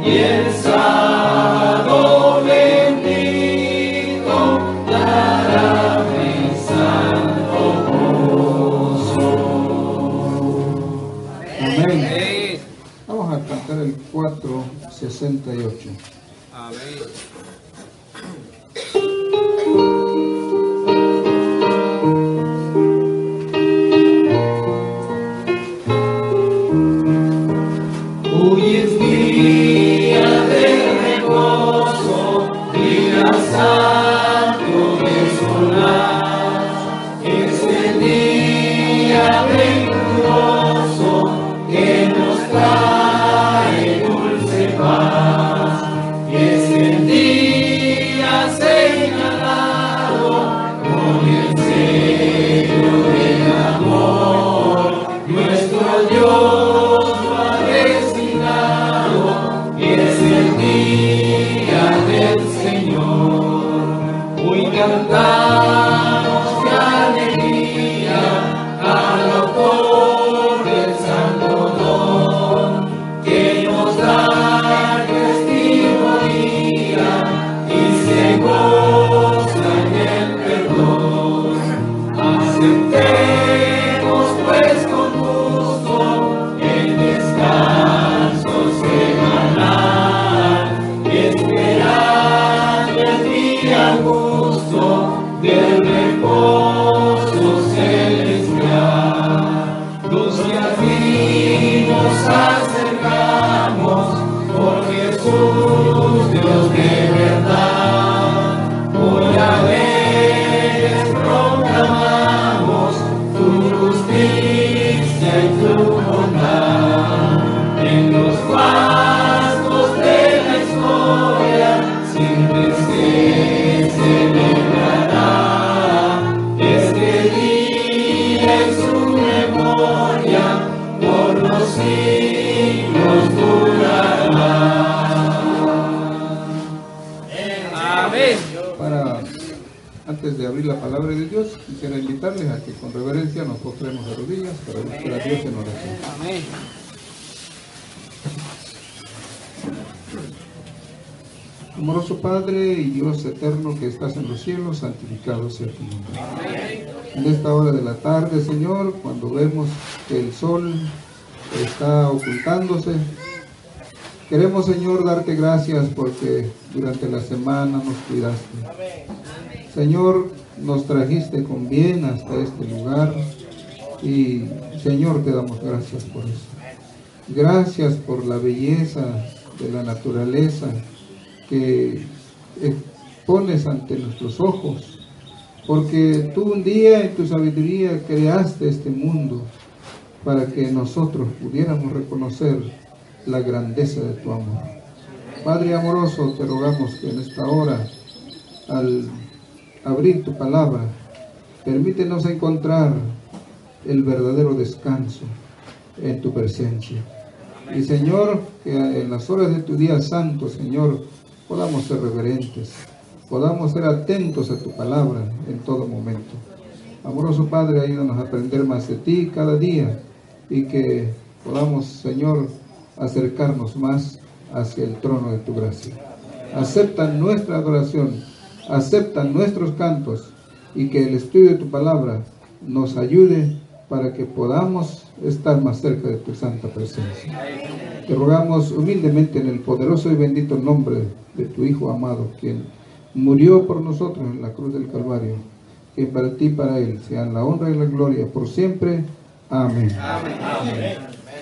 y el sábado bendito dará mi santo gozo. Amén. Vamos a cantar el 468. Amén. Hoy es día de reposo, día santo de solar. Es el día venturoso que nos trae dulce paz. Es el día señalado con el sello del amor. Nuestro Dios lo ha designado y es el día del Señor. Hoy cantamos de alegría al autor del santo don que nos da testimonía y se goza en el perdón. Aceptemos pues con gusto el descanso semanal, esperando el día gusto del reposo celestial. Luz y así nos acercamos por Jesús, Dios de verdad. Hoy alegres proclamamos tu justicia y tu bondad. En los pastos de la historia siempre se celebrará este día en su memoria, por los siglos durará. Amén. Antes de abrir la palabra de Dios, quisiera invitarles a que con reverencia nos postremos de rodillas para buscar a Dios en oración. Amén. Amoroso Padre y Dios eterno que estás en los cielos, santificado sea tu nombre. En esta hora de la tarde, Señor, cuando vemos que el sol está ocultándose, queremos, Señor, darte gracias porque durante la semana nos cuidaste. Señor, nos trajiste con bien hasta este lugar y, Señor, te damos gracias por eso. Gracias por la belleza de la naturaleza que pones ante nuestros ojos, porque tú un día en tu sabiduría creaste este mundo para que nosotros pudiéramos reconocer la grandeza de tu amor. Padre amoroso, te rogamos que en esta hora, al abrir tu palabra, permítenos encontrar el verdadero descanso en tu presencia. Y Señor, que en las horas de tu día santo, Señor, podamos ser reverentes, podamos ser atentos a tu palabra en todo momento. Amoroso Padre, ayúdanos a aprender más de ti cada día y que podamos, Señor, acercarnos más hacia el trono de tu gracia. Acepta nuestra adoración, acepta nuestros cantos y que el estudio de tu palabra nos ayude para que podamos estar más cerca de tu santa presencia. Te rogamos humildemente en el poderoso y bendito nombre de tu Hijo amado, quien murió por nosotros en la cruz del Calvario, que para ti y para Él sean la honra y la gloria por siempre. Amén. Amén. Amén.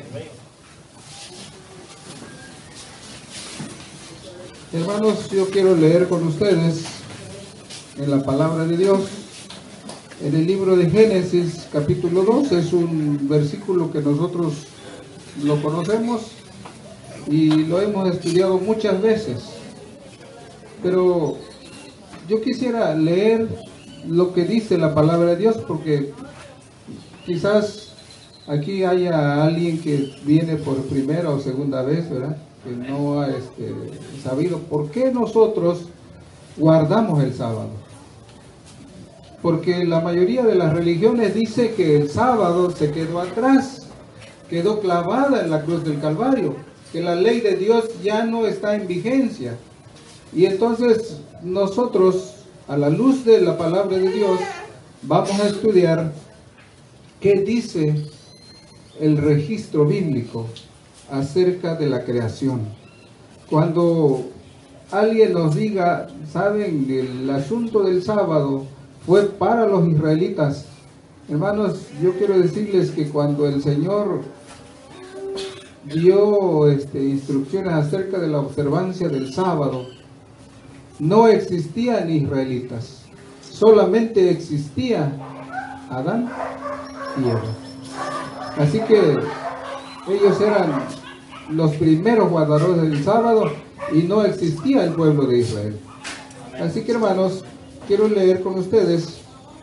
Hermanos, yo quiero leer con ustedes en la palabra de Dios, en el libro de Génesis, capítulo 2. Es un versículo que nosotros lo conocemos y lo hemos estudiado muchas veces, pero yo quisiera leer lo que dice la palabra de Dios, porque quizás aquí haya alguien que viene por primera o segunda vez, ¿verdad?, que no ha sabido por qué nosotros guardamos el sábado. Porque la mayoría de las religiones dice que el sábado se quedó atrás, quedó clavada en la cruz del Calvario. que la ley de Dios ya no está en vigencia. Y entonces nosotros, a la luz de la palabra de Dios, vamos a estudiar qué dice el registro bíblico acerca de la creación. Cuando alguien nos diga, saben, el asunto del sábado fue para los israelitas, hermanos, yo quiero decirles que cuando el Señor dio instrucciones acerca de la observancia del sábado, no existían israelitas, solamente existía Adán y Eva. Así que ellos eran los primeros guardadores del sábado y no existía el pueblo de Israel. Así que, hermanos, quiero leer con ustedes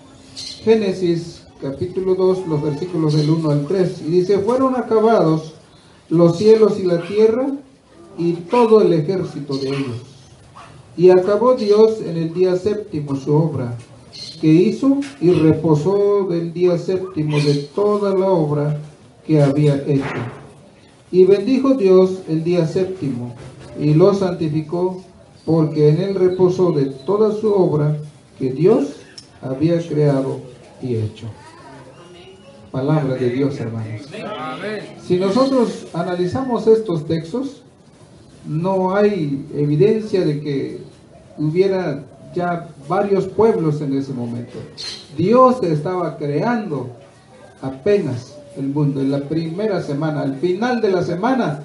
Génesis capítulo 2, los versículos del 1 al 3, y dice: fueron acabados los cielos y la tierra y todo el ejército de ellos. Y acabó Dios en el día séptimo su obra que hizo, y reposó del día séptimo de toda la obra que había hecho. Y bendijo Dios el día séptimo, y lo santificó, porque en él reposó de toda su obra que Dios había creado y hecho. Palabra de Dios, hermanos. Si nosotros analizamos estos textos, no hay evidencia de que hubiera ya varios pueblos en ese momento. Dios estaba creando apenas el mundo. En la primera semana, al final de la semana,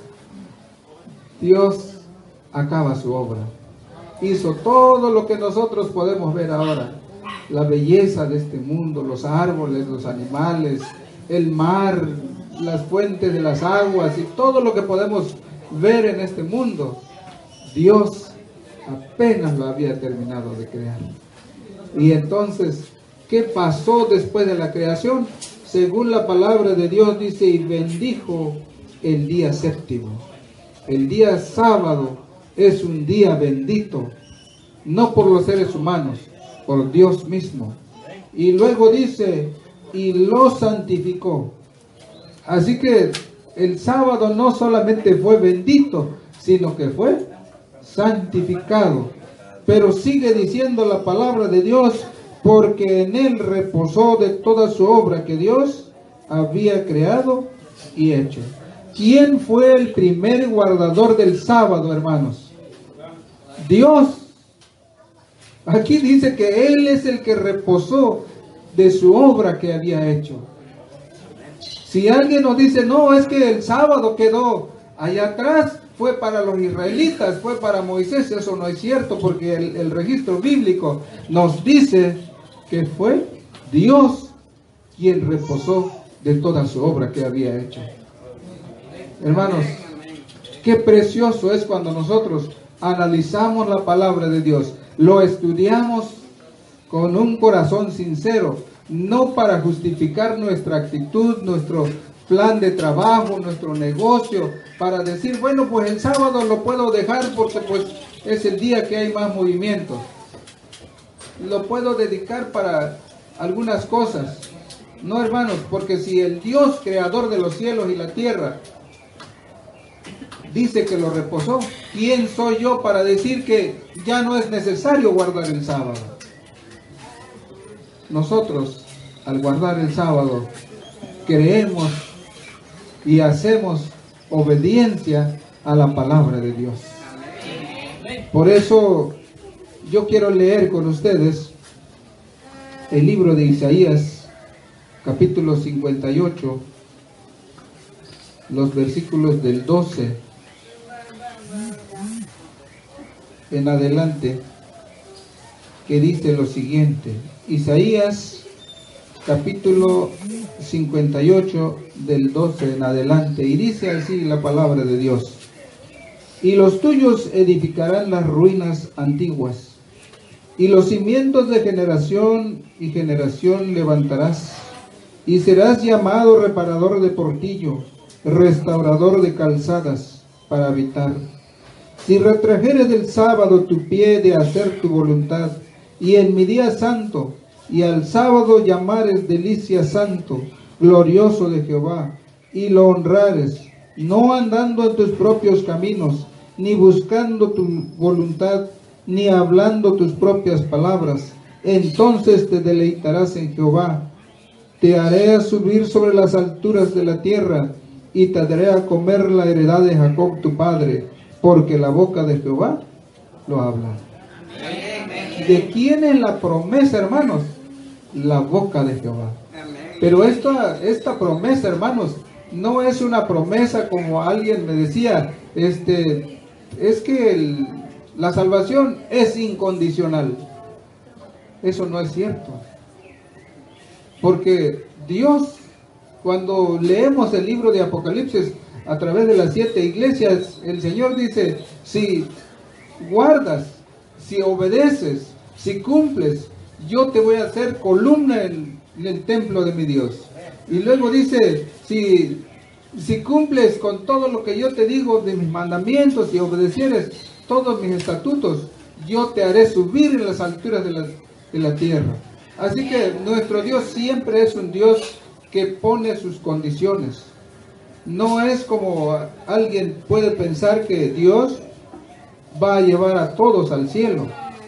Dios acaba su obra. Hizo todo lo que nosotros podemos ver ahora. La belleza de este mundo, los árboles, los animales, el mar, las fuentes de las aguas y todo lo que podemos ver en este mundo, Dios apenas lo había terminado de crear. Y entonces, ¿qué pasó después de la creación? Según la palabra de Dios dice: y bendijo el día séptimo. El día sábado es un día bendito, no por los seres humanos, por Dios mismo. Y luego dice: y lo santificó. Así que el sábado no solamente fue bendito, sino que fue santificado. Pero sigue diciendo la palabra de Dios: porque en él reposó de toda su obra que Dios había creado y hecho. ¿Quién fue el primer guardador del sábado, hermanos? Dios. Aquí dice que él es el que reposó de su obra que había hecho. Si alguien nos dice: no, es que el sábado quedó allá atrás, fue para los israelitas, fue para Moisés, eso no es cierto, porque el registro bíblico nos dice que fue Dios quien reposó de toda su obra que había hecho. Hermanos, qué precioso es cuando nosotros analizamos la palabra de Dios, lo estudiamos con un corazón sincero, no para justificar nuestra actitud, nuestro plan de trabajo, nuestro negocio, para decir, bueno, pues el sábado lo puedo dejar porque pues es el día que hay más movimiento. Lo puedo dedicar para algunas cosas. No, hermanos, porque si el Dios creador de los cielos y la tierra dice que lo reposó, ¿quién soy yo para decir que ya no es necesario guardar el sábado? Nosotros, al guardar el sábado, creemos y hacemos obediencia a la palabra de Dios. Por eso yo quiero leer con ustedes el libro de Isaías, capítulo 58, los versículos del 12 en adelante, que dice lo siguiente. Isaías capítulo 58 del 12 en adelante, y dice así la palabra de Dios: y los tuyos edificarán las ruinas antiguas, y los cimientos de generación y generación levantarás, y serás llamado reparador de portillo, restaurador de calzadas para habitar. Si retrajeres del sábado tu pie de hacer tu voluntad, y en mi día santo, y al sábado llamares delicia santo, glorioso de Jehová, y lo honrares, no andando en tus propios caminos, ni buscando tu voluntad, ni hablando tus propias palabras. Entonces te deleitarás en Jehová. Te haré subir sobre las alturas de la tierra, y te daré a comer la heredad de Jacob tu padre, porque la boca de Jehová lo habla. ¿De quién es la promesa, hermanos? La boca de Jehová. Pero esta promesa, hermanos, no es una promesa como alguien me decía, es que la salvación es incondicional. Eso no es cierto. Porque Dios, cuando leemos el libro de Apocalipsis a través de las 7 iglesias, el Señor dice, si guardas, si obedeces, si cumples, yo te voy a hacer columna en el templo de mi Dios. Y luego dice, si cumples con todo lo que yo te digo de mis mandamientos y obedecieres todos mis estatutos, yo te haré subir en las alturas de la tierra. Así que nuestro Dios siempre es un Dios que pone sus condiciones. No es como alguien puede pensar que Dios va a llevar a todos al cielo.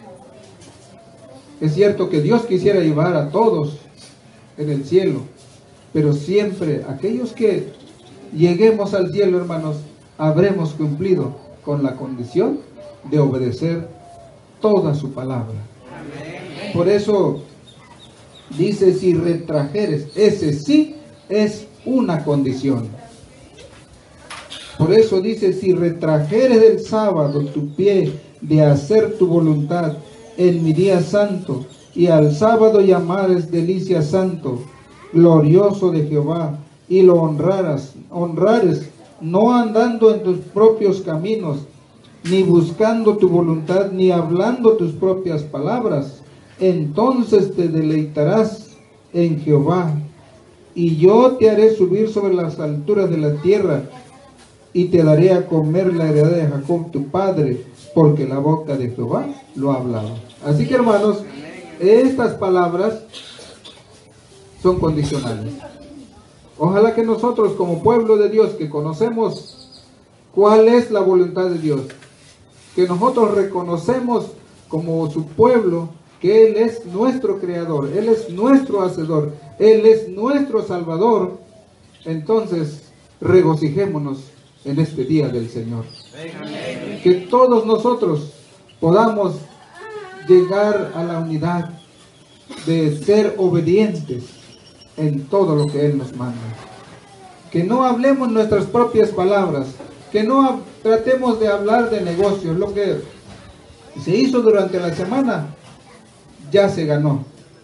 Es cierto que Dios quisiera llevar a todos en el cielo, pero siempre aquellos que lleguemos al cielo, hermanos, habremos cumplido con la condición de obedecer toda su palabra. Por eso dice, si retrajeres, ese sí es una condición. Por eso dice, si retrajeres del sábado tu pie de hacer tu voluntad en mi día santo, y al sábado llamares delicia santo, glorioso de Jehová, y lo honrares, no andando en tus propios caminos, ni buscando tu voluntad, ni hablando tus propias palabras, entonces te deleitarás en Jehová, y yo te haré subir sobre las alturas de la tierra, y te daré a comer la heredad de Jacob tu padre, porque la boca de Jehová lo ha hablado. Así que, hermanos, estas palabras son condicionales. Ojalá que nosotros, como pueblo de Dios, que conocemos cuál es la voluntad de Dios, que nosotros reconocemos como su pueblo que Él es nuestro creador, Él es nuestro hacedor, Él es nuestro salvador, entonces regocijémonos en este día del Señor. Que todos nosotros podamos llegar a la unidad de ser obedientes en todo lo que Él nos manda. Que no hablemos nuestras propias palabras, que no tratemos de hablar de negocios. Lo que se hizo durante la semana ya se ganó.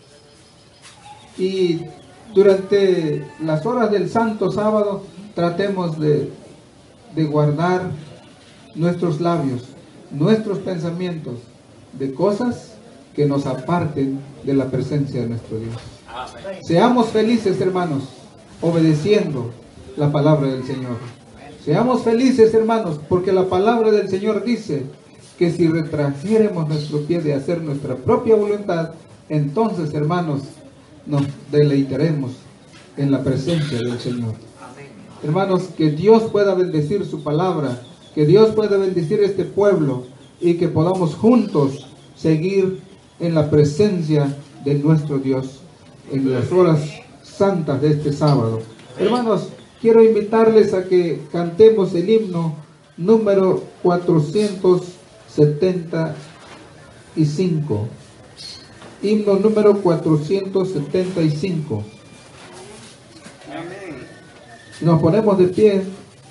Y durante las horas del Santo Sábado tratemos de guardar nuestros labios, nuestros pensamientos de cosas que nos aparten de la presencia de nuestro Dios. Seamos felices, hermanos, obedeciendo la palabra del Señor. Seamos felices, hermanos, porque la palabra del Señor dice que si retrajéramos nuestro pie de hacer nuestra propia voluntad, entonces, hermanos, nos deleitaremos en la presencia del Señor. Hermanos, que Dios pueda bendecir su palabra, que Dios pueda bendecir este pueblo y que podamos juntos seguir en la presencia de nuestro Dios en las horas santas de este sábado. Hermanos, quiero invitarles a que cantemos el himno número 475. Himno número 475. Nos ponemos de pie.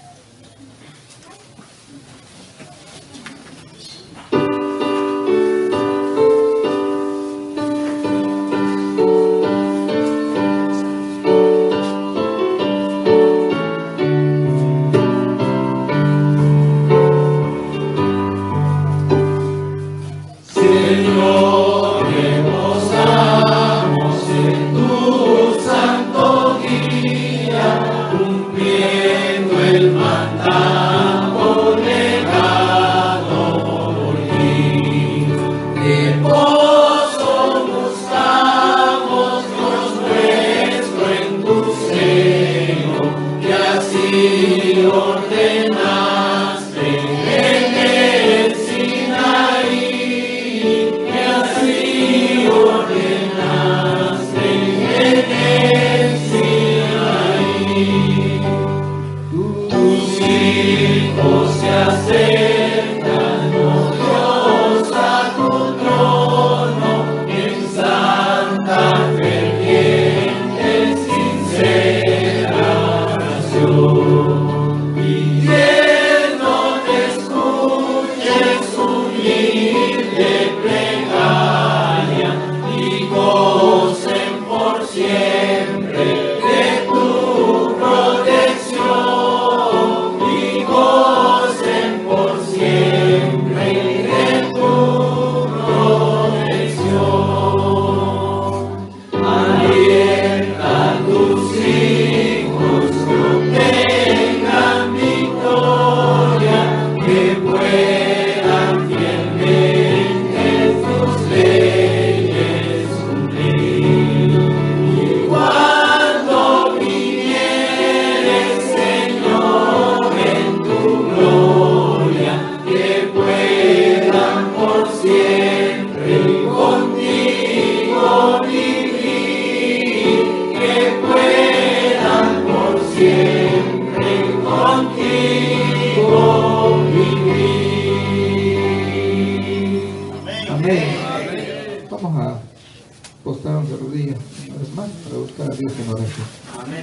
Señor, reposamos en tu santo día, cumpliendo rodilla una vez más para buscar a Dios en oración. Amén.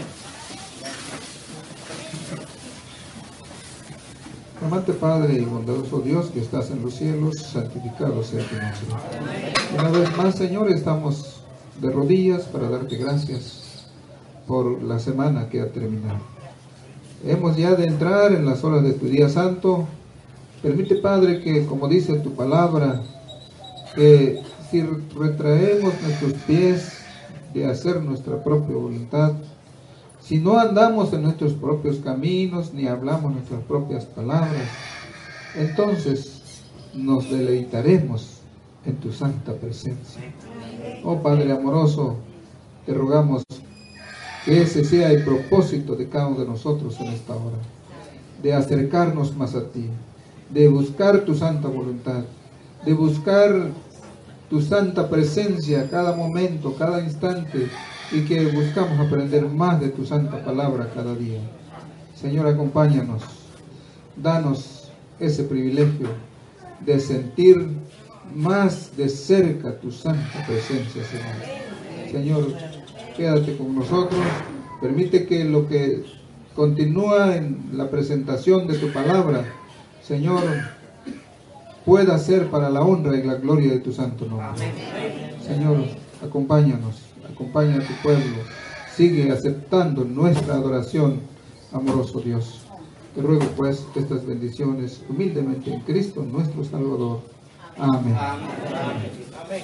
Amante Padre y bondadoso Dios que estás en los cielos, santificado sea tu nombre. Una vez más, Señor, estamos de rodillas para darte gracias por la semana que ha terminado. Hemos ya de entrar en las horas de tu día santo. Permite, Padre, que como dice tu palabra, que si retraemos nuestros pies de hacer nuestra propia voluntad, si no andamos en nuestros propios caminos, ni hablamos nuestras propias palabras, entonces nos deleitaremos en tu santa presencia. Oh Padre amoroso, te rogamos que ese sea el propósito de cada uno de nosotros en esta hora, de acercarnos más a ti, de buscar tu santa voluntad, de buscar tu santa presencia cada momento, cada instante, y que buscamos aprender más de tu santa palabra cada día. Señor, acompáñanos, danos ese privilegio de sentir más de cerca tu santa presencia, Señor. Señor, quédate con nosotros, permite que lo que continúa en la presentación de tu palabra, Señor, pueda ser para la honra y la gloria de tu santo nombre. Señor, acompáñanos, acompaña a tu pueblo, sigue aceptando nuestra adoración, amoroso Dios. Te ruego pues estas bendiciones humildemente en Cristo nuestro Salvador. Amén. Amén.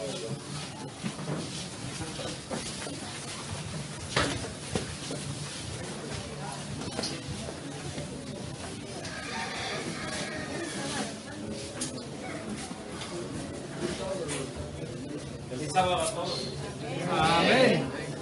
Feliz sábado a todos. Amén.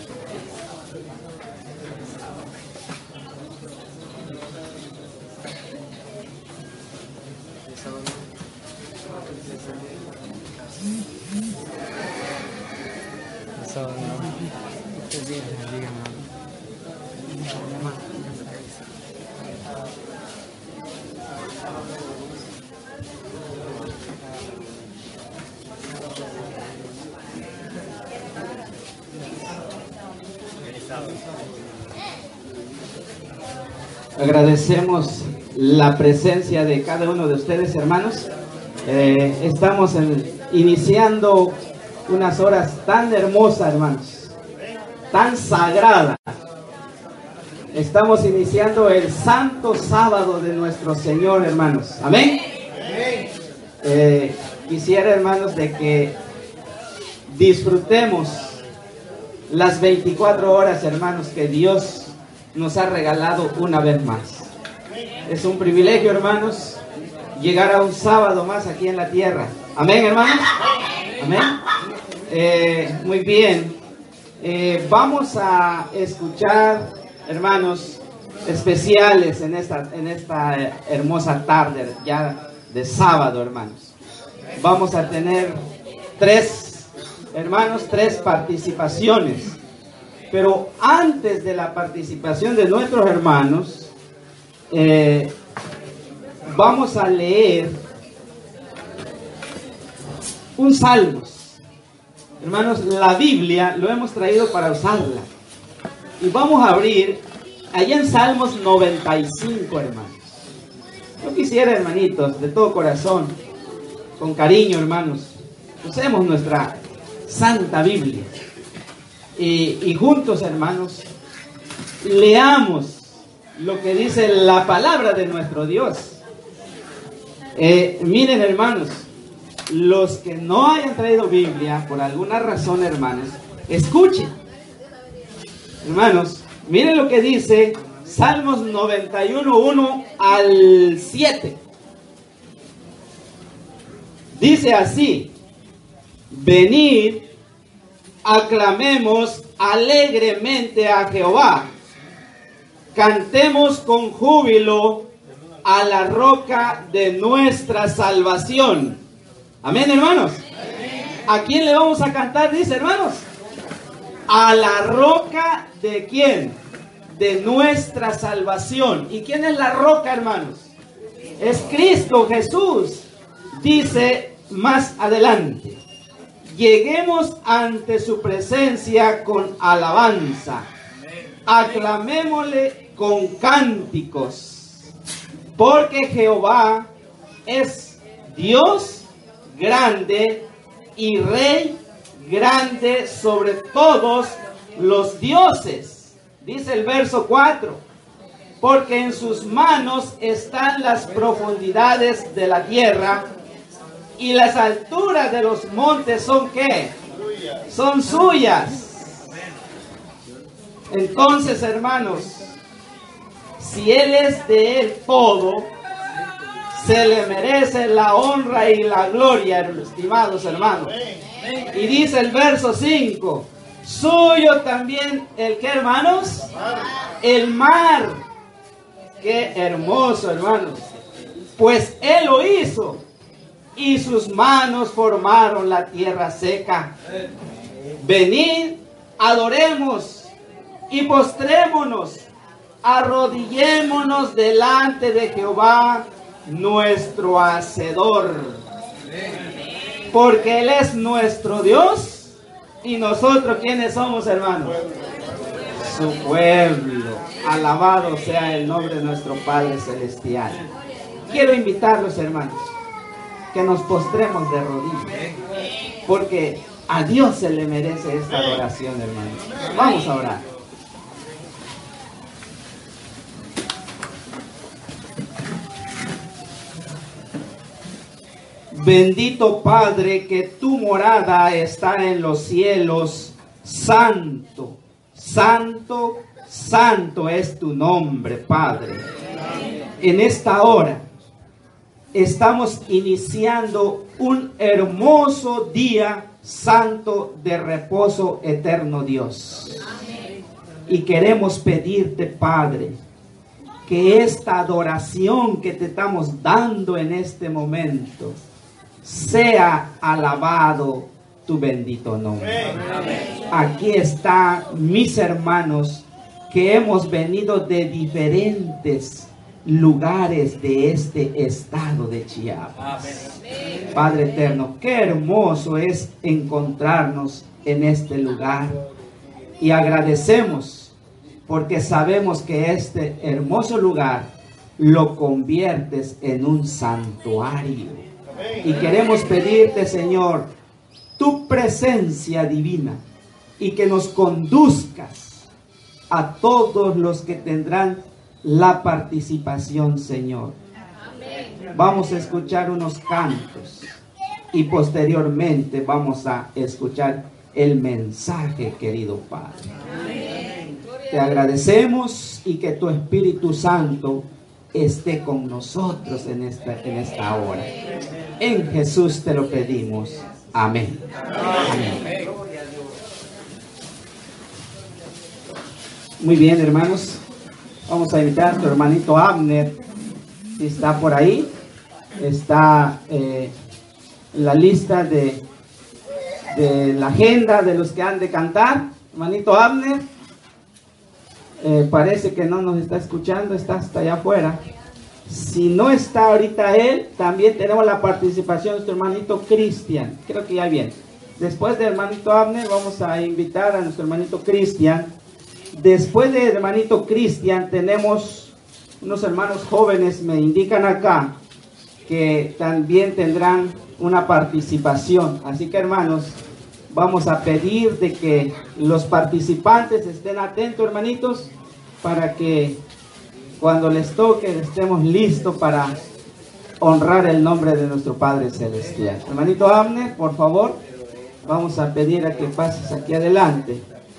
Agradecemos la presencia de cada uno de ustedes, hermanos. Estamos iniciando unas horas tan hermosas, hermanos, tan sagradas. Estamos iniciando el santo sábado de nuestro Señor, hermanos. Amén. Quisiera, hermanos, de que disfrutemos las 24 horas, hermanos, que Dios nos ha regalado una vez más. Es un privilegio, hermanos, llegar a un sábado más aquí en la tierra. Amén, hermanos. Amén. Muy bien. Vamos a escuchar, hermanos, especiales en esta hermosa tarde ya de sábado, hermanos. Vamos a tener tres participaciones. Pero antes de la participación de nuestros hermanos, vamos a leer un Salmos. Hermanos, la Biblia lo hemos traído para usarla. Y vamos a abrir allá en Salmos 95, hermanos. Yo quisiera, hermanitos, de todo corazón, con cariño, hermanos, usemos nuestra Santa Biblia. Y juntos, hermanos, leamos lo que dice la palabra de nuestro Dios. Miren, hermanos, los que no hayan traído Biblia por alguna razón, hermanos, escuchen. Hermanos, miren lo que dice Salmos 91, 1 al 7. Dice así: venid, aclamemos alegremente a Jehová, cantemos con júbilo a la roca de nuestra salvación. Amén, hermanos. ¿A quién le vamos a cantar? Dice, hermanos, a la roca de quién, de nuestra salvación. ¿Y quién es la roca, hermanos? Es Cristo Jesús. Dice más adelante: Lleguemos ante su presencia con alabanza. Aclamémosle con cánticos. Porque Jehová es Dios grande y Rey grande sobre todos los dioses. Dice el verso 4. Porque en sus manos están las profundidades de la tierra, y las alturas de los montes son ¿qué? Son suyas. Entonces, hermanos, si Él es de Él todo, se le merece la honra y la gloria, estimados hermanos. Y dice el verso 5, suyo también el que, hermanos, el mar. Qué hermoso, hermanos, pues Él lo hizo y sus manos formaron la tierra seca. Venid, adoremos y postrémonos, arrodillémonos delante de Jehová nuestro Hacedor, porque Él es nuestro Dios y nosotros ¿quiénes somos, hermanos? Su pueblo. Alabado sea el nombre de nuestro Padre Celestial. Quiero invitarlos, hermanos, que nos postremos de rodillas, porque a Dios se le merece esta adoración, hermanos. Vamos a orar. Bendito Padre, que tu morada está en los cielos. Santo, santo, santo es tu nombre, Padre. En esta hora estamos iniciando un hermoso día santo de reposo eterno, Dios. Y queremos pedirte, Padre, que esta adoración que te estamos dando en este momento sea alabado tu bendito nombre. Aquí están mis hermanos que hemos venido de diferentes lugares de este estado de Chiapas. Padre eterno, qué hermoso es encontrarnos en este lugar. Y agradecemos porque sabemos que este hermoso lugar lo conviertes en un santuario. Y queremos pedirte, Señor, tu presencia divina y que nos conduzcas a todos los que tendrán la participación, Señor. Vamos a escuchar unos cantos y posteriormente vamos a escuchar el mensaje, querido Padre. Te agradecemos y que tu Espíritu Santo esté con nosotros en esta hora. En Jesús te lo pedimos. Amén. Amén. Muy bien, hermanos. Vamos a invitar a nuestro hermanito Abner, si está por ahí. Está la lista de la agenda de los que han de cantar. Hermanito Abner, parece que no nos está escuchando, está hasta allá afuera. Si no está ahorita él, también tenemos la participación de nuestro hermanito Cristian. Creo que ya viene. Después del hermanito Abner, vamos a invitar a nuestro hermanito Cristian. Después del hermanito Cristian, tenemos unos hermanos jóvenes, me indican acá, que también tendrán una participación. Así que, hermanos, vamos a pedir de que los participantes estén atentos, hermanitos, para que cuando les toque estemos listos para honrar el nombre de nuestro Padre Celestial. Hermanito Abner, por favor, vamos a pedir a que pases aquí adelante.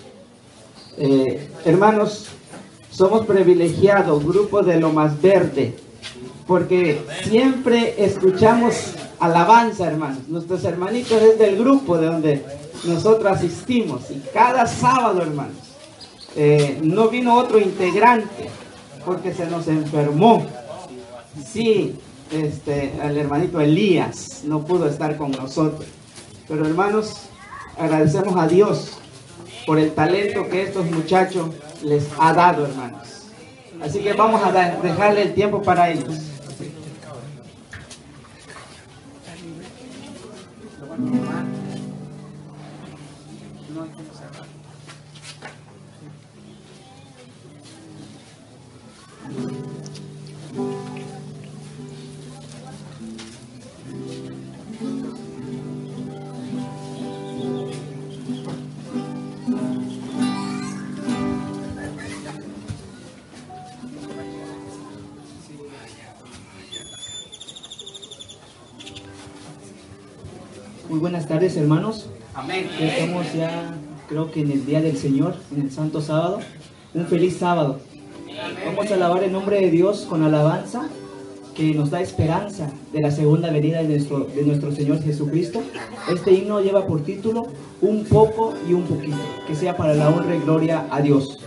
Hermanos, somos privilegiados, grupo de lo más verde, porque siempre escuchamos alabanza, hermanos. Nuestros hermanitos es del grupo de donde nosotros asistimos, y cada sábado, hermanos, no vino otro integrante porque se nos enfermó. Sí, el hermanito Elías no pudo estar con nosotros, pero hermanos, agradecemos a Dios por el talento que estos muchachos les ha dado, hermanos. Así que vamos a dejarle el tiempo para ellos. no hay que cerrar. Muy buenas tardes, hermanos. Amén. Estamos ya, creo que en el Día del Señor, en el Santo Sábado. Un feliz sábado. Vamos a alabar el nombre de Dios con alabanza que nos da esperanza de la segunda venida de nuestro Señor Jesucristo. Este himno lleva por título Un poco y un poquito. Que sea para la honra y gloria a Dios.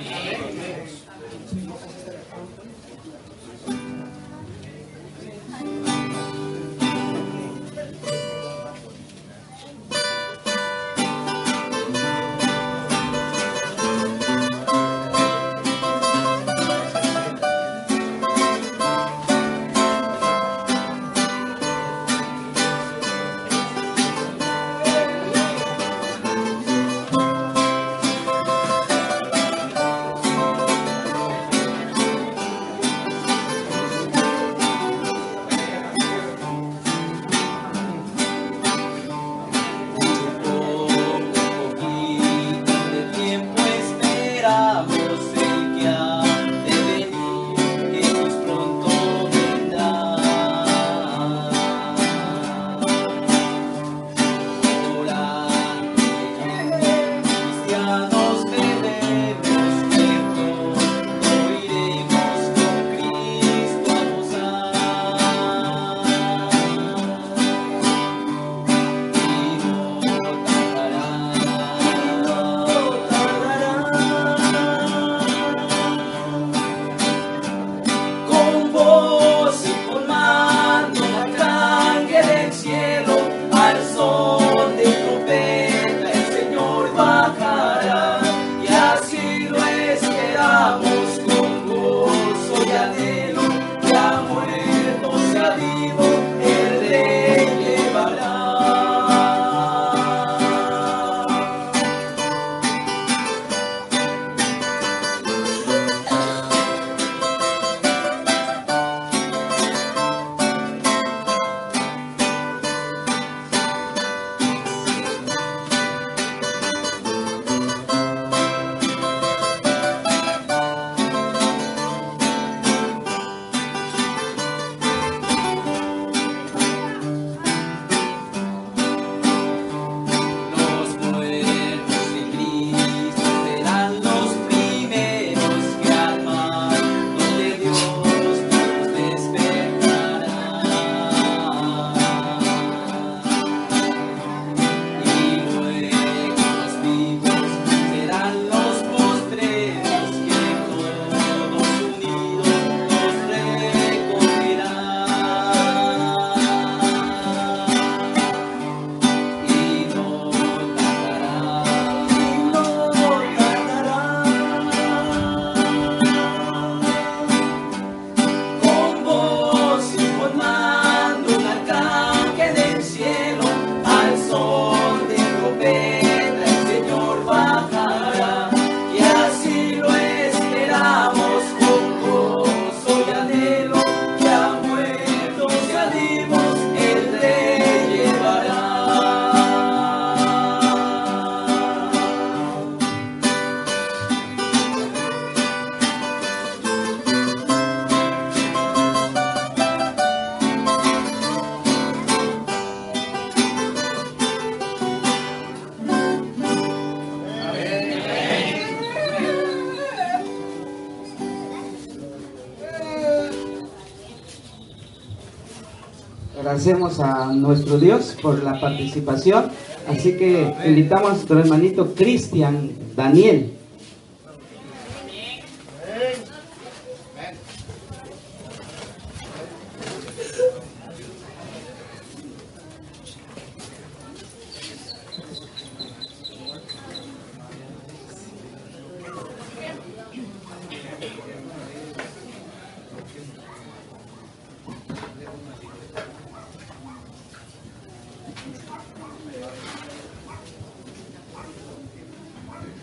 Agradecemos a nuestro Dios por la participación, así que invitamos a nuestro hermanito Cristian Daniel.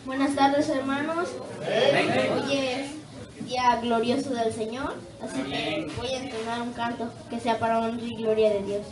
Buenas tardes, hermanos. Hoy es día glorioso del Señor, así que voy a entonar un canto que sea para honra y gloria de Dios.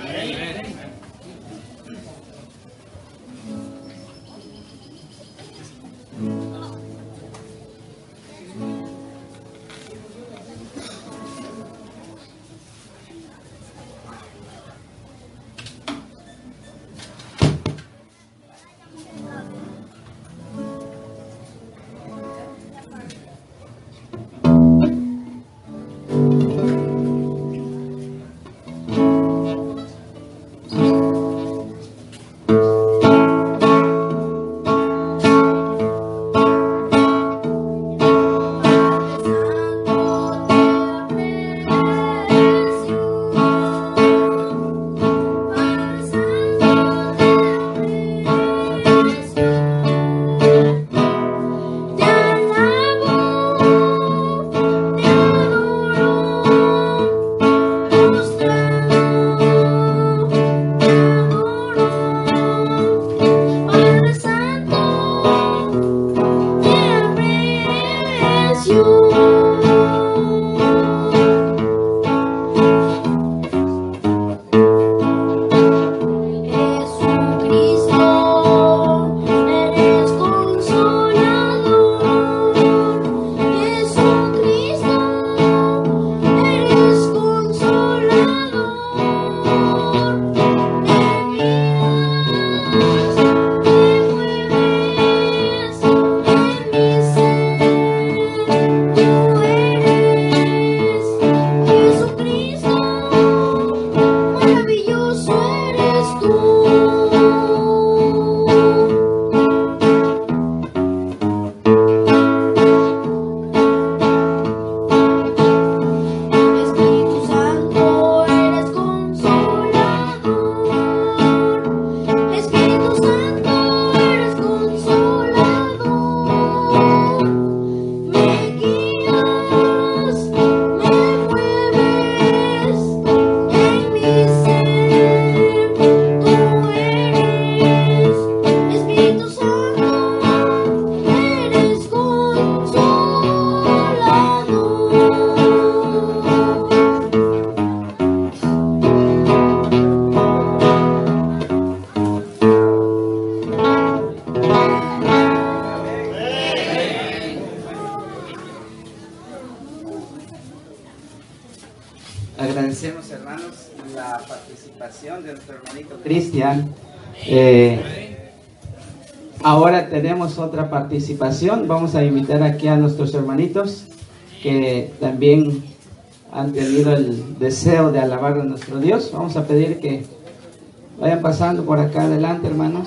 Agradecemos, hermanos, la participación de nuestro hermanito Cristian. Ahora tenemos otra participación. Vamos a invitar aquí a nuestros hermanitos que también han tenido el deseo de alabar a nuestro Dios. Vamos a pedir que vayan pasando por acá adelante, hermanos.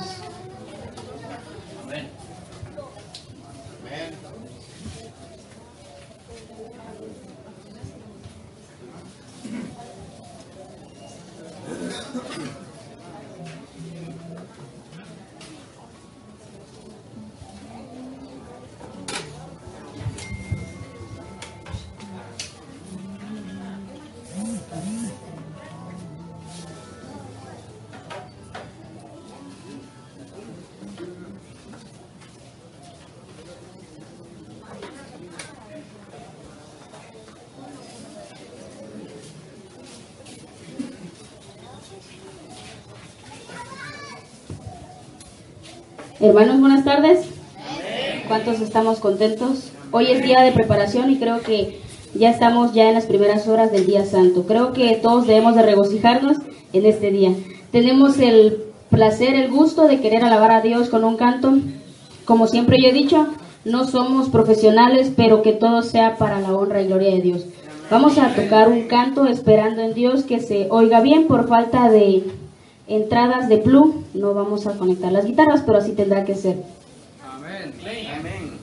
Hermanos, buenas tardes. ¿Cuántos estamos contentos? Hoy es día de preparación y creo que ya estamos ya en las primeras horas del día santo. Creo que todos debemos de regocijarnos en este día. Tenemos el placer, el gusto de querer alabar a Dios con un canto. Como siempre yo he dicho, no somos profesionales, pero que todo sea para la honra y gloria de Dios. Vamos a tocar un canto esperando en Dios que se oiga bien. Por falta de entradas de plug no vamos a conectar las guitarras, pero así tendrá que ser. Amén. Amén.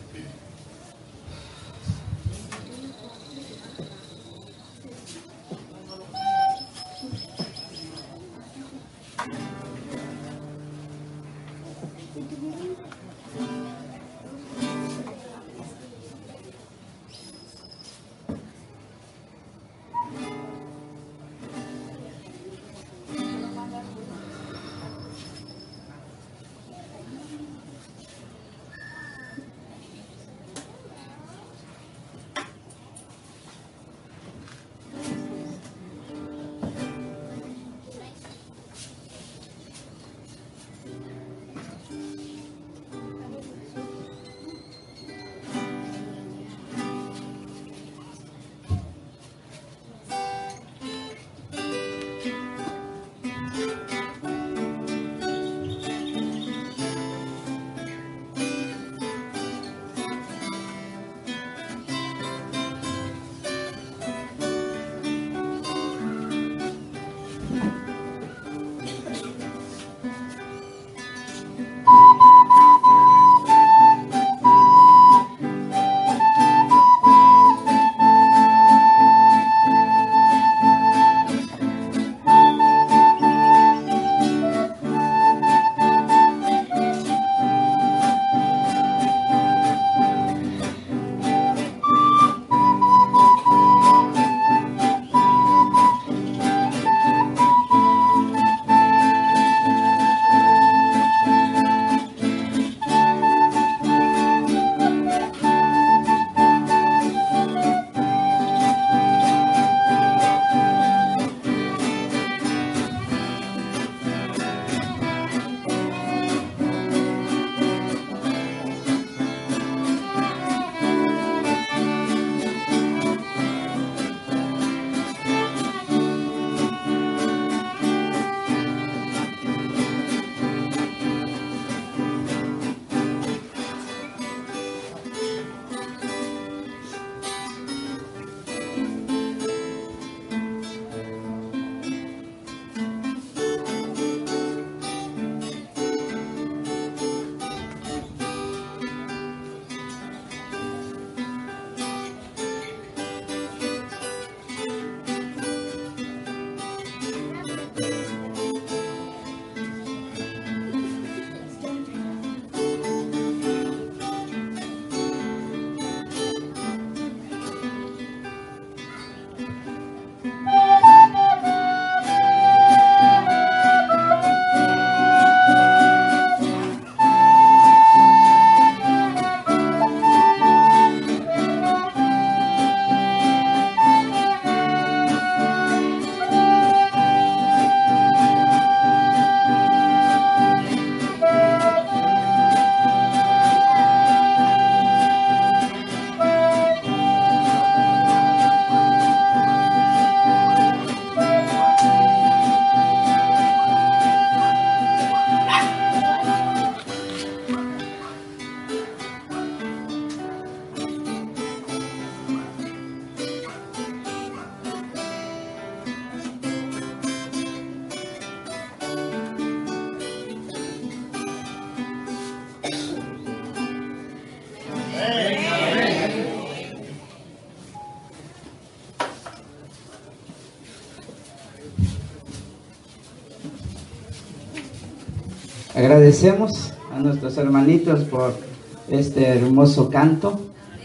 Agradecemos a nuestros hermanitos por este hermoso canto.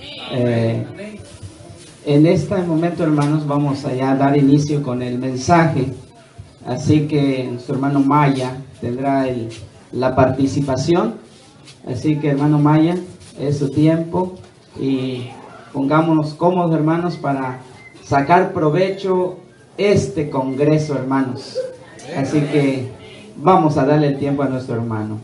En este momento, hermanos, vamos allá a dar inicio con el mensaje. Así que nuestro hermano Maya tendrá la participación. Así que, hermano Maya, es su tiempo y pongámonos cómodos, hermanos, para sacar provecho este congreso, hermanos. Así que vamos a darle el tiempo a nuestro hermano.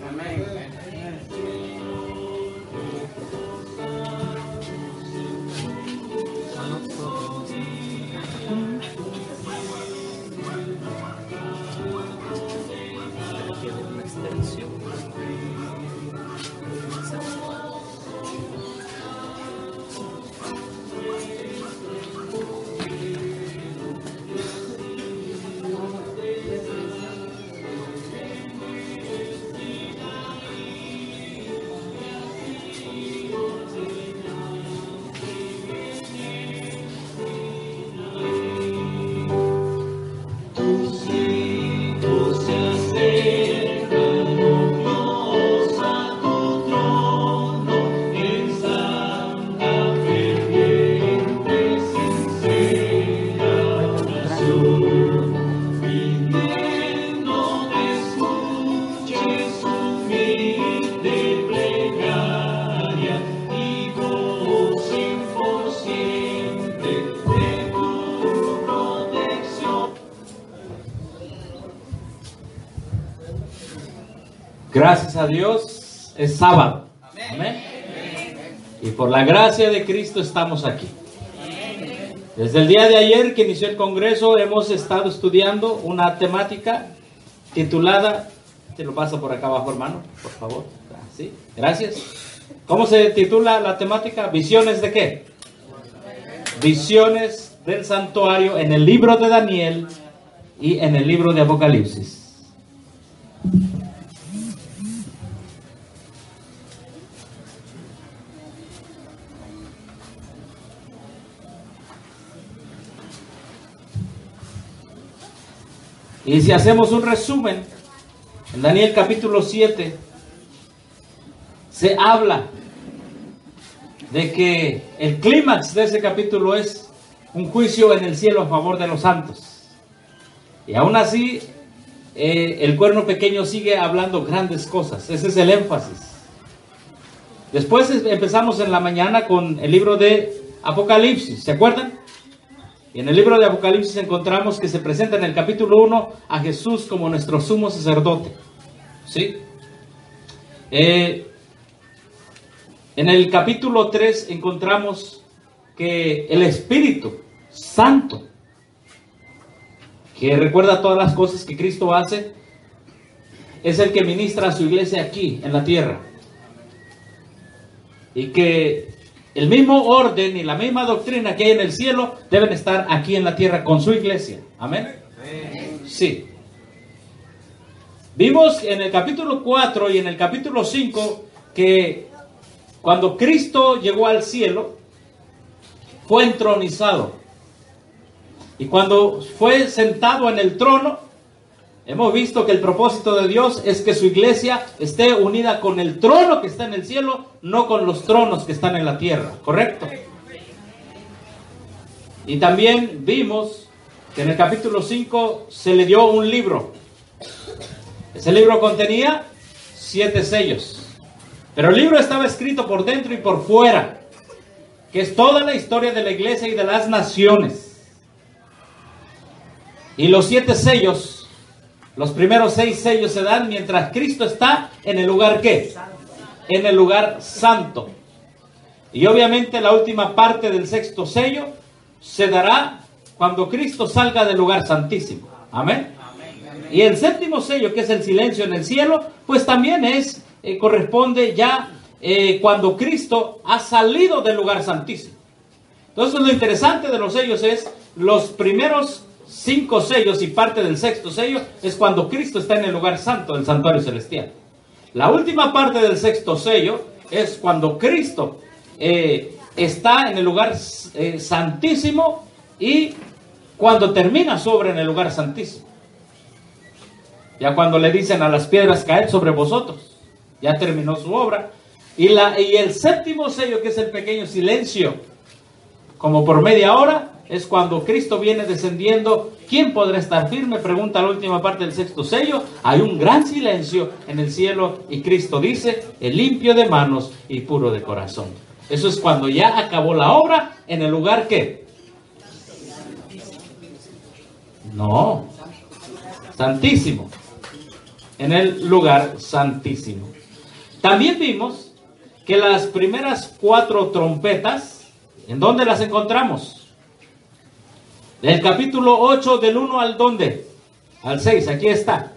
Gracias a Dios, es sábado. Amén. Y por la gracia de Cristo estamos aquí. Desde el día de ayer que inició el Congreso hemos estado estudiando una temática titulada, te lo paso por acá abajo, hermano, por favor. ¿Sí? Gracias. ¿Cómo se titula la temática? ¿Visiones de qué? Visiones del santuario en el libro de Daniel y en el libro de Apocalipsis. Y si hacemos un resumen, en Daniel capítulo 7 se habla de que el clímax de ese capítulo es un juicio en el cielo a favor de los santos. Y aún así, el cuerno pequeño sigue hablando grandes cosas. Ese es el énfasis. Después empezamos en la mañana con el libro de Apocalipsis, ¿se acuerdan? Y en el libro de Apocalipsis encontramos que se presenta en el capítulo 1 a Jesús como nuestro sumo sacerdote. ¿Sí? En el capítulo 3 encontramos que el Espíritu Santo, que recuerda todas las cosas que Cristo hace, es el que ministra a su iglesia aquí en la tierra. Y que el mismo orden y la misma doctrina que hay en el cielo deben estar aquí en la tierra con su iglesia. Amén. Sí. Vimos en el capítulo 4 y en el capítulo 5 que cuando Cristo llegó al cielo, fue entronizado. Y cuando fue sentado en el trono, hemos visto que el propósito de Dios es que su iglesia esté unida con el trono que está en el cielo, no con los tronos que están en la tierra, ¿correcto? Y también vimos que en el capítulo 5 se le dio un libro. Ese libro contenía 7 sellos, pero el libro estaba escrito por dentro y por fuera, que es toda la historia de la iglesia y de las naciones. Y los 7 sellos, los primeros 6 sellos se dan mientras Cristo está en el lugar ¿qué? En el lugar santo. Y obviamente la última parte del 6º sello se dará cuando Cristo salga del lugar santísimo. Amén. Y el 7º sello, que es el silencio en el cielo, pues también corresponde ya cuando Cristo ha salido del lugar santísimo. Entonces lo interesante de los sellos es los primeros 5 sellos y parte del 6º sello es cuando Cristo está en el lugar santo del santuario celestial. La última parte del 6º sello es cuando Cristo está en el lugar santísimo y cuando termina su obra en el lugar santísimo. Ya cuando le dicen a las piedras, caed sobre vosotros, ya terminó su obra. Y el séptimo sello, que es el pequeño silencio, como por media hora, es cuando Cristo viene descendiendo. ¿Quién podrá estar firme? Pregunta la última parte del sexto sello. Hay un gran silencio en el cielo y Cristo dice, el limpio de manos y puro de corazón. Eso es cuando ya acabó la obra. ¿En el lugar qué? No, santísimo. En el lugar santísimo. También vimos que las primeras 4 trompetas, ¿en dónde las encontramos? Del capítulo 8, del 1 al ¿dónde? Al 6, aquí está.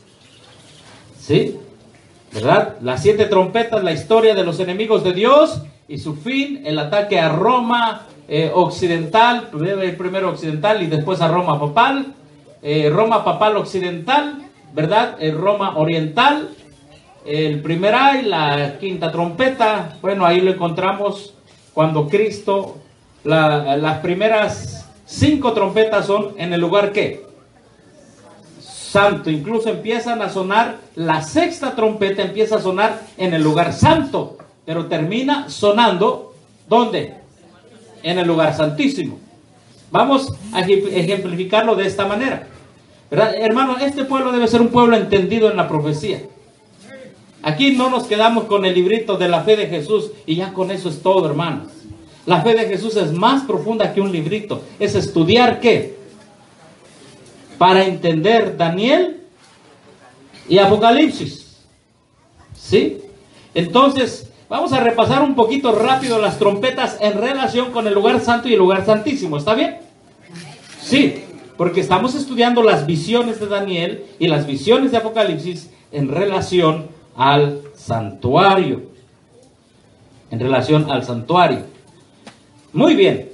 ¿Sí? ¿Verdad? Las 7 trompetas, la historia de los enemigos de Dios y su fin, el ataque a Roma occidental, primero occidental y después a Roma papal, Roma papal occidental, ¿verdad? Roma oriental, el primer ay, la 5ª trompeta. Bueno, ahí lo encontramos cuando Cristo, las primeras 5 trompetas son en el lugar ¿qué? Santo. Incluso empiezan a sonar, la 6ª trompeta empieza a sonar en el lugar santo, pero termina sonando ¿dónde? En el lugar santísimo. Vamos a ejemplificarlo de esta manera, ¿verdad? Hermano, este pueblo debe ser un pueblo entendido en la profecía. Aquí no nos quedamos con el librito de la fe de Jesús y ya con eso es todo, hermanos. La fe de Jesús es más profunda que un librito. Es estudiar ¿qué? Para entender Daniel y Apocalipsis. ¿Sí? Entonces, vamos a repasar un poquito rápido las trompetas en relación con el lugar santo y el lugar santísimo. ¿Está bien? Sí, porque estamos estudiando las visiones de Daniel y las visiones de Apocalipsis en relación al santuario. En relación al santuario. Muy bien.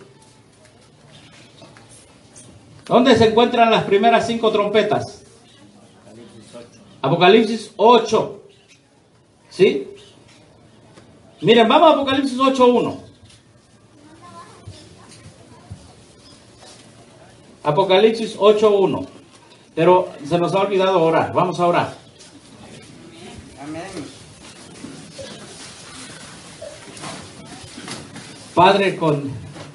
¿Dónde se encuentran las primeras 5 trompetas? Apocalipsis 8. ¿Sí? Miren, vamos a Apocalipsis 8.1. Apocalipsis 8.1. Pero se nos ha olvidado orar. Vamos a orar. Amén. Padre, con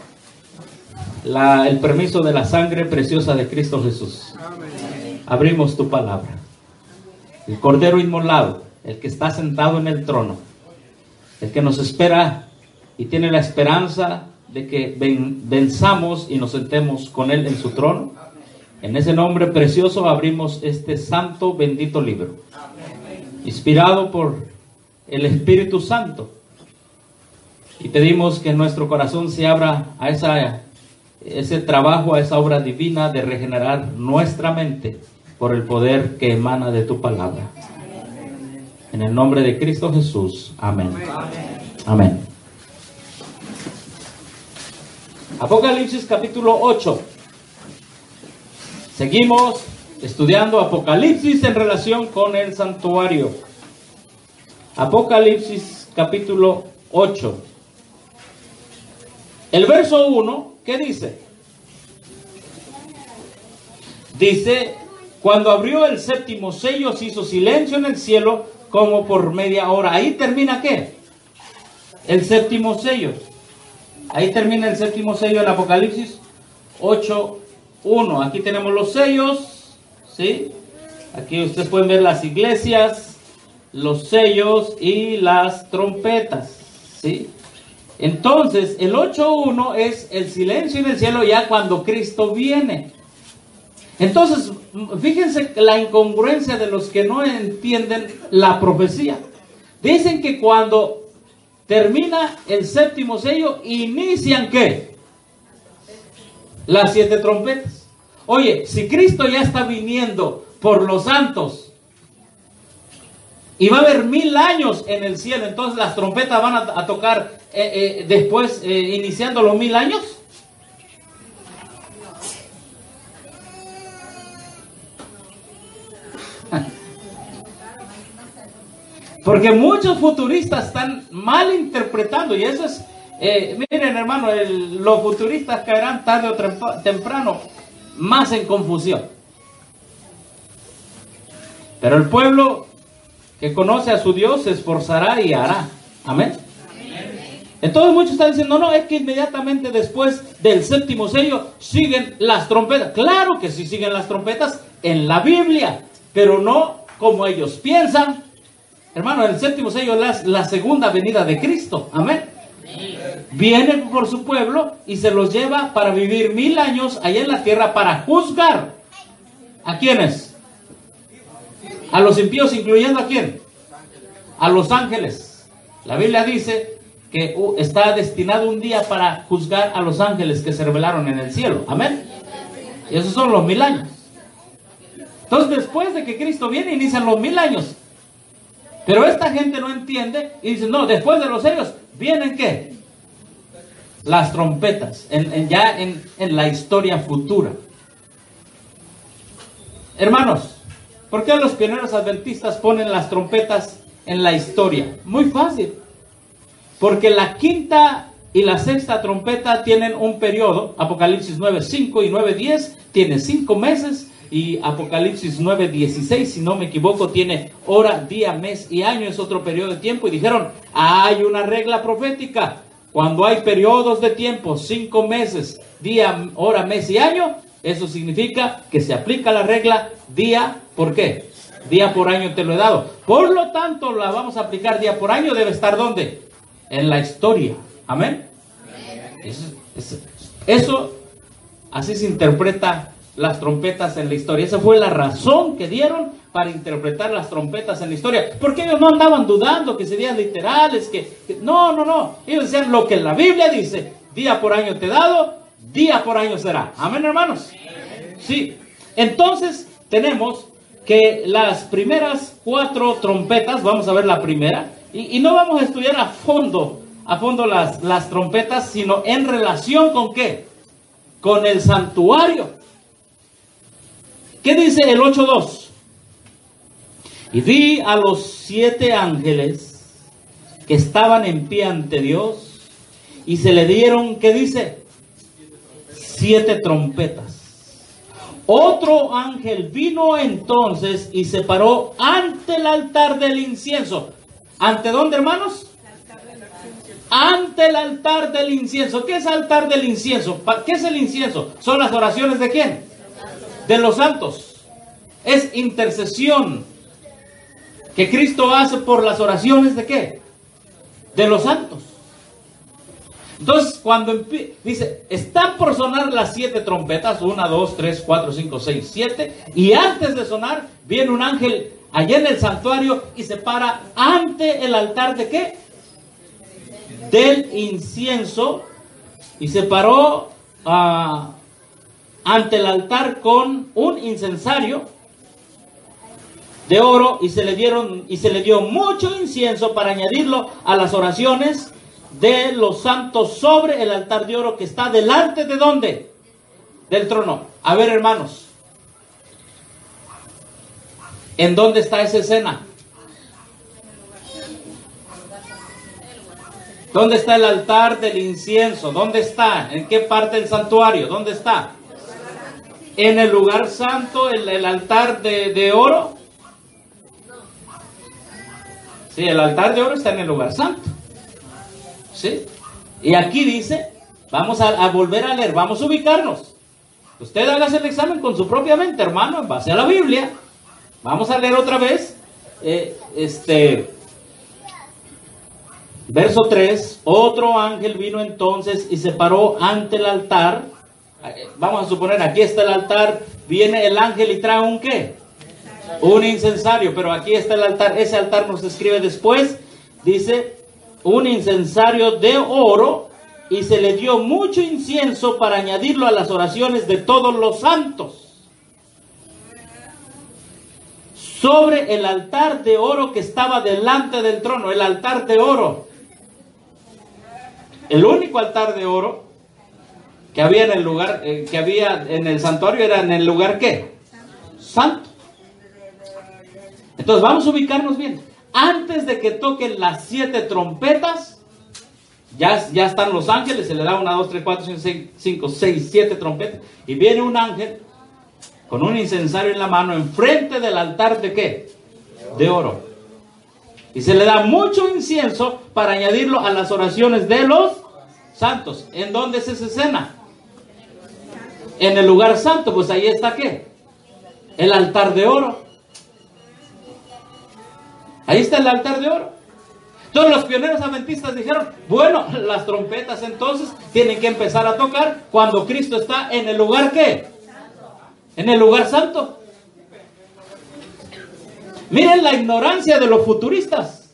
el permiso de la sangre preciosa de Cristo Jesús, abrimos tu palabra. El Cordero inmolado, el que está sentado en el trono, el que nos espera y tiene la esperanza de que venzamos y nos sentemos con Él en su trono. En ese nombre precioso abrimos este santo, bendito libro, inspirado por el Espíritu Santo. Y pedimos que nuestro corazón se abra a ese trabajo, a esa obra divina de regenerar nuestra mente por el poder que emana de tu palabra. En el nombre de Cristo Jesús. Amén. Amén. Apocalipsis capítulo 8. Seguimos estudiando Apocalipsis en relación con el santuario. Apocalipsis capítulo 8. El verso 1, ¿qué dice? Dice, cuando abrió el 7º sello, se hizo silencio en el cielo como por media hora. Ahí termina ¿qué? El 7º sello. Ahí termina el 7º sello en Apocalipsis 8.1. Aquí tenemos los sellos, ¿sí? Aquí ustedes pueden ver las iglesias, los sellos y las trompetas, ¿sí? Entonces, el 8.1 es el silencio en el cielo ya cuando Cristo viene. Entonces, fíjense la incongruencia de los que no entienden la profecía. Dicen que cuando termina el 7º sello, inician ¿qué? Las 7 trompetas. Oye, si Cristo ya está viniendo por los santos y va a haber 1000 años en el cielo, entonces las trompetas van a tocar después, iniciando los 1000 años. Porque muchos futuristas están mal interpretando, y eso es, miren hermano, los futuristas caerán tarde o temprano más en confusión. Pero el pueblo que conoce a su Dios se esforzará y hará. Amén. Entonces muchos están diciendo, no, es que inmediatamente después del séptimo sello siguen las trompetas. Claro que sí siguen las trompetas en la Biblia, pero no como ellos piensan. Hermano, el séptimo sello es la segunda venida de Cristo. Amén. Viene por su pueblo y se los lleva para vivir 1000 años allá en la tierra para juzgar. ¿A quiénes? A los impíos, incluyendo ¿a quién? A los ángeles. La Biblia dice que está destinado un día para juzgar a los ángeles que se rebelaron en el cielo. Amén. Y esos son los 1000 años. Entonces, después de que Cristo viene, inician los 1000 años. Pero esta gente no entiende y dice, no, después de los sellos, ¿vienen qué? Las trompetas, ya en la historia futura. Hermanos, ¿por qué los pioneros adventistas ponen las trompetas en la historia? Muy fácil. Porque la quinta y la sexta trompeta tienen un periodo. Apocalipsis 9:5 y 9:10 tiene 5 meses. Y Apocalipsis 9:16, si no me equivoco, tiene hora, día, mes y año. Es otro periodo de tiempo. Y dijeron, hay una regla profética. Cuando hay periodos de tiempo, 5 meses, día, hora, mes y año, eso significa que se aplica la regla día, ¿por qué? Día por año te lo he dado. Por lo tanto, la vamos a aplicar día por año. Debe estar ¿dónde? En la historia. Amén. Eso así se interpreta las trompetas en la historia. Esa fue la razón que dieron para interpretar las trompetas en la historia. Porque ellos no andaban dudando que serían literales, no. Ellos decían lo que la Biblia dice. Día por año te he dado, día por año será. Amén, hermanos. Sí. Entonces tenemos que las primeras 4 trompetas, vamos a ver la primera, y no vamos a estudiar a fondo las trompetas, sino en relación con ¿qué? Con el santuario. ¿Qué dice el 8:2? Y vi a los 7 ángeles que estaban en pie ante Dios y se le dieron, ¿qué dice? 7 trompetas. Otro ángel vino entonces y se paró ante el altar del incienso. ¿Ante dónde, hermanos? Ante el altar del incienso. ¿Qué es altar del incienso? ¿Qué es el incienso? ¿Son las oraciones de quién? De los santos. Es intercesión que Cristo hace por las oraciones de ¿qué? De los santos. Entonces, cuando dice, están por sonar las 7 trompetas, 1, 2, 3, 4, 5, 6, 7, y antes de sonar, viene un ángel allá en el santuario y se para ante el altar de ¿qué? Del incienso, y se paró ante el altar con un incensario de oro, y se le dio mucho incienso para añadirlo a las oraciones de los santos sobre el altar de oro que está delante de ¿dónde? Del trono. A ver, hermanos, ¿en dónde está esa escena? ¿Dónde está el altar del incienso? ¿Dónde está? ¿En qué parte del santuario? ¿Dónde está? En el lugar santo, el altar de oro. Sí, el altar de oro está en el lugar santo. ¿Sí? Y aquí dice, vamos a volver a leer, vamos a ubicarnos. Usted hágase el examen con su propia mente, hermano, en base a la Biblia. Vamos a leer otra vez. Verso 3, otro ángel vino entonces y se paró ante el altar. Vamos a suponer, aquí está el altar, viene el ángel y trae un ¿qué? Un incensario, pero aquí está el altar. Ese altar nos escribe después, dice, un incensario de oro, y se le dio mucho incienso para añadirlo a las oraciones de todos los santos. Sobre el altar de oro que estaba delante del trono, el altar de oro. El único altar de oro que había en el lugar, que había en el santuario, era en el lugar ¿qué? Santo. Entonces vamos a ubicarnos bien. Antes de que toquen las 7 trompetas, ya están los ángeles, se le da 1, 2, 3, 4, 5, 6, 7 trompetas, y viene un ángel con un incensario en la mano, enfrente del altar de ¿qué? De oro. Y se le da mucho incienso para añadirlo a las oraciones de los santos. ¿En dónde es esa escena? En el lugar santo. Pues ahí está ¿qué? El altar de oro. Ahí está el altar de oro. Entonces los pioneros adventistas dijeron, bueno, las trompetas entonces tienen que empezar a tocar cuando Cristo está en el lugar ¿qué? En el lugar santo. Miren la ignorancia de los futuristas.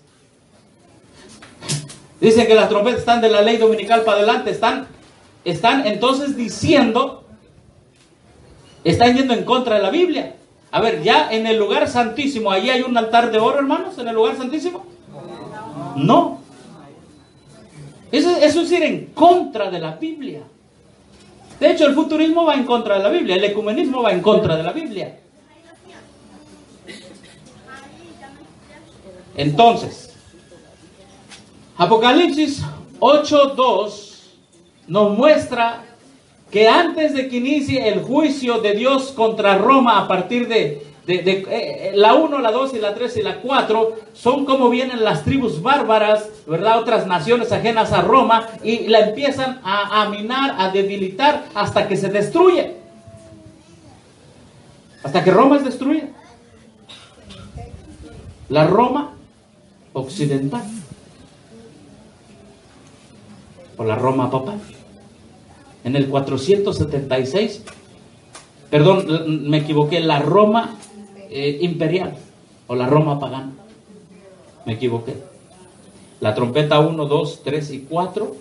Dicen que las trompetas están de la ley dominical para adelante. Están entonces diciendo, están yendo en contra de la Biblia. A ver, ya en el lugar santísimo, ¿ahí hay un altar de oro, hermanos? ¿En el lugar santísimo? No. Eso es ir en contra de la Biblia. De hecho, el futurismo va en contra de la Biblia. El ecumenismo va en contra de la Biblia. Entonces, Apocalipsis 8:2 nos muestra que antes de que inicie el juicio de Dios contra Roma, a partir de la 1, la 2 y la 3 y la 4, son como vienen las tribus bárbaras, ¿verdad? Otras naciones ajenas a Roma, y la empiezan a minar, a debilitar, hasta que se destruye. Hasta que Roma es destruida. La Roma occidental. O la Roma papal. En el 476, perdón, me equivoqué, la Roma imperial o la Roma pagana. Me equivoqué. La trompeta 1, 2, 3 y 4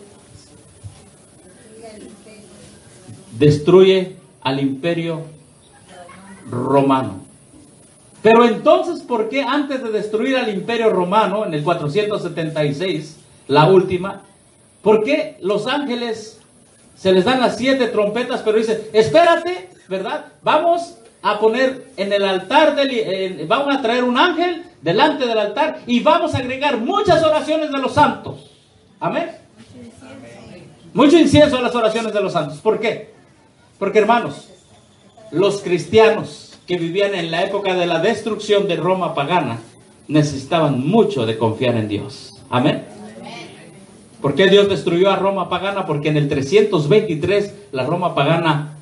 destruye al imperio romano. Pero entonces, ¿por qué antes de destruir al imperio romano en el 476, la última, por qué los ángeles se les dan las 7 trompetas, pero dice, espérate, ¿verdad? Vamos a poner en el altar, vamos a traer un ángel delante del altar y vamos a agregar muchas oraciones de los santos. Amén. Mucho incienso a las oraciones de los santos. ¿Por qué? Porque, hermanos, los cristianos que vivían en la época de la destrucción de Roma pagana necesitaban mucho de confiar en Dios. Amén. ¿Por qué Dios destruyó a Roma pagana? Porque en el 323 la Roma pagana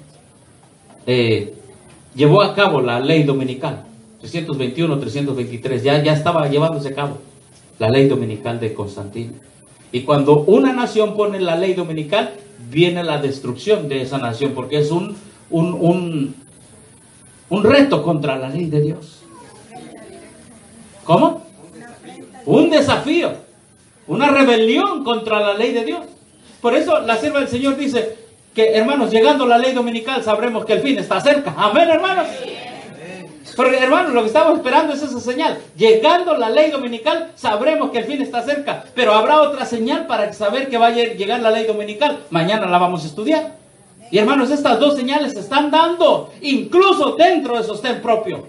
llevó a cabo la ley dominical. 321, 323, ya estaba llevándose a cabo la ley dominical de Constantino. Y cuando una nación pone la ley dominical, viene la destrucción de esa nación, porque es un reto contra la ley de Dios. ¿Cómo? Un desafío, una rebelión contra la ley de Dios. Por eso la sierva del Señor dice que, hermanos, llegando la ley dominical sabremos que el fin está cerca. Amén, hermanos. Porque, hermanos, lo que estamos esperando es esa señal. Llegando la ley dominical sabremos que el fin está cerca. Pero habrá otra señal para saber que va a llegar la ley dominical. Mañana la vamos a estudiar. Y, hermanos, estas dos señales se están dando incluso dentro de sostén propio.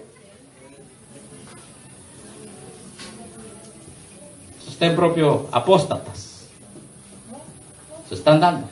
Sostén propio apóstatas. Se están dando.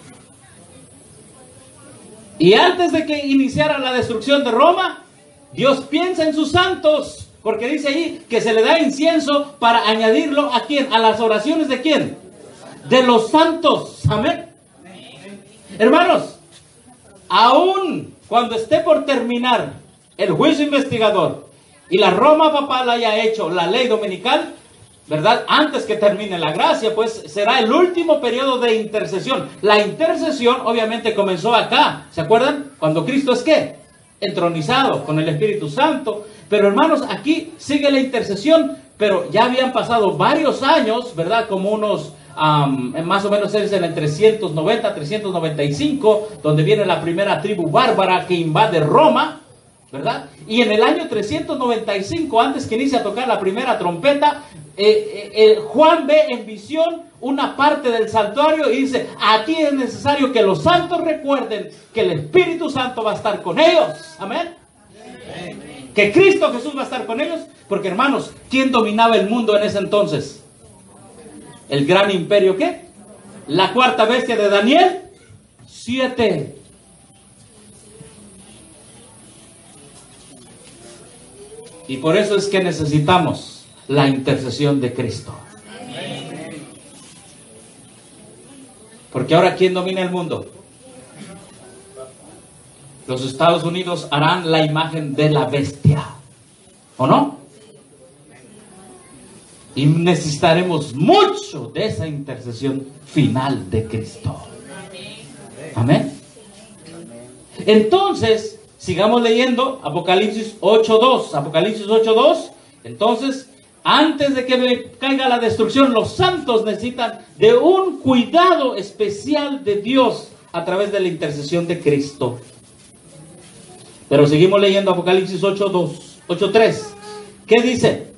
Y antes de que iniciara la destrucción de Roma, Dios piensa en sus santos, porque dice ahí que se le da incienso para añadirlo ¿a quién? A las oraciones ¿de quién? De los santos. Amén. Hermanos, aún cuando esté por terminar el juicio investigador y la Roma papal haya hecho la ley dominical, ¿verdad? Antes que termine la gracia, pues será el último periodo de intercesión. La intercesión obviamente comenzó acá. ¿Se acuerdan? Cuando Cristo es ¿qué? Entronizado con el Espíritu Santo. Pero, hermanos, aquí sigue la intercesión, pero ya habían pasado varios años, ¿verdad? Como unos, más o menos es en el 390, 395, donde viene la primera tribu bárbara que invade Roma, ¿verdad? Y en el año 395, antes que inicie a tocar la primera trompeta, Juan ve en visión una parte del santuario y dice, aquí es necesario que los santos recuerden que el Espíritu Santo va a estar con ellos. Amén. Que Cristo Jesús va a estar con ellos. Porque, hermanos, ¿quién dominaba el mundo en ese entonces? El gran imperio, ¿qué? La cuarta bestia de Daniel, 7. Y por eso es que necesitamos la intercesión de Cristo. Porque ahora, ¿quién domina el mundo? Los Estados Unidos harán la imagen de la bestia, ¿o no? Y necesitaremos mucho de esa intercesión final de Cristo. Amén. Entonces, sigamos leyendo Apocalipsis 8:2. Apocalipsis 8:2. Entonces, antes de que me caiga la destrucción, los santos necesitan de un cuidado especial de Dios a través de la intercesión de Cristo. Pero seguimos leyendo Apocalipsis 8:3. ¿Qué dice?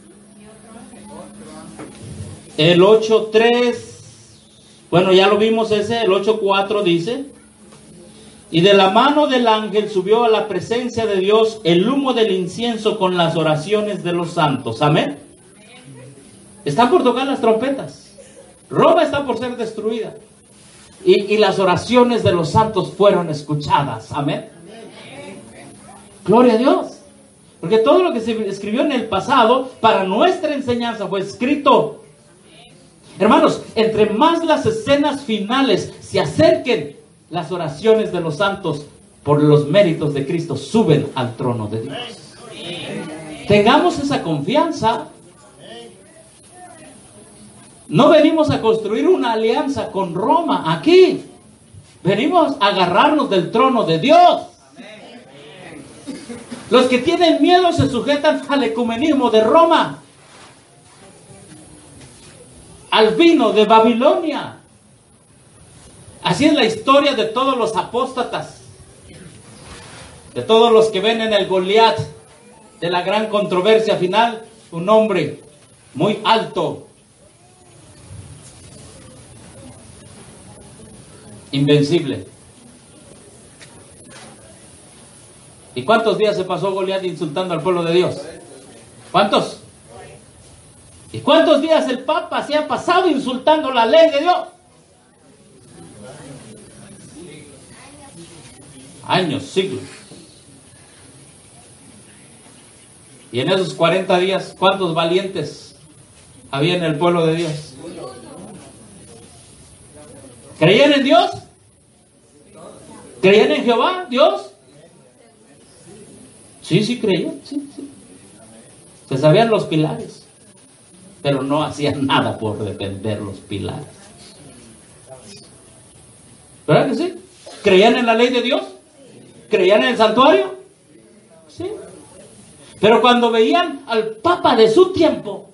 El 8:3, bueno, ya lo vimos ese. El 8:4 dice: y de la mano del ángel subió a la presencia de Dios el humo del incienso con las oraciones de los santos. Amén. Están por tocar las trompetas. Roma está por ser destruida. Y las oraciones de los santos fueron escuchadas. Amén. Gloria a Dios. Porque todo lo que se escribió en el pasado para nuestra enseñanza fue escrito. Hermanos, entre más las escenas finales se acerquen, las oraciones de los santos por los méritos de Cristo suben al trono de Dios. Tengamos esa confianza. No venimos a construir una alianza con Roma aquí. Venimos a agarrarnos del trono de Dios. Los que tienen miedo se sujetan al ecumenismo de Roma, al vino de Babilonia. Así es la historia de todos los apóstatas, de todos los que ven en el Goliat de la gran controversia final un hombre muy alto, invencible. ¿Y cuántos días se pasó Goliat insultando al pueblo de Dios? ¿Cuántos? ¿Y cuántos días el Papa se ha pasado insultando la ley de Dios? Años, siglos. Y en esos 40 días, ¿cuántos valientes había en el pueblo de Dios? ¿Creían en Dios? ¿Creían en Jehová, Dios? Sí, creían, sí. Se sabían los pilares, pero no hacían nada por defender los pilares. ¿Verdad que sí? ¿Creían en la ley de Dios? ¿Creían en el santuario? Sí. Pero cuando veían al Papa de su tiempo,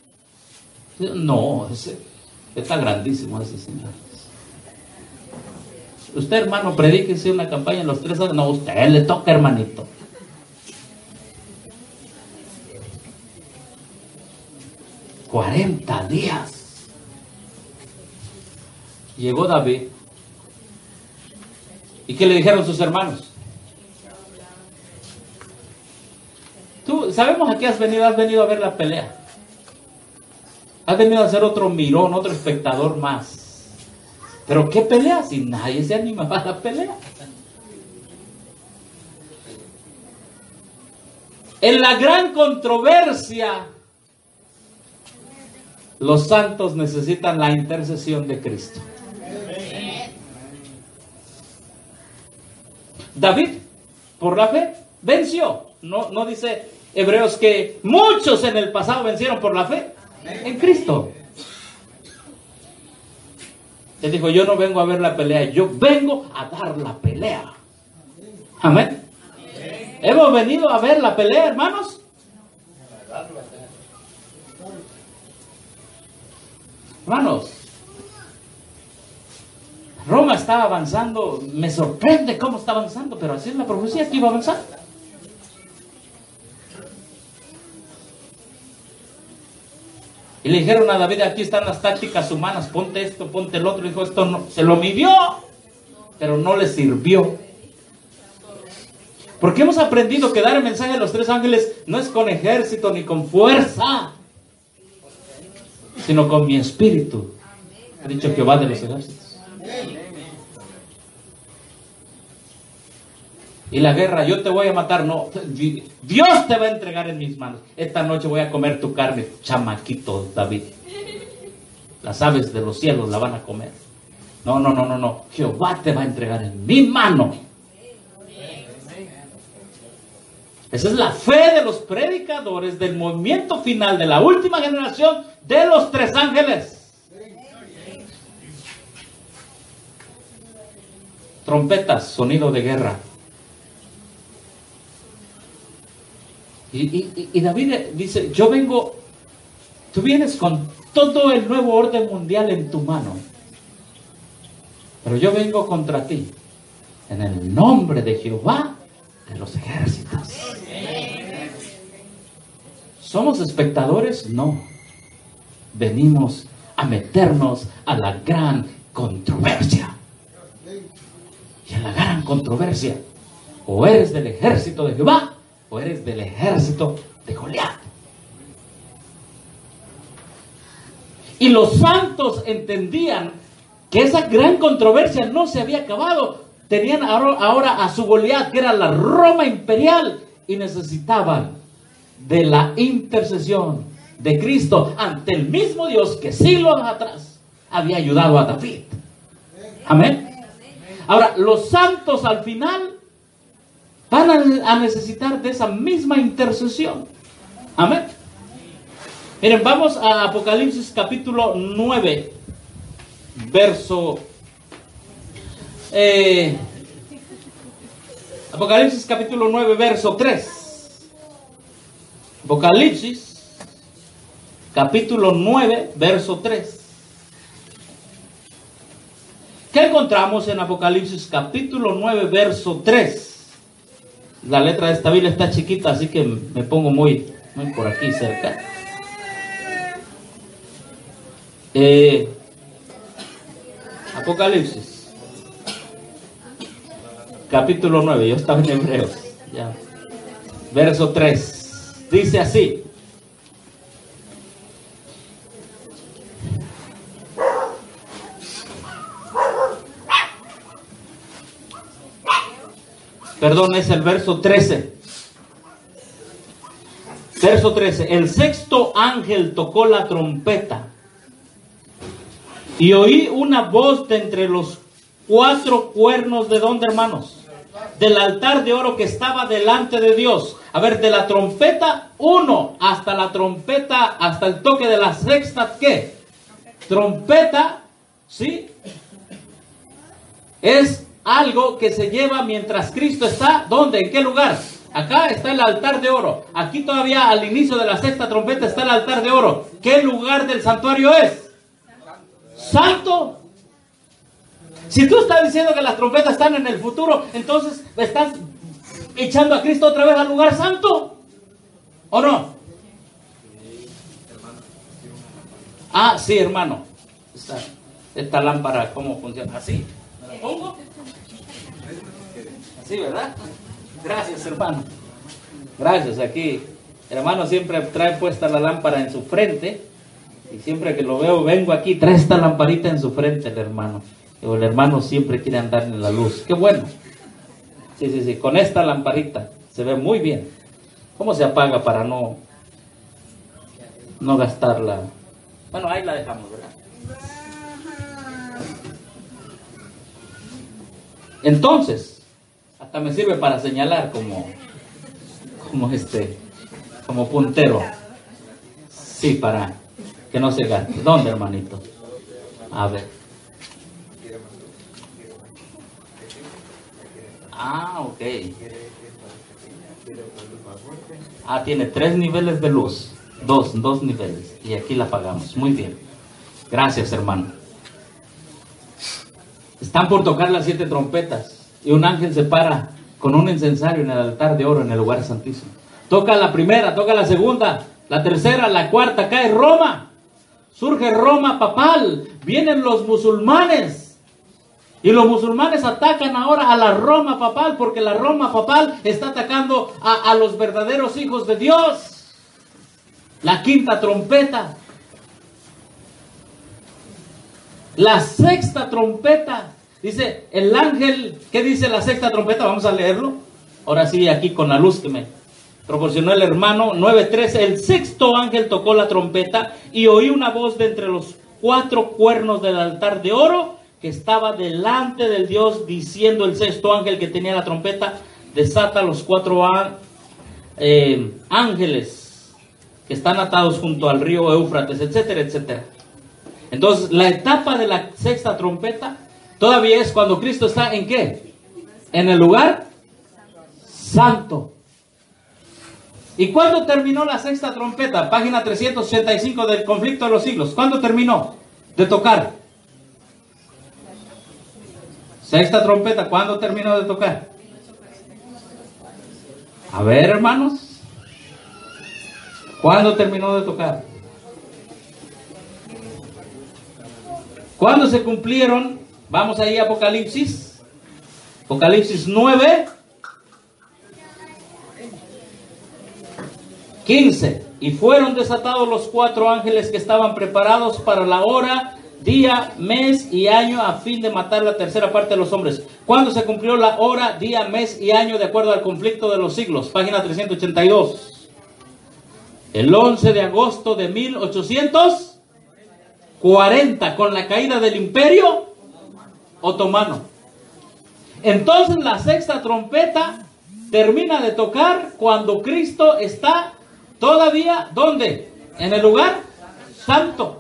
no, ese está grandísimo ese señor. Usted, hermano, predíquese una campaña en los 3 años. No, usted le toca, hermanito. ...40 días... Llegó David. ¿Y qué le dijeron sus hermanos? Tú, sabemos a qué has venido a ver la pelea. Has venido a ser otro mirón, otro espectador más. Pero ¿qué pelea? Si nadie se animaba a la pelea. En la gran controversia, los santos necesitan la intercesión de Cristo. David, por la fe, venció. No dice Hebreos que muchos en el pasado vencieron por la fe en Cristo. Él dijo: yo no vengo a ver la pelea, yo vengo a dar la pelea. Amén. Hemos venido a ver la pelea, hermanos. Hermanos, Roma está avanzando. Me sorprende cómo está avanzando, pero así es la profecía, que iba a avanzar. Y le dijeron a David: aquí están las tácticas humanas, ponte esto, ponte el otro. Y dijo: esto no, se lo midió, pero no le sirvió. Porque hemos aprendido que dar el mensaje a los 3 ángeles no es con ejército ni con fuerza, sino con mi espíritu, ha dicho Jehová de los ejércitos. Y la guerra, yo te voy a matar, no, Dios te va a entregar en mis manos. Esta noche voy a comer tu carne, chamaquito David. Las aves de los cielos la van a comer. No, Jehová te va a entregar en mi mano. Esa es la fe de los predicadores del movimiento final de la última generación de los 3 ángeles. Trompetas, sonido de guerra. Y David dice, yo vengo, tú vienes con todo el nuevo orden mundial en tu mano, pero yo vengo contra ti en el nombre de Jehová de los ejércitos. ¿Somos espectadores? No. Venimos a meternos a la gran controversia. Y en la gran controversia, o eres del ejército de Jehová, o eres del ejército de Goliat. Y los santos entendían que esa gran controversia no se había acabado. Tenían ahora a su Goliat, que era la Roma imperial, y necesitaban de la intercesión de Cristo ante el mismo Dios que siglos atrás había ayudado a David. Amén. Ahora, los santos al final van a necesitar de esa misma intercesión. Amén. Miren, vamos a Apocalipsis capítulo 9, verso... Apocalipsis capítulo 9, verso 3. Apocalipsis capítulo 9, verso 3. ¿Qué encontramos en Apocalipsis capítulo 9, verso 3? La letra de esta Biblia está chiquita, así que me pongo muy por aquí cerca. Apocalipsis capítulo 9, yo estaba en Hebreos ya. Verso 3 dice así: perdón, es el verso 13. Verso 13: el sexto ángel tocó la trompeta y oí una voz de entre los 4 cuernos. ¿De dónde, hermanos? Del altar de oro que estaba delante de Dios. A ver, de la trompeta 1 hasta la trompeta, hasta el toque de la sexta, ¿qué? Trompeta, ¿sí? Es algo que se lleva mientras Cristo está, ¿dónde? ¿En qué lugar? Acá está el altar de oro. Aquí todavía al inicio de la sexta trompeta está el altar de oro. ¿Qué lugar del santuario es? Santo. Si tú estás diciendo que las trompetas están en el futuro, entonces estás echando a Cristo otra vez al lugar santo, ¿o no? Ah, sí, hermano. Esta lámpara, ¿cómo funciona? ¿Así? ¿Me la pongo? Así, ¿verdad? Gracias, hermano. Gracias. Aquí, hermano siempre trae puesta la lámpara en su frente. Y siempre que lo veo, vengo aquí, trae esta lamparita en su frente el hermano. El hermano siempre quiere andar en la luz. ¡Qué bueno! Sí. Con esta lamparita se ve muy bien. ¿Cómo se apaga para no gastarla? Bueno, ahí la dejamos, ¿verdad? Entonces, hasta me sirve para señalar como puntero. Sí, para que no se gaste. ¿Dónde, hermanito? A ver. Ah, ok. Tiene 3 niveles de luz. Dos niveles. Y aquí la apagamos. Muy bien. Gracias, hermano. Están por tocar las 7 trompetas. Y un ángel se para con un incensario en el altar de oro en el lugar santísimo. Toca la primera, toca la segunda, la tercera, la cuarta. Cae Roma. Surge Roma papal. Vienen los musulmanes. Y los musulmanes atacan ahora a la Roma papal, porque la Roma papal está atacando a los verdaderos hijos de Dios. La quinta trompeta. La sexta trompeta. Dice el ángel, ¿qué dice la sexta trompeta? Vamos a leerlo. Ahora sí, aquí con la luz que me proporcionó el hermano. 9:13. El sexto ángel tocó la trompeta y oí una voz de entre los 4 cuernos del altar de oro que estaba delante del Dios, diciendo el sexto ángel que tenía la trompeta: desata los 4 ángeles que están atados junto al río Éufrates, etcétera, etcétera. Entonces, la etapa de la sexta trompeta todavía es cuando Cristo está ¿en qué? En el lugar santo. ¿Y cuándo terminó la sexta trompeta? Página 385 del Conflicto de los Siglos. ¿Cuándo terminó de tocar? Sexta trompeta, ¿cuándo terminó de tocar? A ver, hermanos. ¿Cuándo terminó de tocar? ¿Cuándo se cumplieron? Vamos ahí a Apocalipsis. Apocalipsis 9:15. Y fueron desatados los 4 ángeles que estaban preparados para la hora, día, mes y año, a fin de matar la tercera parte de los hombres. ¿Cuándo se cumplió la hora, día, mes y año de acuerdo al Conflicto de los Siglos? Página 382. El 11 de agosto de 1840, con la caída del Imperio Otomano. Entonces la sexta trompeta termina de tocar cuando Cristo está todavía, ¿dónde? En el lugar santo.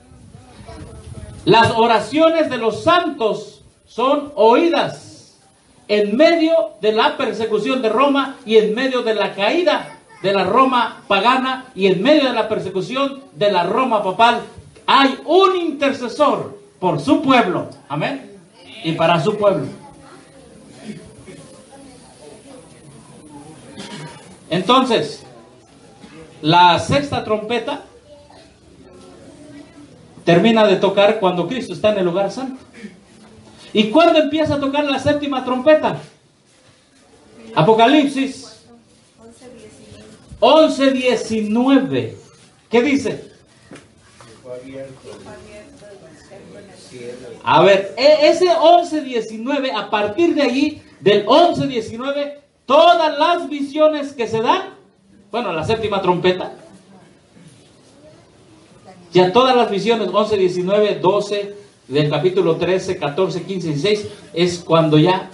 Las oraciones de los santos son oídas en medio de la persecución de Roma y en medio de la caída de la Roma pagana y en medio de la persecución de la Roma papal. Hay un intercesor por su pueblo, amén, y para su pueblo. Entonces, la sexta trompeta termina de tocar cuando Cristo está en el lugar santo. ¿Y cuándo empieza a tocar la séptima trompeta? Apocalipsis 11:19. ¿Qué dice? A ver, ese 11:19, a partir de allí, del 11:19, todas las visiones que se dan, bueno, la séptima trompeta, ya todas las visiones, 11, 19, 12, del capítulo 13, 14, 15, 16, es cuando ya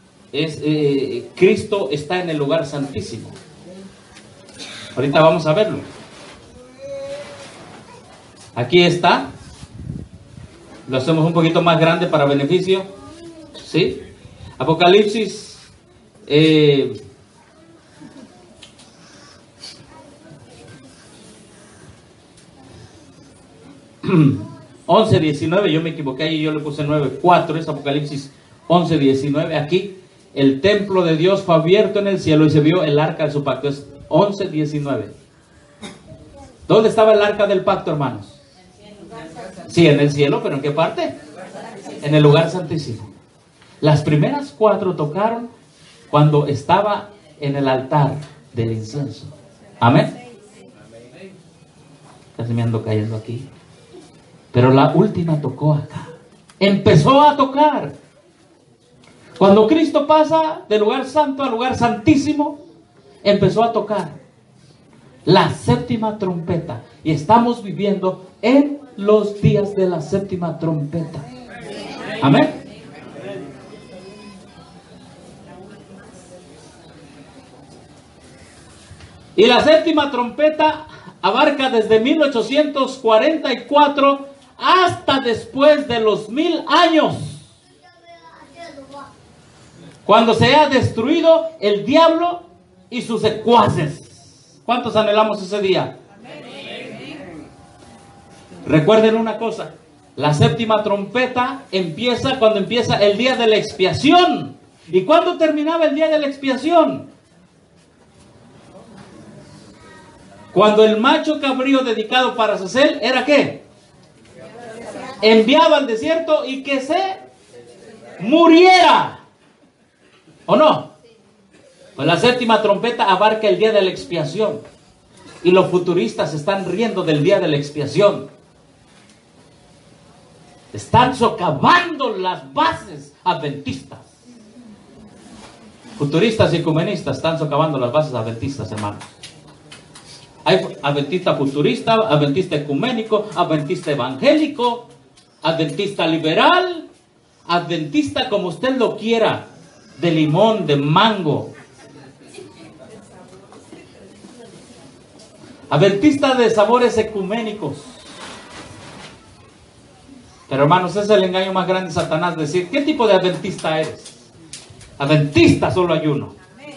Cristo está en el lugar santísimo. Ahorita vamos a verlo. Aquí está. Lo hacemos un poquito más grande para beneficio. ¿Sí? Apocalipsis 11:19, yo me equivoqué y yo le puse 9:4, es Apocalipsis 11:19. Aquí el templo de Dios fue abierto en el cielo y se vio el arca de su pacto. Es 11:19. ¿Dónde estaba el arca del pacto, hermanos? Sí, en el cielo, pero ¿en qué parte? En el lugar santísimo. Las primeras 4 tocaron cuando estaba en el altar del incienso. Amén. Casi me ando cayendo aquí. Pero la última tocó acá. Empezó a tocar. Cuando Cristo pasa del lugar santo al lugar santísimo, empezó a tocar la séptima trompeta. Y estamos viviendo en los días de la séptima trompeta. Amén. Y la séptima trompeta abarca desde 1844 hasta después de los 1000 años, cuando se ha destruido el diablo y sus secuaces. ¿Cuántos anhelamos ese día? Recuerden una cosa, la séptima trompeta empieza cuando empieza el día de la expiación. ¿Y cuándo terminaba el día de la expiación? Cuando el macho cabrío dedicado para Azazel era ¿qué? Enviaba al desierto y que se muriera. ¿O no? Pues la séptima trompeta abarca el día de la expiación. Y los futuristas están riendo del día de la expiación. Están socavando las bases adventistas. Futuristas y ecumenistas están socavando las bases adventistas, hermanos. Hay adventista futurista, adventista ecuménico, adventista evangélico, adventista liberal, adventista como usted lo quiera, de limón, de mango. Adventista de sabores ecuménicos. Pero hermanos, ese es el engaño más grande de Satanás, decir, ¿qué tipo de adventista eres? Adventista solo hay uno.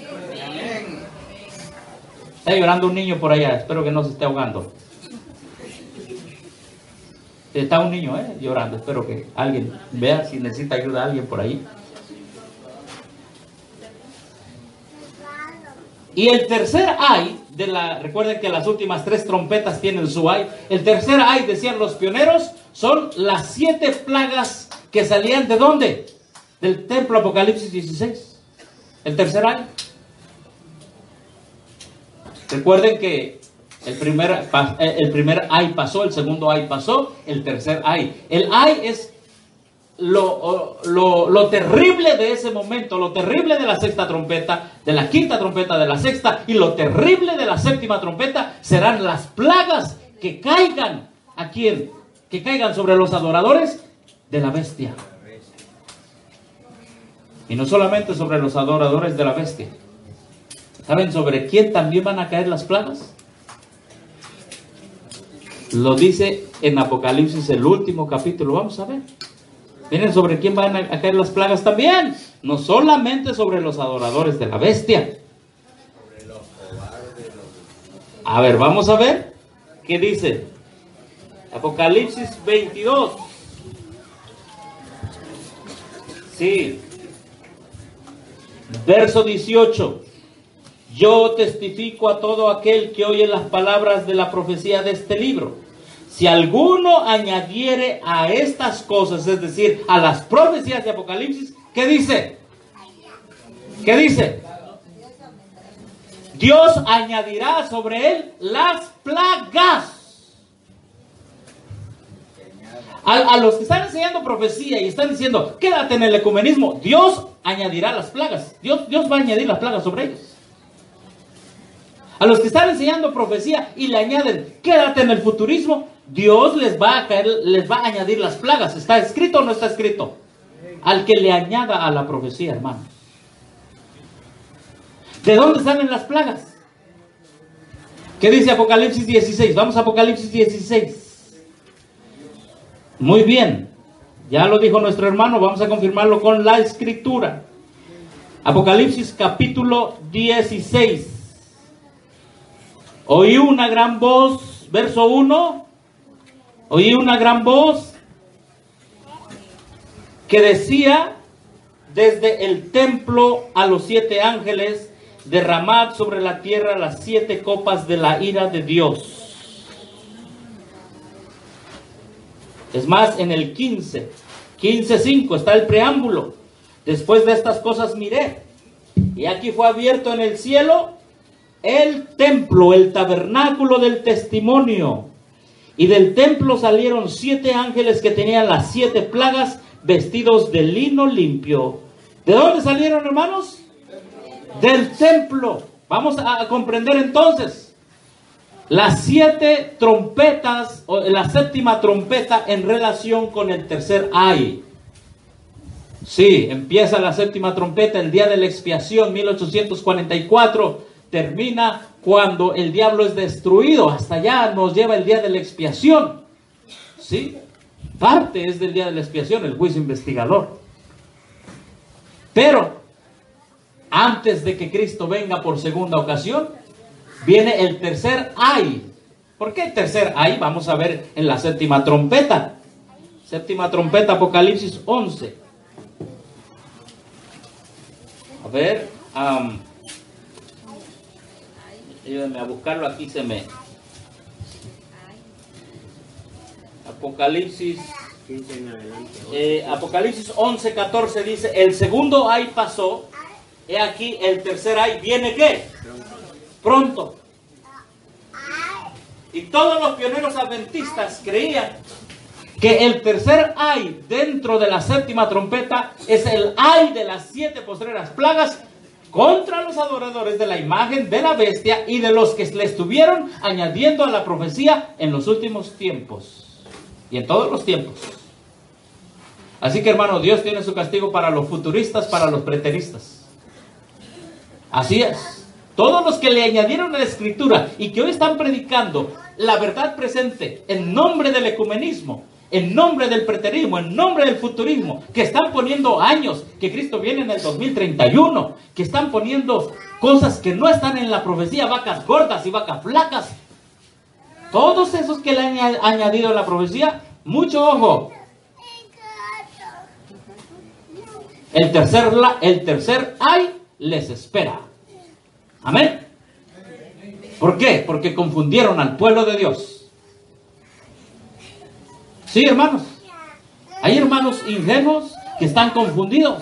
Está llorando un niño por allá, espero que no se esté ahogando. Está un niño llorando, espero que alguien vea si necesita ayuda a alguien por ahí. Y el tercer ay, recuerden que las últimas 3 trompetas tienen su ay. El tercer ay, decían los pioneros, son las 7 plagas que salían ¿de dónde? Del templo, Apocalipsis 16. El tercer ay. Recuerden que el primer ay pasó, el segundo ay pasó, el tercer ay. El ay es lo terrible de ese momento, lo terrible de la sexta trompeta, de la quinta trompeta, de la sexta, y lo terrible de la séptima trompeta serán las plagas que caigan. ¿A quién? Que caigan sobre los adoradores de la bestia. Y no solamente sobre los adoradores de la bestia. ¿Saben sobre quién también van a caer las plagas? Lo dice en Apocalipsis, el último capítulo. Vamos a ver. Miren sobre quién van a caer las plagas también. No solamente sobre los adoradores de la bestia. A ver, vamos a ver qué dice. Apocalipsis 22. Sí. Verso 18. Yo testifico a todo aquel que oye las palabras de la profecía de este libro. Si alguno añadiere a estas cosas, es decir, a las profecías de Apocalipsis, ¿qué dice? ¿Qué dice? Dios añadirá sobre él las plagas. A los que están enseñando profecía y están diciendo, quédate en el ecumenismo, Dios añadirá las plagas. Dios va a añadir las plagas sobre ellos. A los que están enseñando profecía y le añaden, quédate en el futurismo, Dios les va a añadir las plagas. ¿Está escrito o no está escrito? Al que le añada a la profecía, hermanos. ¿De dónde salen las plagas? ¿Qué dice Apocalipsis 16? Vamos a Apocalipsis 16. Muy bien. Ya lo dijo nuestro hermano, vamos a confirmarlo con la escritura. Apocalipsis capítulo 16. Oí una gran voz, verso 1, oí una gran voz que decía desde el templo a los 7 ángeles, derramad sobre la tierra las 7 copas de la ira de Dios. Es más, en el 15:5 está el preámbulo. Después de estas cosas miré, y aquí fue abierto en el cielo el templo, el tabernáculo del testimonio. Y del templo salieron 7 ángeles que tenían las 7 plagas, vestidos de lino limpio. ¿De dónde salieron, hermanos? Del templo. Vamos a comprender entonces las 7 trompetas, o la séptima trompeta en relación con el tercer ay. Sí, empieza la séptima trompeta, el día de la expiación, 1844. Termina cuando el diablo es destruido. Hasta allá nos lleva el día de la expiación. ¿Sí? Parte es del día de la expiación, el juicio investigador. Pero antes de que Cristo venga por segunda ocasión, viene el tercer ay. ¿Por qué el tercer ay? Vamos a ver en la séptima trompeta. Séptima trompeta, Apocalipsis 11. A ver, ayúdenme a buscarlo, aquí se me... Apocalipsis 11:14 dice, el segundo ay pasó, he aquí el tercer ay viene ¿qué? Pronto. Y todos los pioneros adventistas creían que el tercer ay dentro de la séptima trompeta es el ay de las 7 postreras plagas, contra los adoradores de la imagen de la bestia y de los que le estuvieron añadiendo a la profecía en los últimos tiempos y en todos los tiempos. Así que, hermano, Dios tiene su castigo para los futuristas, para los preteristas. Así es. Todos los que le añadieron a la escritura y que hoy están predicando la verdad presente en nombre del ecumenismo, en nombre del preterismo, en nombre del futurismo, que están poniendo años, que Cristo viene en el 2031, que están poniendo cosas que no están en la profecía, vacas gordas y vacas flacas. Todos esos que le han añadido a la profecía, mucho ojo. El tercer ay les espera. Amén. ¿Por qué? Porque confundieron al pueblo de Dios. Sí, hermanos. Hay hermanos ingenuos que están confundidos.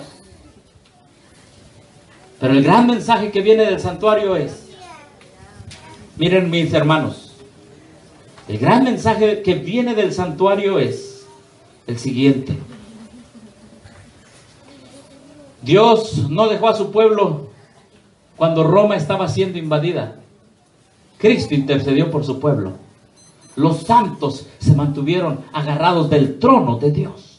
Pero el gran mensaje que viene del santuario es, miren mis hermanos, el gran mensaje que viene del santuario es el siguiente. Dios no dejó a su pueblo cuando Roma estaba siendo invadida. Cristo intercedió por su pueblo. Los santos se mantuvieron agarrados del trono de Dios.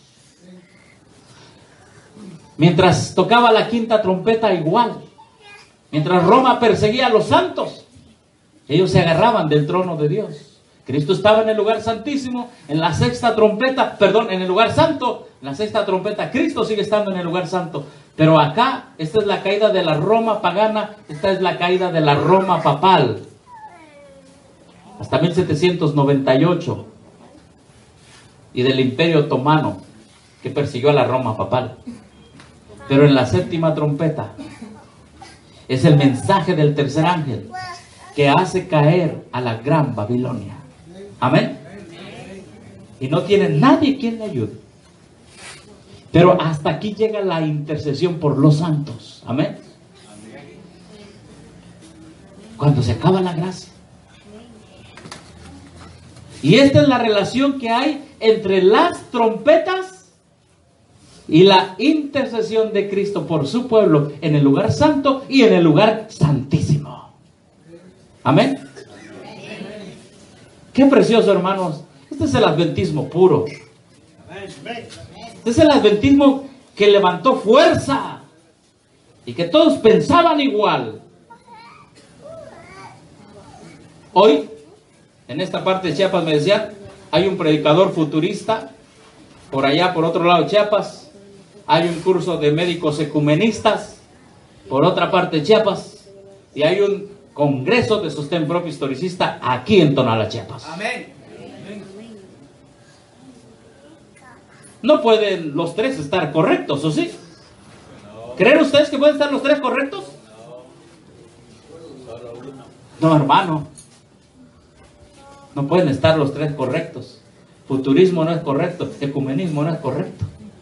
Mientras tocaba la quinta trompeta, igual. Mientras Roma perseguía a los santos, ellos se agarraban del trono de Dios. Cristo estaba en el lugar santísimo, en la sexta trompeta, en el lugar santo, en la sexta trompeta. Cristo sigue estando en el lugar santo. Pero acá, esta es la caída de la Roma pagana, esta es la caída de la Roma papal. Hasta 1798. Y del Imperio Otomano, que persiguió a la Roma papal. Pero en la séptima trompeta, es el mensaje del tercer ángel, que hace caer a la gran Babilonia. Amén. Y no tiene nadie quien le ayude. Pero hasta aquí llega la intercesión por los santos. Amén. Cuando se acaba la gracia. Y esta es la relación que hay entre las trompetas y la intercesión de Cristo por su pueblo en el lugar santo y en el lugar santísimo. Amén. Qué precioso, hermanos. Este es el adventismo puro. Este es el adventismo que levantó fuerza y que todos pensaban igual. Hoy, en esta parte de Chiapas, me decían, hay un predicador futurista. Por allá, por otro lado de Chiapas, hay un curso de médicos ecumenistas. Por otra parte de Chiapas, y hay un congreso de sostén propio historicista aquí en Tonalá, Chiapas. Amén. No pueden los tres estar correctos, ¿o sí? ¿Creen ustedes que pueden estar los tres correctos? No, hermano. No pueden estar los tres correctos. Futurismo no es correcto. Ecumenismo no es correcto.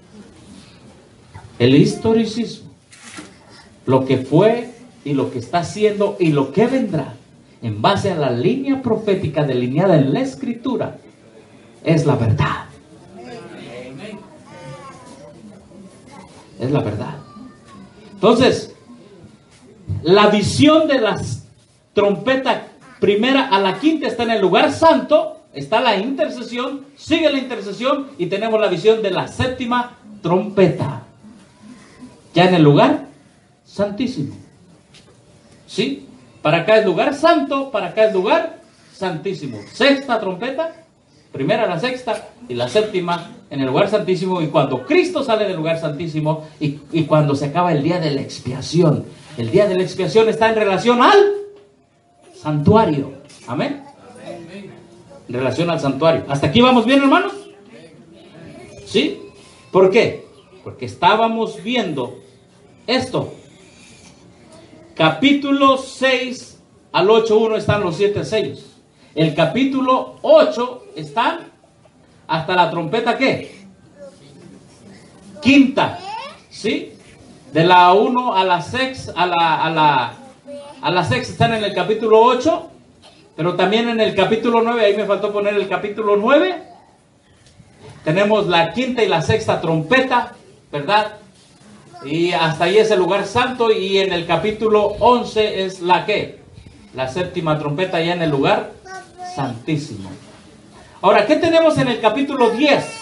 El historicismo, lo que fue y lo que está haciendo y lo que vendrá, en base a la línea profética delineada en la Escritura, es la verdad. Es la verdad. Entonces, la visión de las trompetas primera a la quinta está en el lugar santo, está la intercesión, sigue la intercesión y tenemos la visión de la séptima trompeta, ya en el lugar santísimo. ¿Sí? Para acá es lugar santo, para acá es lugar santísimo. Sexta trompeta, primera la sexta y la séptima en el lugar santísimo. Y cuando Cristo sale del lugar santísimo y cuando se acaba el día de la expiación, el día de la expiación está en relación al santuario. Amén. En relación al santuario. ¿Hasta aquí vamos bien, hermanos? ¿Sí? ¿Por qué? Porque estábamos viendo esto. Capítulo 6 al 8.1 están los 7 sellos. El capítulo 8 están hasta la trompeta ¿qué? Quinta. ¿Sí? De la 1 a la 6 a la 6 están en el capítulo 8, pero también en el capítulo 9, ahí me faltó poner el capítulo 9. Tenemos la quinta y la sexta trompeta, ¿verdad? Y hasta ahí es el lugar santo. Y en el capítulo 11 es la ¿qué? La séptima trompeta ya en el lugar santísimo. Ahora, ¿qué tenemos en el capítulo 10?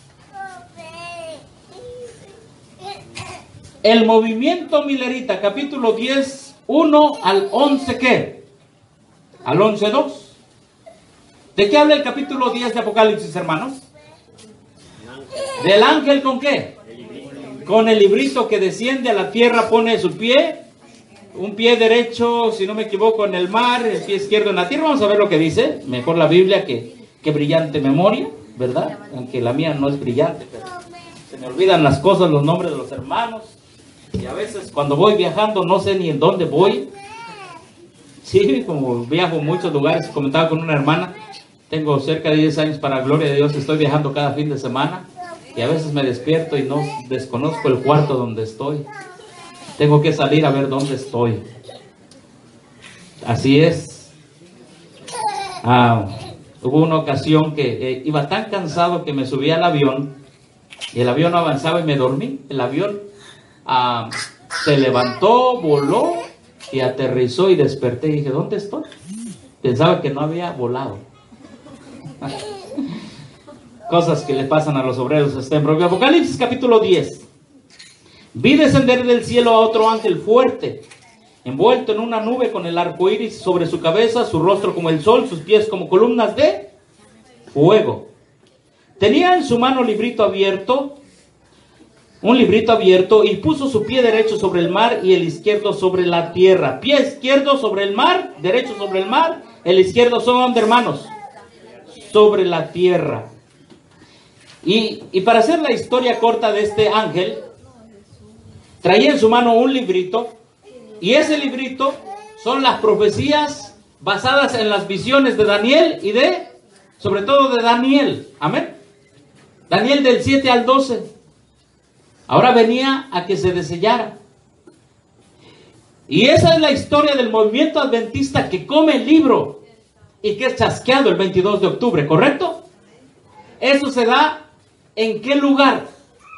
El movimiento milerita, capítulo 10, 1 al 11, ¿qué? Al 11, 2. ¿De qué habla el capítulo 10 de Apocalipsis, hermanos? ¿Del ángel con qué? Con el librito que desciende a la tierra, pone su pie, un pie derecho, si no me equivoco, en el mar, el pie izquierdo en la tierra. Vamos a ver lo que dice. Mejor la Biblia que brillante memoria, ¿verdad? Aunque la mía no es brillante, pero se me olvidan las cosas, los nombres de los hermanos. Y a veces cuando voy viajando no sé ni en dónde voy. Sí, como viajo en muchos lugares, comentaba con una hermana, tengo cerca de 10 años, para gloria de Dios, estoy viajando cada fin de semana. Y a veces me despierto y no desconozco el cuarto donde estoy. Tengo que salir a ver dónde estoy. Así es. Hubo una ocasión que iba tan cansado que me subí al avión. Y el avión avanzaba y me dormí. El avión se levantó, voló y aterrizó y desperté. Y dije, ¿dónde estoy? Pensaba que no había volado. Cosas que le pasan a los obreros. Está en propio Apocalipsis capítulo 10. Vi descender del cielo a otro ángel fuerte, envuelto en una nube con el arco iris sobre su cabeza, su rostro como el sol, sus pies como columnas de fuego. Tenía en su mano un librito abierto, y puso su pie derecho sobre el mar y el izquierdo sobre la tierra. Pie izquierdo sobre el mar, derecho sobre el mar, el izquierdo son ¿dónde, hermanos? Sobre la tierra. Y para hacer la historia corta de este ángel, traía en su mano un librito, y ese librito son las profecías basadas en las visiones de Daniel y sobre todo de Daniel. Amén. Daniel del 7 al 12. Ahora venía a que se desellara. Y esa es la historia del movimiento adventista que come el libro y que es chasqueado el 22 de octubre, ¿correcto? Eso se da ¿en qué lugar?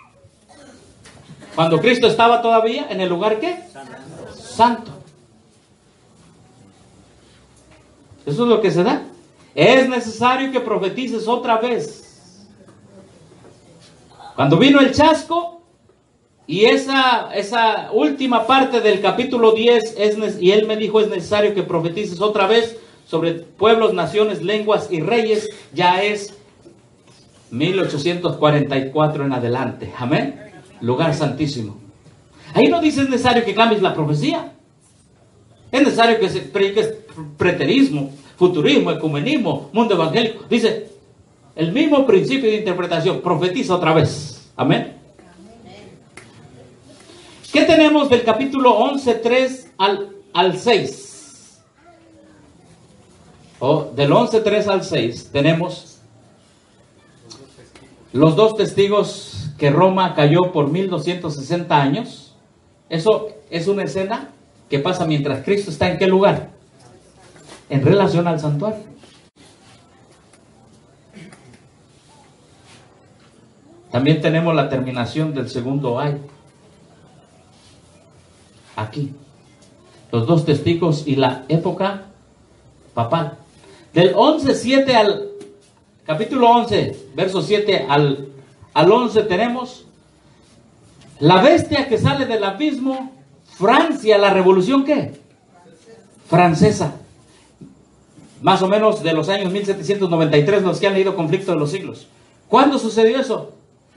Cuando Cristo estaba todavía en el lugar ¿qué? Santo. Eso es lo que se da. Es necesario que profetices otra vez. Cuando vino el chasco y esa última parte del capítulo 10 y él me dijo, es necesario que profetices otra vez sobre pueblos, naciones, lenguas y reyes, ya es 1844 en adelante. Amén. Lugar santísimo. Ahí no dice es necesario que cambies la profecía. Es necesario que se prediques preterismo, futurismo, ecumenismo, mundo evangélico. Dice el mismo principio de interpretación. Profetiza otra vez. Amén. ¿Qué tenemos del capítulo 11:3 al 6? Del 11:3 al 6 tenemos los dos testigos que Roma cayó por 1260 años. Eso es una escena que pasa mientras Cristo está ¿en qué lugar? En relación al santuario. También tenemos la terminación del segundo año. Aquí. Los dos testigos y la época papal. Del 11:7 al capítulo 11, verso 7 al 11 tenemos la bestia que sale del abismo, Francia, la revolución ¿qué? Francesa. Más o menos de los años 1793, los que han leído Conflicto de los Siglos. ¿Cuándo sucedió eso?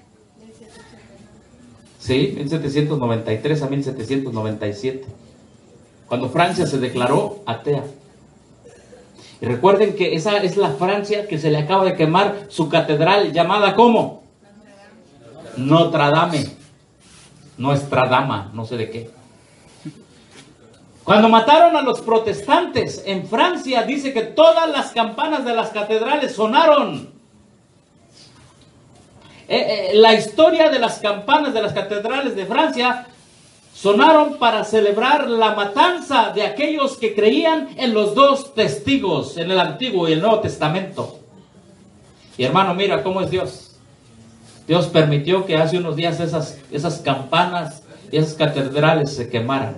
Sí, 1793 a 1797. Cuando Francia se declaró atea. Y recuerden que esa es la Francia que se le acaba de quemar su catedral llamada ¿cómo? Notre Dame. Nuestra Dama, no sé de qué. Cuando mataron a los protestantes en Francia, dice que todas las campanas de las catedrales sonaron. La historia de las campanas de las catedrales de Francia sonaron para celebrar la matanza de aquellos que creían en los dos testigos, en el Antiguo y el Nuevo Testamento. Y hermano, mira cómo es Dios. Dios permitió que hace unos días esas campanas y esas catedrales se quemaran.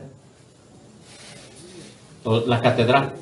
O la catedral.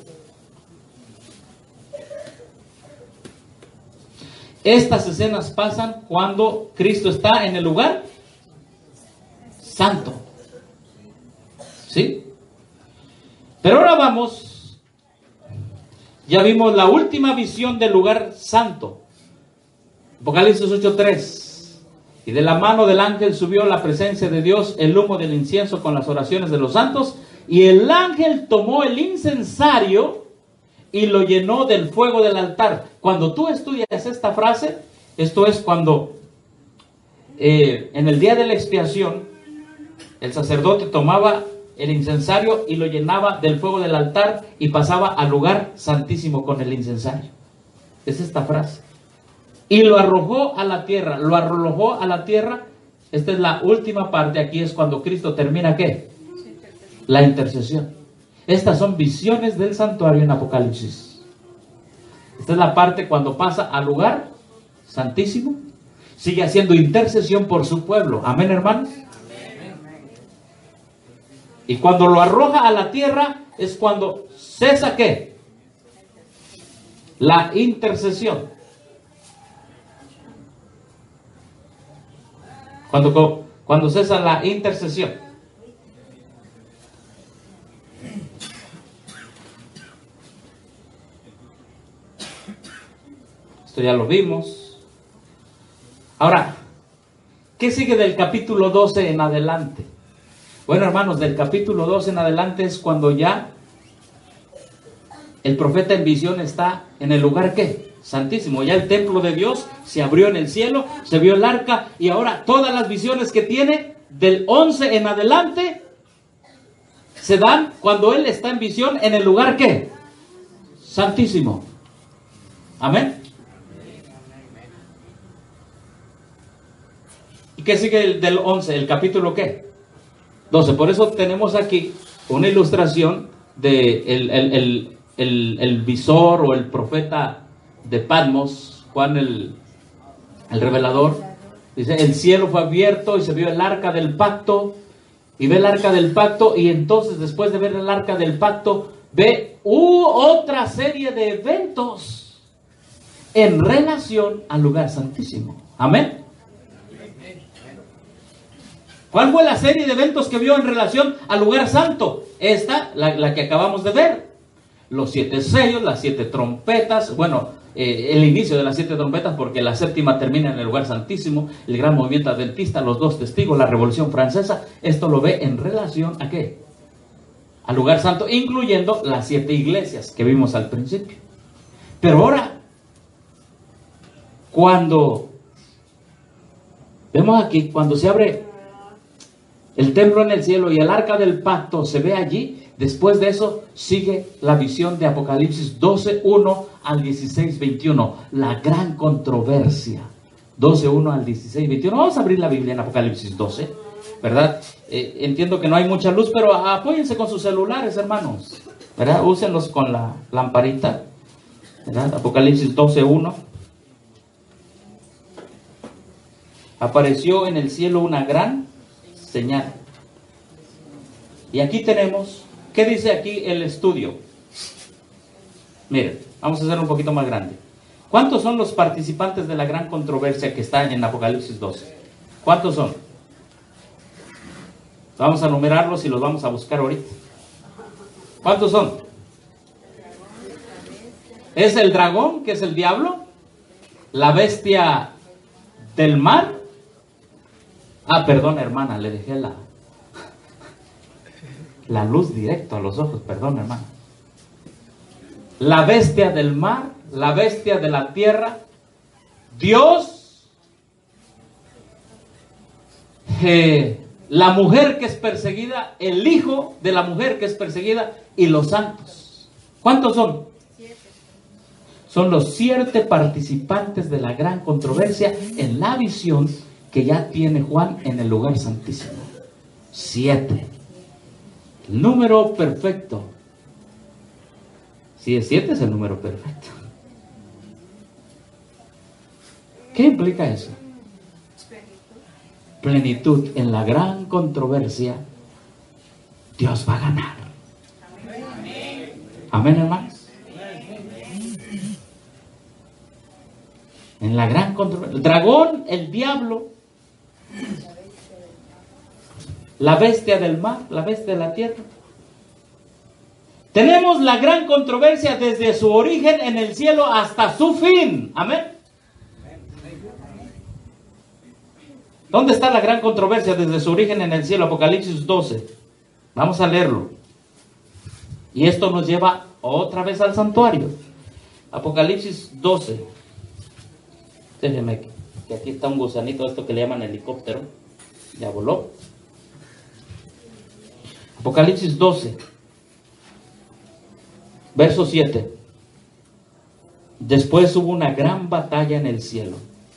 Estas escenas pasan cuando Cristo está en el lugar santo. ¿Sí? Pero ahora vamos, ya vimos la última visión del lugar santo. Apocalipsis 8:3. Y de la mano del ángel subió la presencia de Dios el humo del incienso con las oraciones de los santos. Y el ángel tomó el incensario y lo llenó del fuego del altar. Cuando tú estudias esta frase, esto es cuando en el día de la expiación, el sacerdote tomaba el incensario y lo llenaba del fuego del altar y pasaba al lugar santísimo con el incensario. Es esta frase. Y lo arrojó a la tierra, lo arrojó a la tierra. Esta es la última parte, aquí es cuando Cristo termina, ¿qué? La intercesión. Estas son visiones del santuario en Apocalipsis. Esta es la parte cuando pasa al lugar santísimo, sigue haciendo intercesión por su pueblo. Amén, hermanos. Y cuando lo arroja a la tierra es cuando cesa, ¿qué? La intercesión. Cuando cesa la intercesión. Esto ya lo vimos. Ahora, ¿qué sigue del capítulo 12 en adelante? Bueno, hermanos, del capítulo 12 en adelante es cuando ya el profeta en visión está en el lugar, ¿qué? Santísimo. Ya el templo de Dios se abrió en el cielo, se vio el arca, y ahora todas las visiones que tiene del 11 en adelante se dan cuando él está en visión en el lugar, ¿qué? Santísimo. Amén. ¿Y qué sigue del 11? ¿El capítulo qué? 12. Por eso tenemos aquí una ilustración de el visor o el profeta de Patmos, Juan el revelador. Dice, el cielo fue abierto y se vio el arca del pacto, y ve el arca del pacto, y entonces después de ver el arca del pacto, ve otra serie de eventos en relación al lugar santísimo. Amén. ¿Cuál fue la serie de eventos que vio en relación al lugar santo? Esta, la que acabamos de ver. Los 7 sellos, las 7 trompetas, bueno, el inicio de las 7 trompetas, porque la séptima termina en el lugar santísimo, el gran movimiento adventista, los 2 testigos, la Revolución Francesa. Esto lo ve en relación ¿a qué? Al lugar santo, incluyendo las 7 iglesias que vimos al principio. Pero ahora, cuando vemos aquí, cuando se abre el templo en el cielo y el arca del pacto se ve allí, después de eso sigue la visión de Apocalipsis 12:1 al 16:21, la gran controversia. 12:1 al 16:21. Vamos a abrir la Biblia en Apocalipsis 12, ¿verdad? Entiendo que no hay mucha luz, pero apóyense con sus celulares, hermanos, ¿verdad? Úsenlos con la lamparita, ¿verdad? Apocalipsis 12:1. Apareció en el cielo una gran señal. Y aquí tenemos, ¿qué dice aquí el estudio? Miren, vamos a hacerlo un poquito más grande. ¿Cuántos son los participantes de la gran controversia que está en Apocalipsis 12? ¿Cuántos son? Vamos a numerarlos y los vamos a buscar ahorita. ¿Cuántos son? Es el dragón, que es el diablo, la bestia del mar. Perdón, hermana, le dejé la luz directo a los ojos, perdón, hermana. La bestia del mar, la bestia de la tierra, Dios, la mujer que es perseguida, el hijo de la mujer que es perseguida y los santos. ¿Cuántos son? 7. Son los 7 participantes de la gran controversia en la visión que ya tiene Juan en el lugar santísimo. 7. El número perfecto. Si es 7 es el número perfecto. ¿Qué implica eso? plenitud, en la gran controversia, Dios va a ganar. Amén, hermanos. En la gran controversia, el dragón, el diablo, la bestia del mar, la bestia de la tierra. Tenemos la gran controversia desde su origen en el cielo hasta su fin. Amén. ¿Dónde está la gran controversia desde su origen en el cielo? Apocalipsis 12. Vamos a leerlo. Y esto nos lleva otra vez al santuario. Apocalipsis 12. Déjenme que aquí está un gusanito, esto que le llaman helicóptero. Ya voló. Apocalipsis 12. Verso 7. Después hubo una gran batalla en el cielo.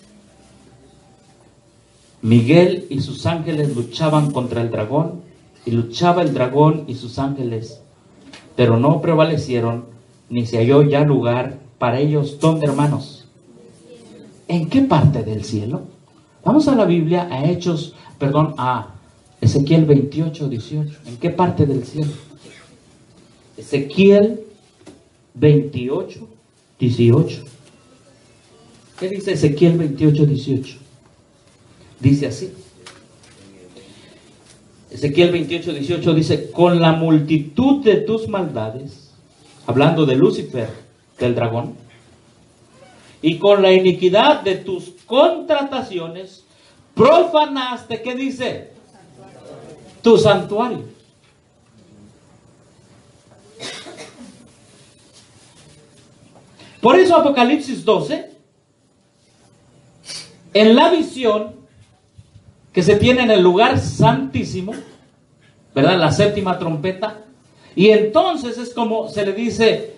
Miguel y sus ángeles luchaban contra el dragón, y luchaba el dragón y sus ángeles, pero no prevalecieron, ni se halló ya lugar para ellos. ¿Dónde, hermanos? ¿En qué parte del cielo? Vamos a la Biblia, a Ezequiel 28, 18. ¿En qué parte del cielo? Ezequiel 28, 18. ¿Qué dice Ezequiel 28, 18? Dice así. Ezequiel 28, 18 dice: con la multitud de tus maldades, hablando de Lucifer, del dragón, y con la iniquidad de tus contrataciones, profanaste, ¿qué dice? Tu santuario. Por eso Apocalipsis 12, en la visión que se tiene en el lugar santísimo, ¿verdad? La séptima trompeta. Y entonces es como se le dice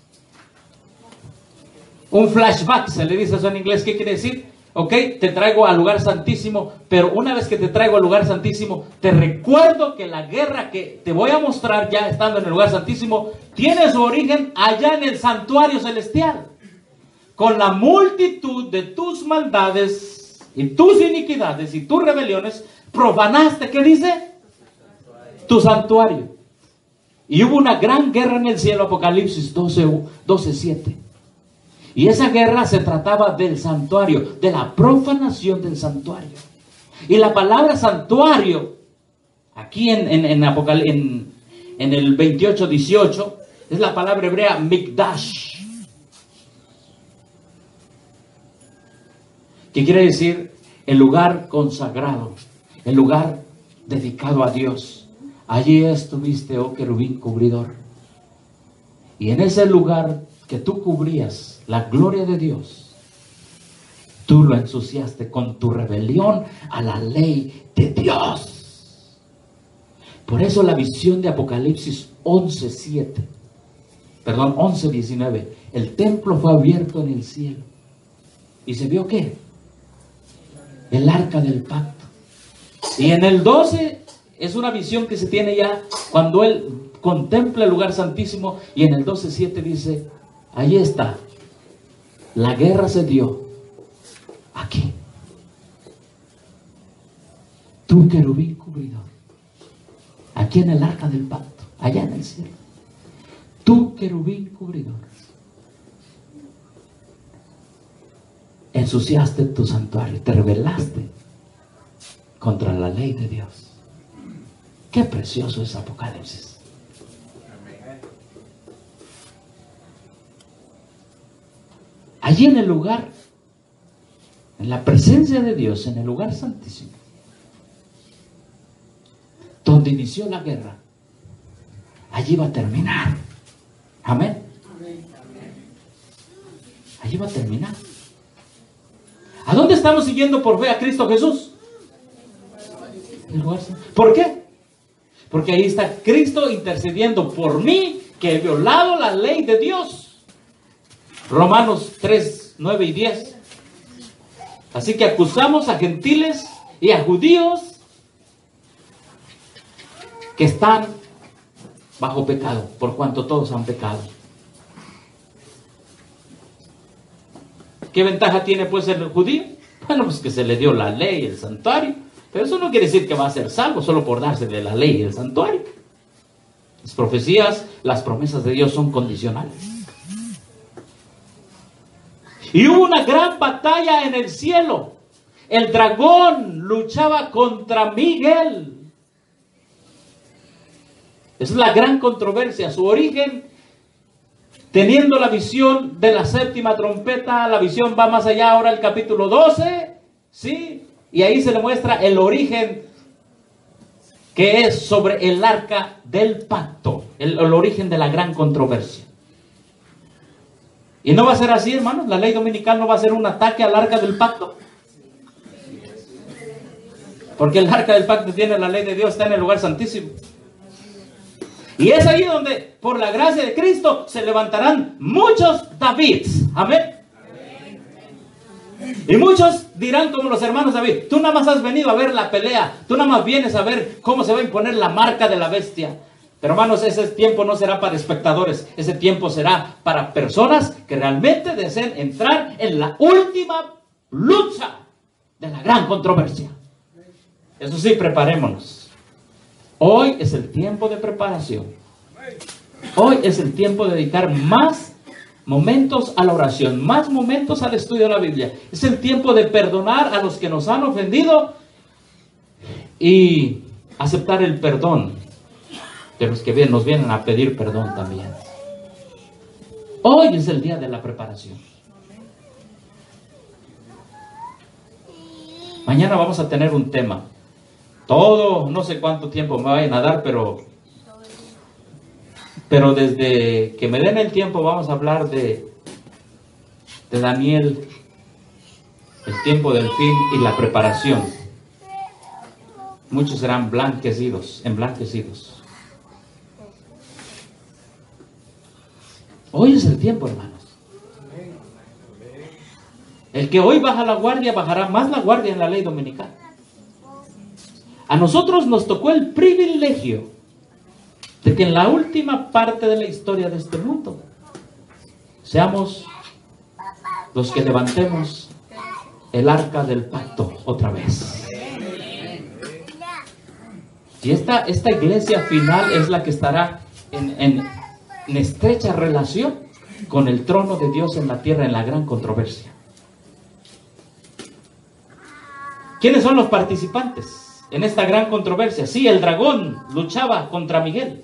un flashback, se le dice eso en inglés. ¿Qué quiere decir? Ok, te traigo al lugar santísimo, pero una vez que te traigo al lugar santísimo, te recuerdo que la guerra que te voy a mostrar ya estando en el lugar santísimo, tiene su origen allá en el santuario celestial. Con la multitud de tus maldades y tus iniquidades y tus rebeliones, profanaste, ¿qué dice? Tu santuario. Y hubo una gran guerra en el cielo, Apocalipsis 12, 7. Y esa guerra se trataba del santuario, de la profanación del santuario. Y la palabra santuario, aquí en el 28, 18, es la palabra hebrea mikdash, que quiere decir el lugar consagrado, el lugar dedicado a Dios. Allí estuviste, oh querubín cubridor. Y en ese lugar que tú cubrías la gloria de Dios, tú lo ensuciaste con tu rebelión a la ley de Dios. Por eso la visión de Apocalipsis 11:19, el templo fue abierto en el cielo. ¿Y se vio qué? El arca del pacto. Y en el 12 es una visión que se tiene ya cuando él contempla el lugar santísimo, y en el 12:7 dice: ahí está, la guerra se dio aquí. Tú, querubín cubridor, aquí en el arca del pacto, allá en el cielo. Tú, querubín cubridor, ensuciaste tu santuario, te rebelaste contra la ley de Dios. Qué precioso es Apocalipsis. Allí en el lugar, en la presencia de Dios, en el lugar santísimo, donde inició la guerra, allí va a terminar. Amén. Allí va a terminar. ¿A dónde estamos siguiendo por fe a Cristo Jesús? El lugar santo. ¿Por qué? Porque ahí está Cristo intercediendo por mí, que he violado la ley de Dios. Romanos 3, 9 y 10. Así que acusamos a gentiles y a judíos que están bajo pecado, por cuanto todos han pecado. ¿Qué ventaja tiene pues el judío? Bueno, pues que se le dio la ley, el santuario, Pero eso no quiere decir que va a ser salvo solo por darse de la ley del santuario. Las profecías, las promesas de Dios son condicionales. Y hubo una gran batalla en el cielo. El dragón luchaba contra Miguel. Esa es la gran controversia. Su origen, teniendo la visión de la séptima trompeta, la visión va más allá ahora el capítulo 12, ¿sí? Y ahí se le muestra el origen que es sobre el arca del pacto, el origen de la gran controversia. Y no va a ser así, hermanos, la ley dominical no va a ser un ataque al arca del pacto. Porque el arca del pacto tiene la ley de Dios, está en el lugar santísimo. Y es ahí donde, por la gracia de Cristo, se levantarán muchos Davids. Amén. Y muchos dirán como los hermanos David: tú nada más has venido a ver la pelea, tú nada más vienes a ver cómo se va a imponer la marca de la bestia. Pero hermanos, ese tiempo no será para espectadores, ese tiempo será para personas que realmente deseen entrar en la última lucha de la gran controversia. Eso sí, preparémonos. Hoy es el tiempo de preparación. Hoy es el tiempo de dedicar más momentos a la oración, más momentos al estudio de la Biblia. Es el tiempo de perdonar a los que nos han ofendido y aceptar el perdón de los que nos vienen a pedir perdón también. Hoy es el día de la preparación. Mañana vamos a tener un tema. Todo, no sé cuánto tiempo me vayan a dar, pero desde que me den el tiempo vamos a hablar de Daniel, el tiempo del fin y la preparación. Muchos serán emblanquecidos. Hoy es el tiempo, hermanos. El que hoy baja la guardia, bajará más la guardia en la ley dominical. A nosotros nos tocó el privilegio de que en la última parte de la historia de este mundo seamos los que levantemos el arca del pacto otra vez. Y esta iglesia final es la que estará en estrecha relación con el trono de Dios en la tierra en la gran controversia. ¿Quiénes son los participantes en esta gran controversia? Sí, el dragón luchaba contra Miguel.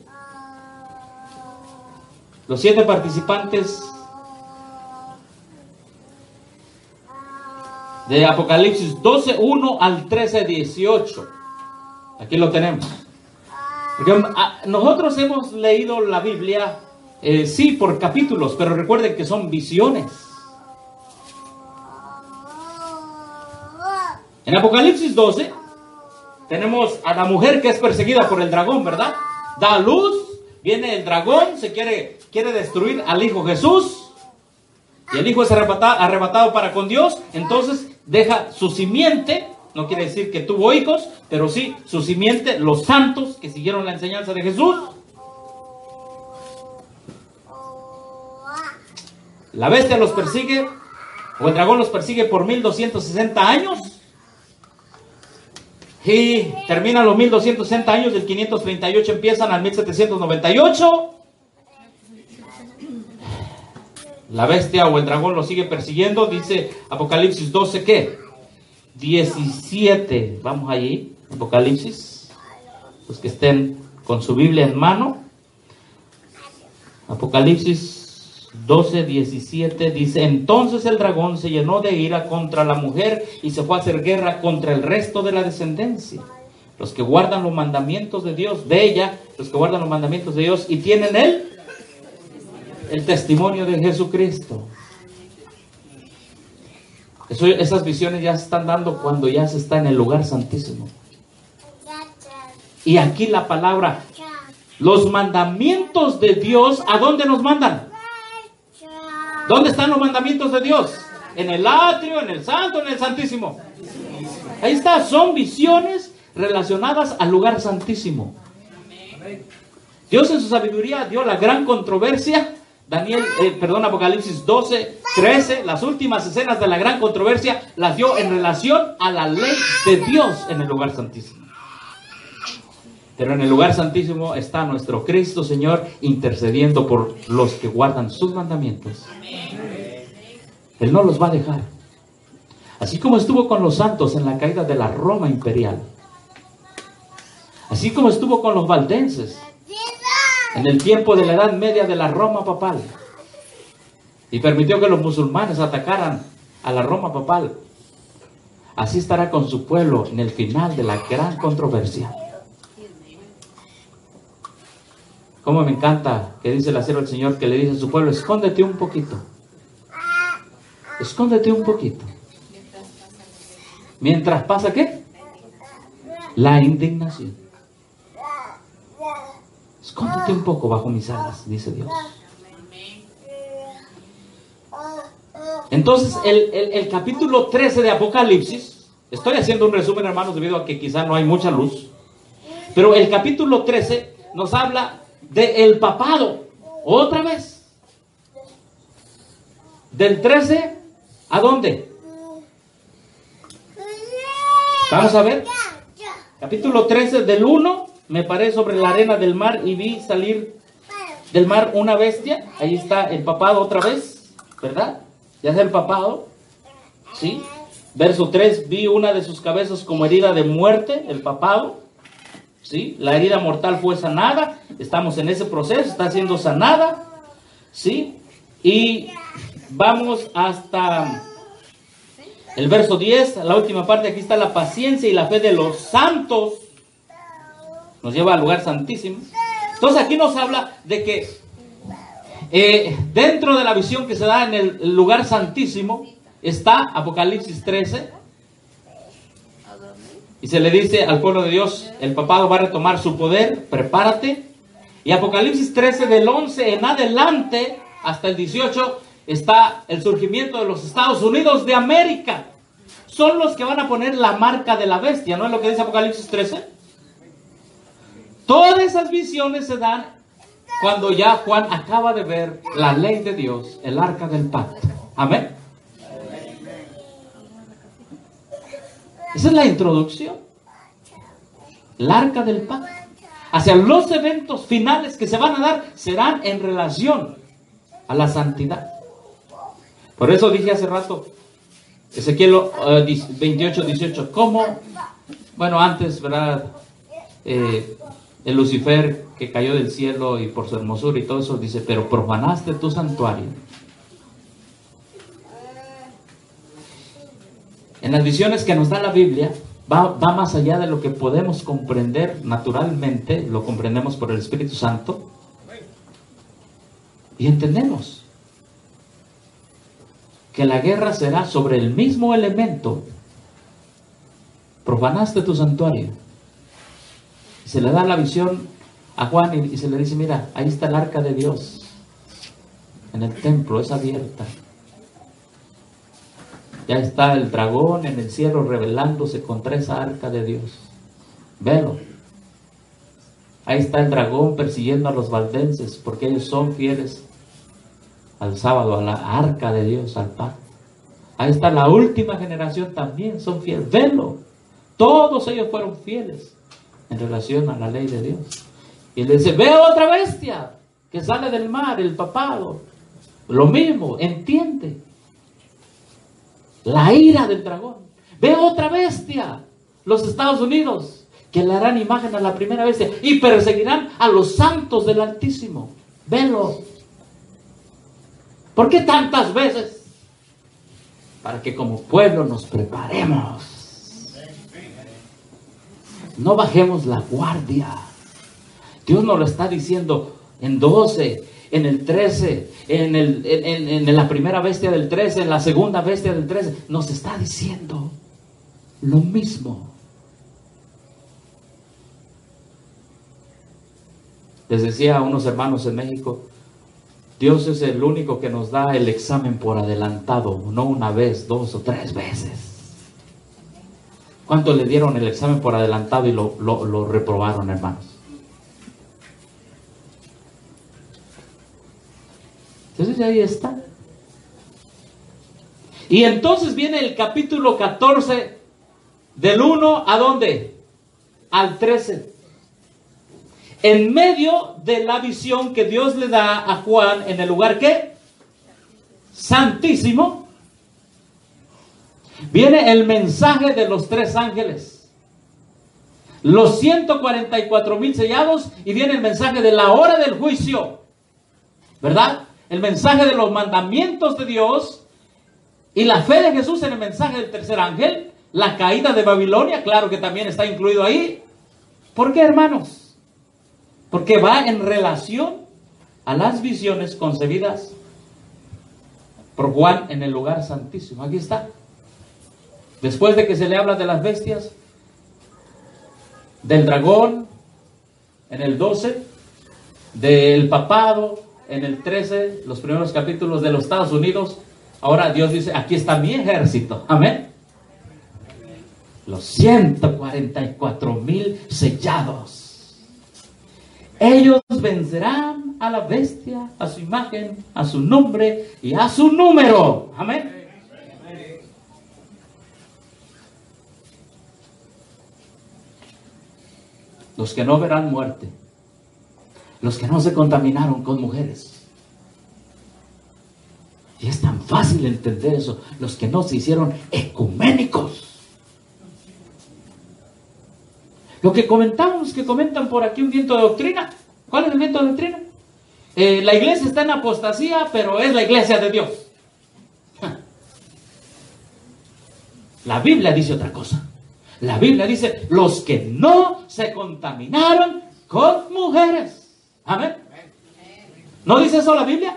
Los 7 participantes de Apocalipsis 12, 1 al 13, 18. Aquí lo tenemos. Porque nosotros hemos leído la Biblia, sí, por capítulos, pero recuerden que son visiones. En Apocalipsis 12 tenemos a la mujer que es perseguida por el dragón, ¿verdad? Da a luz, viene el dragón, quiere destruir al Hijo Jesús, y el Hijo es arrebatado para con Dios. Entonces deja su simiente, no quiere decir que tuvo hijos, pero sí su simiente, los santos que siguieron la enseñanza de Jesús. La bestia los persigue, o el dragón los persigue por 1260 años. Y terminan los 1260 años, del 538 empiezan al 1798. La bestia o el dragón lo sigue persiguiendo. Dice Apocalipsis 12, ¿qué? 17. Vamos allí, Apocalipsis. Los que estén con su Biblia en mano. Apocalipsis 12, 17 dice: entonces el dragón se llenó de ira contra la mujer y se fue a hacer guerra contra el resto de la descendencia, los que guardan los mandamientos de Dios, de ella, los que guardan los mandamientos de Dios y tienen el testimonio de Jesucristo. Esas visiones ya se están dando cuando ya se está en el lugar santísimo. Y aquí la palabra, los mandamientos de Dios, ¿a dónde nos mandan? ¿Dónde están los mandamientos de Dios? En el atrio, en el santo, en el santísimo. Ahí está, son visiones relacionadas al lugar santísimo. Dios en su sabiduría dio la gran controversia Apocalipsis 12, 13, las últimas escenas de la gran controversia las dio en relación a la ley de Dios en el lugar santísimo. Pero en el lugar santísimo está nuestro Cristo Señor intercediendo por los que guardan sus mandamientos. Él no los va a dejar. Así como estuvo con los santos en la caída de la Roma imperial. Así como estuvo con los valdenses en el tiempo de la Edad Media de la Roma papal. Y permitió que los musulmanes atacaran a la Roma papal. Así estará con su pueblo en el final de la gran controversia. Como me encanta que dice la sierva del Señor, que le dice a su pueblo: escóndete un poquito. Escóndete un poquito. Mientras pasa, ¿qué? La indignación. Escóndete un poco bajo mis alas, dice Dios. Entonces, el capítulo 13 de Apocalipsis, estoy haciendo un resumen, hermanos, debido a que quizá no hay mucha luz, pero el capítulo 13 nos habla del papado, otra vez. Del 13, ¿a dónde? Vamos a ver. Capítulo 13, del 1, me paré sobre la arena del mar y vi salir del mar una bestia. Ahí está el papado otra vez, ¿verdad? Ya es el papado, ¿sí? Verso 3, vi una de sus cabezas como herida de muerte, el papado, ¿sí? La herida mortal fue sanada, estamos en ese proceso, está siendo sanada, ¿sí? Y vamos hasta el verso 10, la última parte. Aquí está la paciencia y la fe de los santos, nos lleva al lugar santísimo. Entonces aquí nos habla de que dentro de la visión que se da en el lugar santísimo está Apocalipsis 13, y se le dice al pueblo de Dios: el papado va a retomar su poder, prepárate. Y Apocalipsis 13, del 11 en adelante hasta el 18, está el surgimiento de los Estados Unidos de América. Son los que van a poner la marca de la bestia, ¿no es lo que dice Apocalipsis 13? Todas esas visiones se dan cuando ya Juan acaba de ver la ley de Dios, el arca del pacto. Amén. Esa es la introducción. El arca del pacto. Hacia los eventos finales que se van a dar serán en relación a la santidad. Por eso dije hace rato, Ezequiel 28, 18, ¿cómo? Bueno, antes, ¿verdad? El Lucifer que cayó del cielo y por su hermosura y todo eso, dice: pero profanaste tu santuario. En las visiones que nos da la Biblia, va más allá de lo que podemos comprender naturalmente, lo comprendemos por el Espíritu Santo, y entendemos que la guerra será sobre el mismo elemento. Profanaste tu santuario. Se le da la visión a Juan y se le dice: mira, ahí está el arca de Dios en el templo, es abierta. Ya está el dragón en el cielo rebelándose contra esa arca de Dios. Velo. Ahí está el dragón persiguiendo a los valdenses porque ellos son fieles al sábado, a la arca de Dios, al pacto. Ahí está la última generación, también son fieles. Velo. Todos ellos fueron fieles en relación a la ley de Dios. Y le dice: veo otra bestia que sale del mar, el papado. Lo mismo, entiende. La ira del dragón. Veo otra bestia, los Estados Unidos, que le harán imagen a la primera bestia y perseguirán a los santos del Altísimo. Velo. ¿Por qué tantas veces? Para que como pueblo nos preparemos. No bajemos la guardia. Dios nos lo está diciendo en 12, en el 13, en la primera bestia del 13, en la segunda bestia del 13. Nos está diciendo lo mismo. Les decía a unos hermanos en México, Dios es el único que nos da el examen por adelantado, no una vez, 2 o 3 veces. ¿Cuántos le dieron el examen por adelantado y lo reprobaron, hermanos? Entonces ahí está. Y entonces viene el capítulo 14, del 1 ¿a dónde? Al 13. En medio de la visión que Dios le da a Juan en el lugar ¿qué? Santísimo, viene el mensaje de los 3 ángeles, los 144,000 sellados, y viene el mensaje de la hora del juicio, ¿verdad? El mensaje de los mandamientos de Dios y la fe de Jesús en el mensaje del tercer ángel, la caída de Babilonia, claro que también está incluido ahí. ¿Por qué, hermanos? Porque va en relación a las visiones concebidas por Juan en el lugar santísimo. Aquí está. Después de que se le habla de las bestias, del dragón en el 12, del papado en el 13, los primeros capítulos de los Estados Unidos, ahora Dios dice, aquí está mi ejército. Amén. Los 144,000 sellados. Ellos vencerán a la bestia, a su imagen, a su nombre y a su número. Amén. Los que no verán muerte, los que no se contaminaron con mujeres. Y es tan fácil entender eso. Los que no se hicieron ecuménicos. Lo que comentamos, que comentan por aquí un viento de doctrina. ¿Cuál es el viento de doctrina? La iglesia está en apostasía, pero es la iglesia de Dios. La Biblia dice otra cosa. La Biblia dice, los que no se contaminaron con mujeres. Amén. ¿No dice eso la Biblia?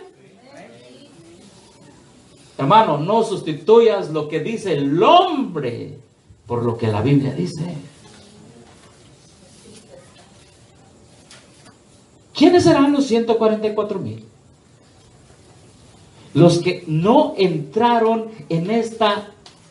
Hermano, no sustituyas lo que dice el hombre por lo que la Biblia dice. ¿Quiénes serán los 144,000? Los que no entraron en esta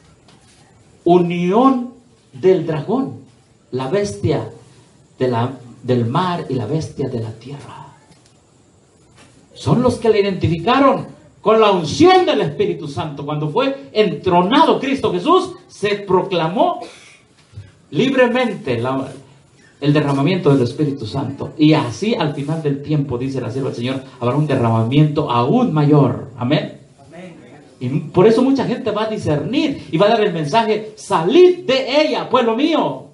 unión del dragón, la bestia del mar y la bestia de la tierra. Son los que le identificaron con la unción del Espíritu Santo. Cuando fue entronado Cristo Jesús, se proclamó libremente el derramamiento del Espíritu Santo. Y así al final del tiempo, dice la sierva del Señor, habrá un derramamiento aún mayor. Amén. Y por eso mucha gente va a discernir y va a dar el mensaje, salid de ella, pueblo mío.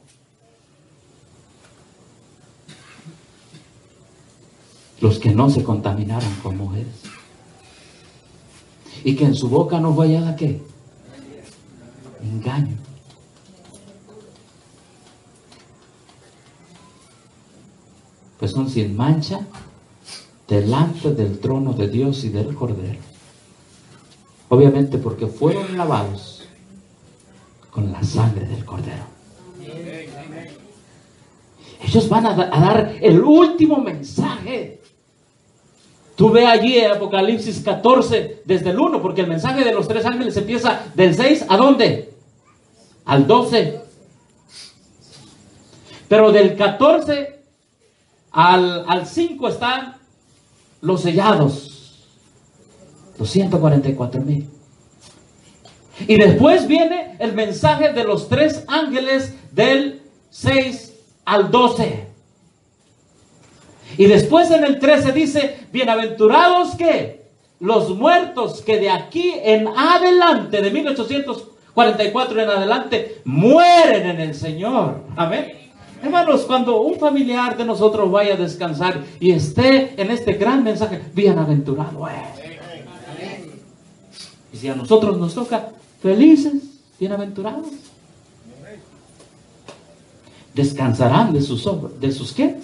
Los que no se contaminaron con mujeres. Y que en su boca no vaya a ¿qué? Engaño. Pues son sin mancha delante del trono de Dios y del Cordero. Obviamente porque fueron lavados con la sangre del Cordero. Ellos van a dar el último mensaje. Tú ve allí en Apocalipsis 14, desde el 1, porque el mensaje de los 3 ángeles empieza del 6, ¿a dónde? Al 12. Pero del 14 al 5 están los sellados. Los 144,000. Y después viene el mensaje de los 3 ángeles del 6 al 12. Y después en el 13 dice, bienaventurados que los muertos que de aquí en adelante, de 1844 en adelante, mueren en el Señor. Amén. Hermanos, cuando un familiar de nosotros vaya a descansar y esté en este gran mensaje, bienaventurado es. Y si a nosotros nos toca, felices, bienaventurados. Descansarán de sus obras. ¿De sus qué?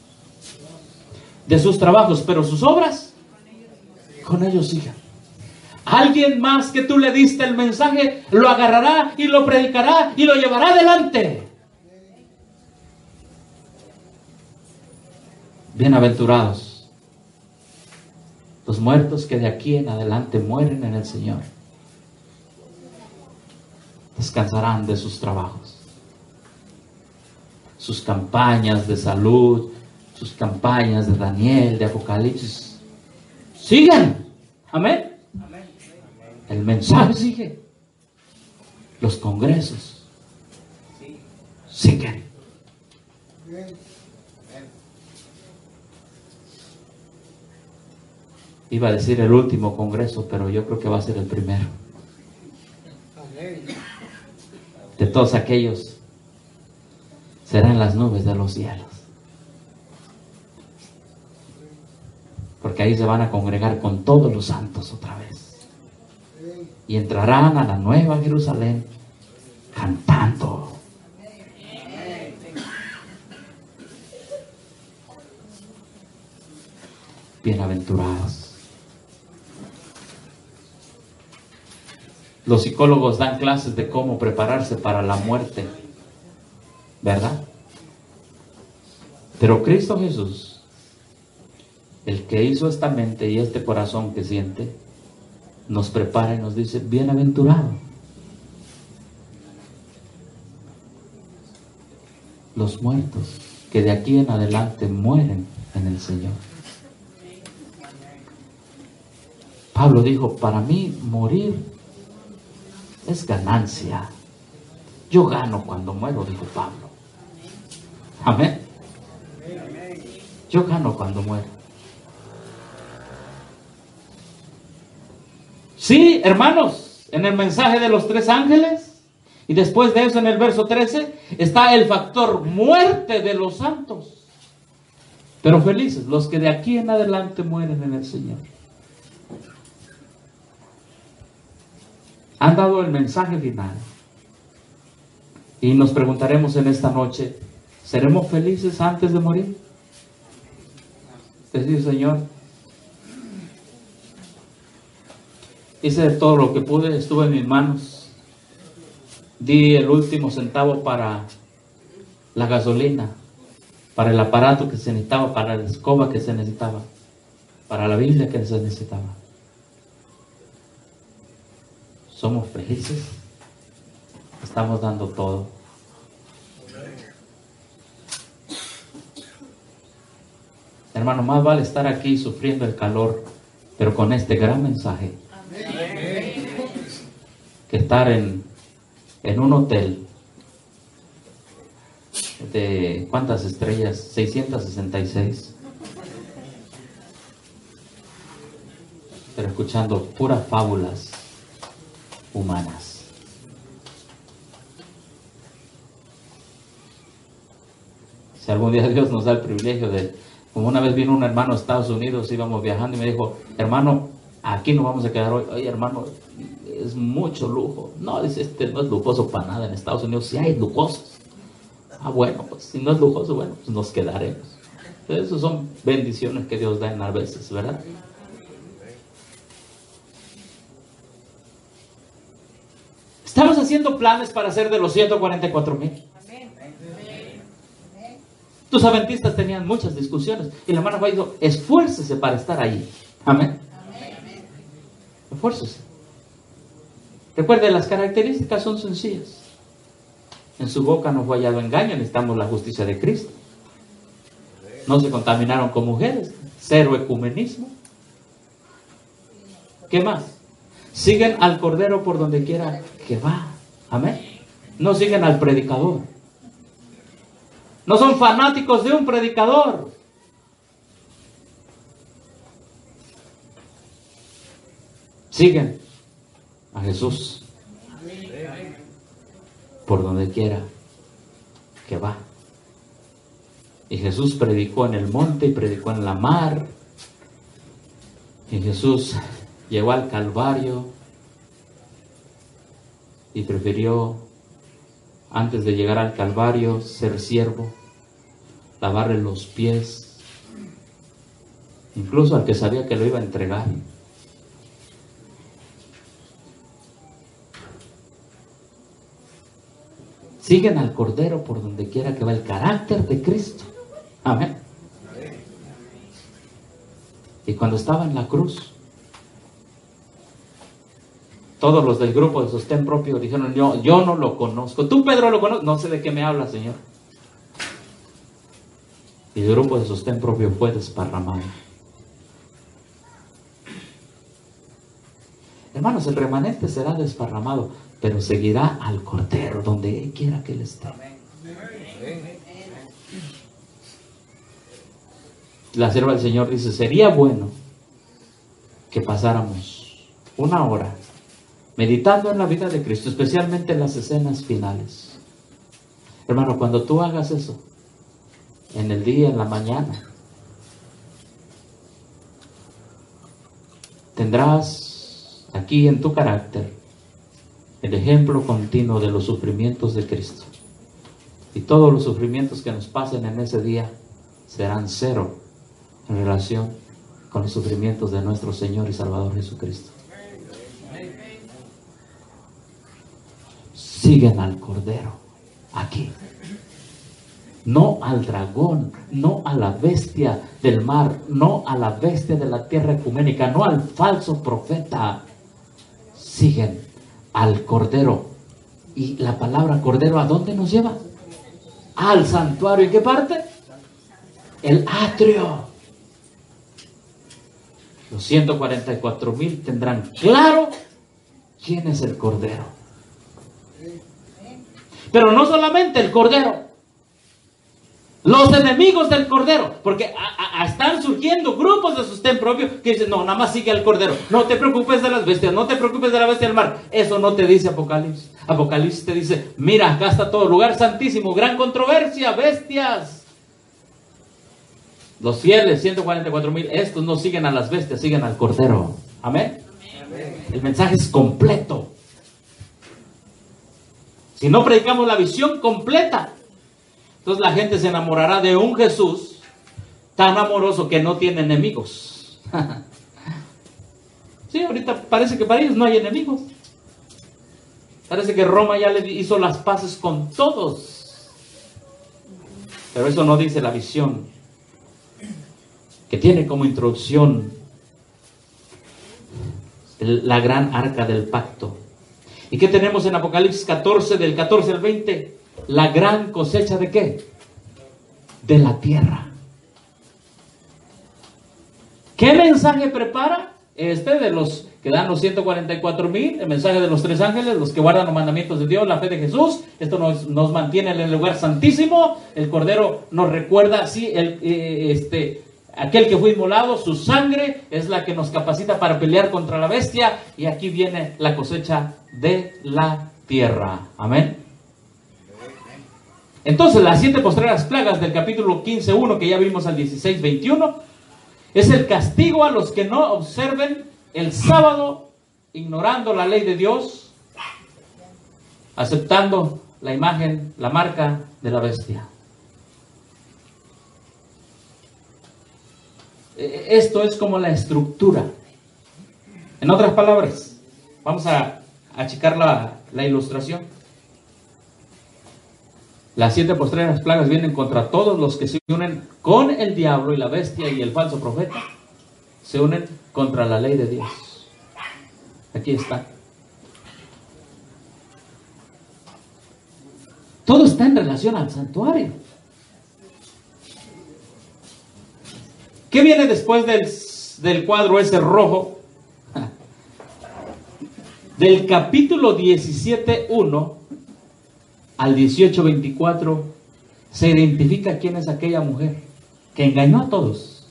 De sus trabajos, pero sus obras con ellos sigan. Alguien más que tú le diste el mensaje lo agarrará y lo predicará y lo llevará adelante. Bienaventurados los muertos que de aquí en adelante mueren en el Señor. Descansarán de sus trabajos, sus campañas de salud, sus campañas de Daniel, de Apocalipsis. Sigan, Amén. El mensaje sigue. Los congresos siguen. Iba a decir el último congreso, pero yo creo que va a ser el primero. De todos aquellos serán las nubes de los cielos. Porque ahí se van a congregar con todos los santos otra vez. Y entrarán a la nueva Jerusalén cantando. Bienaventurados. Los psicólogos dan clases de cómo prepararse para la muerte, ¿verdad? Pero Cristo Jesús, el que hizo esta mente y este corazón que siente, nos prepara y nos dice, bienaventurado. Los muertos que de aquí en adelante mueren en el Señor. Pablo dijo, para mí morir es ganancia. Yo gano cuando muero, dijo Pablo. Amén. Yo gano cuando muero. Sí, hermanos, en el mensaje de los 3 ángeles, y después de eso en el verso 13, está el factor muerte de los santos. Pero felices los que de aquí en adelante mueren en el Señor. Han dado el mensaje final. Y nos preguntaremos en esta noche, ¿seremos felices antes de morir? Decir, Señor, hice todo lo que pude, estuve en mis manos, di el último centavo para la gasolina, para el aparato que se necesitaba, para la escoba que se necesitaba, para la Biblia que se necesitaba. ¿Somos felices? Estamos dando todo. Hermano, más vale estar aquí sufriendo el calor, pero con este gran mensaje, que estar en un hotel de ¿cuántas estrellas? 666, pero escuchando puras fábulas humanas. Si algún día Dios nos da el privilegio de, como una vez vino un hermano a Estados Unidos, íbamos viajando y me dijo, hermano, aquí no vamos a quedar hoy. Oye, hermano, es mucho lujo. No, dice, no es lujoso para nada. En Estados Unidos sí hay lujosos. Ah, bueno, pues si no es lujoso, bueno, pues nos quedaremos. Esas son bendiciones que Dios da en a veces, ¿verdad? Estamos haciendo planes para hacer de los 144,000. Tus adventistas tenían muchas discusiones y la hermana Juan dijo, esfuércese para estar allí. Amén. Esfuércese. Recuerde, las características son sencillas. En su boca no fue hallado engaño, necesitamos la justicia de Cristo. No se contaminaron con mujeres, 0 ecumenismo. ¿Qué más? Siguen al Cordero por donde quiera que va. Amén. No siguen al predicador. No son fanáticos de un predicador. Siguen a Jesús por donde quiera que va. Y Jesús predicó en el monte y predicó en la mar. Y Jesús llegó al Calvario y prefirió, antes de llegar al Calvario, ser siervo, lavarle los pies, incluso al que sabía que lo iba a entregar. Siguen al Cordero por donde quiera que va, el carácter de Cristo. Amén. Y cuando estaba en la cruz, todos los del grupo de sostén propio dijeron, yo no lo conozco. Tú, Pedro, lo conoces. No sé de qué me hablas, Señor. Y el grupo de sostén propio fue desparramado. Hermanos, el remanente será desparramado, pero seguirá al Cordero donde quiera que él esté. La sierva del Señor dice, sería bueno que pasáramos una hora meditando en la vida de Cristo, especialmente en las escenas finales. Hermano, cuando tú hagas eso, en el día, en la mañana, tendrás aquí en tu carácter el ejemplo continuo de los sufrimientos de Cristo. Y todos los sufrimientos que nos pasen en ese día serán cero en relación con los sufrimientos de nuestro Señor y Salvador Jesucristo. Siguen al Cordero aquí. No al dragón, no a la bestia del mar, no a la bestia de la tierra ecuménica, no al falso profeta. Siguen al Cordero. Y la palabra Cordero, ¿a dónde nos lleva? Al santuario. ¿En qué parte? El atrio. Los 144,000 tendrán claro quién es el Cordero. Pero no solamente el Cordero, los enemigos del Cordero, porque están surgiendo grupos de sostén propio que dicen, no, nada más sigue al Cordero, no te preocupes de las bestias, no te preocupes de la bestia del mar. Eso no te dice Apocalipsis. Apocalipsis te dice, mira, acá está todo, lugar santísimo, gran controversia, bestias. Los fieles, 144,000, estos no siguen a las bestias, siguen al Cordero. Amén. El mensaje es completo. Si no predicamos la visión completa, entonces la gente se enamorará de un Jesús tan amoroso que no tiene enemigos. Sí, ahorita parece que para ellos no hay enemigos. Parece que Roma ya le hizo las paces con todos. Pero eso no dice la visión, que tiene como introducción la gran arca del pacto. ¿Y qué tenemos en Apocalipsis 14, del 14 al 20? La gran cosecha ¿de qué? De la tierra. ¿Qué mensaje prepara? De los que dan los 144,000, el mensaje de los 3 ángeles, los que guardan los mandamientos de Dios, la fe de Jesús. Esto nos mantiene en el lugar santísimo. El Cordero nos recuerda, sí, aquel que fue inmolado, su sangre es la que nos capacita para pelear contra la bestia. Y aquí viene la cosecha de la tierra. Amén. Entonces, las 7 postreras plagas del capítulo 15:1, que ya vimos al 16:21, es el castigo a los que no observen el sábado, ignorando la ley de Dios, aceptando la imagen, la marca de la bestia. Esto es como la estructura. En otras palabras, vamos a achicar la ilustración. Las 7 postreras plagas vienen contra todos los que se unen con el diablo y la bestia y el falso profeta. Se unen contra la ley de Dios. Aquí está. Todo está en relación al santuario. ¿Qué viene después del cuadro ese rojo? Del capítulo 17:1 al 18:24 se identifica quién es aquella mujer que engañó a todos.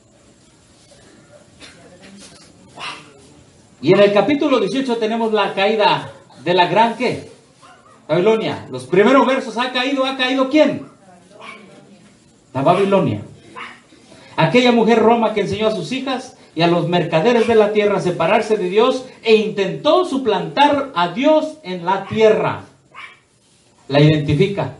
Y en el capítulo 18 tenemos la caída de la gran ¿qué? Babilonia. Los primeros versos, ¿ha caído quién? La Babilonia. Aquella mujer Roma que enseñó a sus hijas y a los mercaderes de la tierra a separarse de Dios e intentó suplantar a Dios en la tierra. La identifica.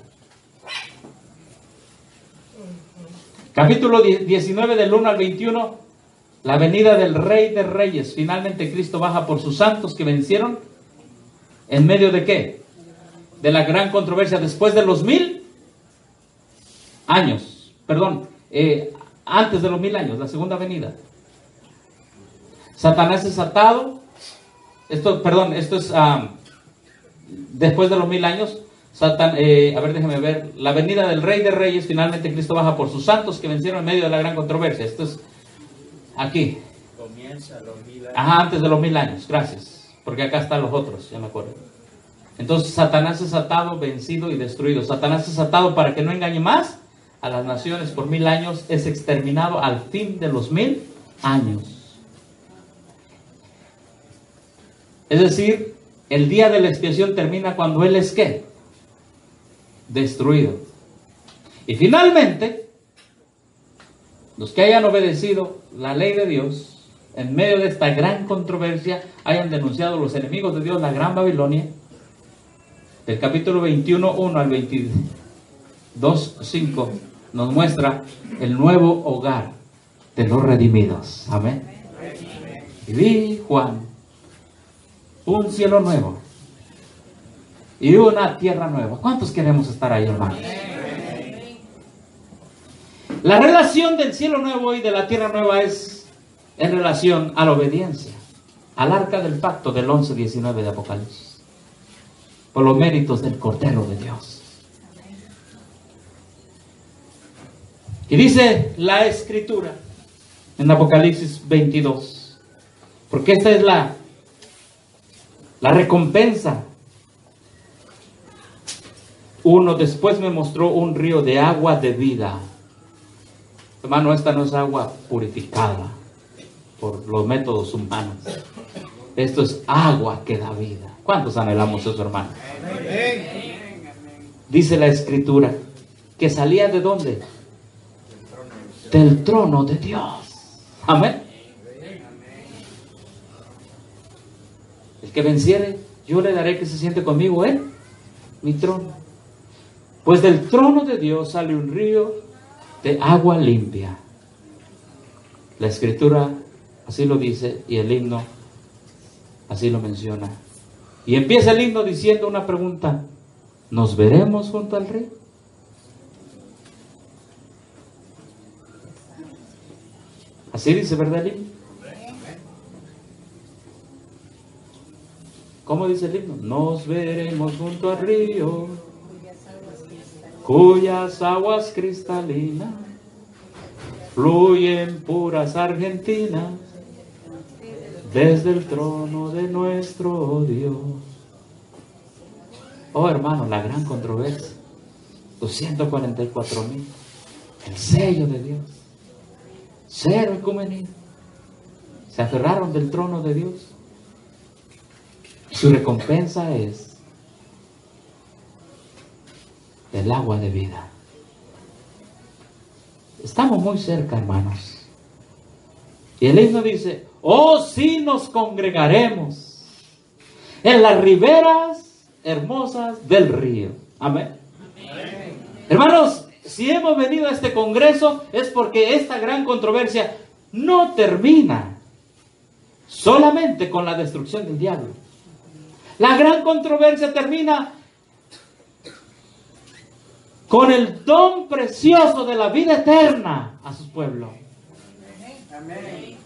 Capítulo 19 del 1 al 21, la venida del Rey de Reyes. Finalmente Cristo baja por sus santos que vencieron en medio de ¿qué? De la gran controversia después de los 1000 años. Antes de los 1000 años, la segunda venida. Satanás es atado. Esto es después de los 1000 años. Déjeme ver. La venida del Rey de Reyes. Finalmente Cristo baja por sus santos que vencieron en medio de la gran controversia. Esto es aquí. Comienza los 1000 años. Antes de los 1000 años. Gracias. porque acá están los otros, ya me acuerdo. Entonces Satanás es atado, vencido y destruido. Satanás es atado para que no engañe más a las naciones por 1000 años, es exterminado al fin de los 1000 años. Es decir, el día de la expiación termina cuando él es ¿qué? Destruido. Y finalmente, los que hayan obedecido la ley de Dios, en medio de esta gran controversia, hayan denunciado los enemigos de Dios, la gran Babilonia, del capítulo 21, 1 al 22, 5, nos muestra el nuevo hogar de los redimidos. Amén. Y vi, Juan, un cielo nuevo y una tierra nueva. ¿Cuántos queremos estar ahí, hermanos? La relación del cielo nuevo y de la tierra nueva es en relación a la obediencia, al arca del pacto del 11-19 de Apocalipsis, por los méritos del Cordero de Dios. Y dice la Escritura en Apocalipsis 22, porque esta es la recompensa. Uno después me mostró un río de agua de vida. Hermano, esta no es agua purificada por los métodos humanos. Esto es agua que da vida. ¿Cuántos anhelamos eso, hermano? Dice la Escritura que salía ¿de dónde? Del trono de Dios. Amén. El que venciere, yo le daré que se siente conmigo en mi trono. Pues del trono de Dios sale un río de agua limpia. La Escritura así lo dice y el himno así lo menciona. Y empieza el himno diciendo una pregunta: ¿nos veremos junto al río? Así dice, ¿verdad, el himno? ¿Cómo dice el himno? Nos veremos junto al río, cuyas aguas cristalinas fluyen puras argentinas desde el trono de nuestro Dios. Oh, hermano, la gran controversia. 244,000. El sello de Dios. Cero ecumenismo. Se aferraron del trono de Dios. Su recompensa es el agua de vida. Estamos muy cerca, hermanos. Y el himno dice: oh, sí nos congregaremos en las riberas hermosas del río. Amén. Amén. Hermanos, si hemos venido a este congreso es porque esta gran controversia no termina solamente con la destrucción del diablo. La gran controversia termina con el don precioso de la vida eterna a su pueblo. Amén.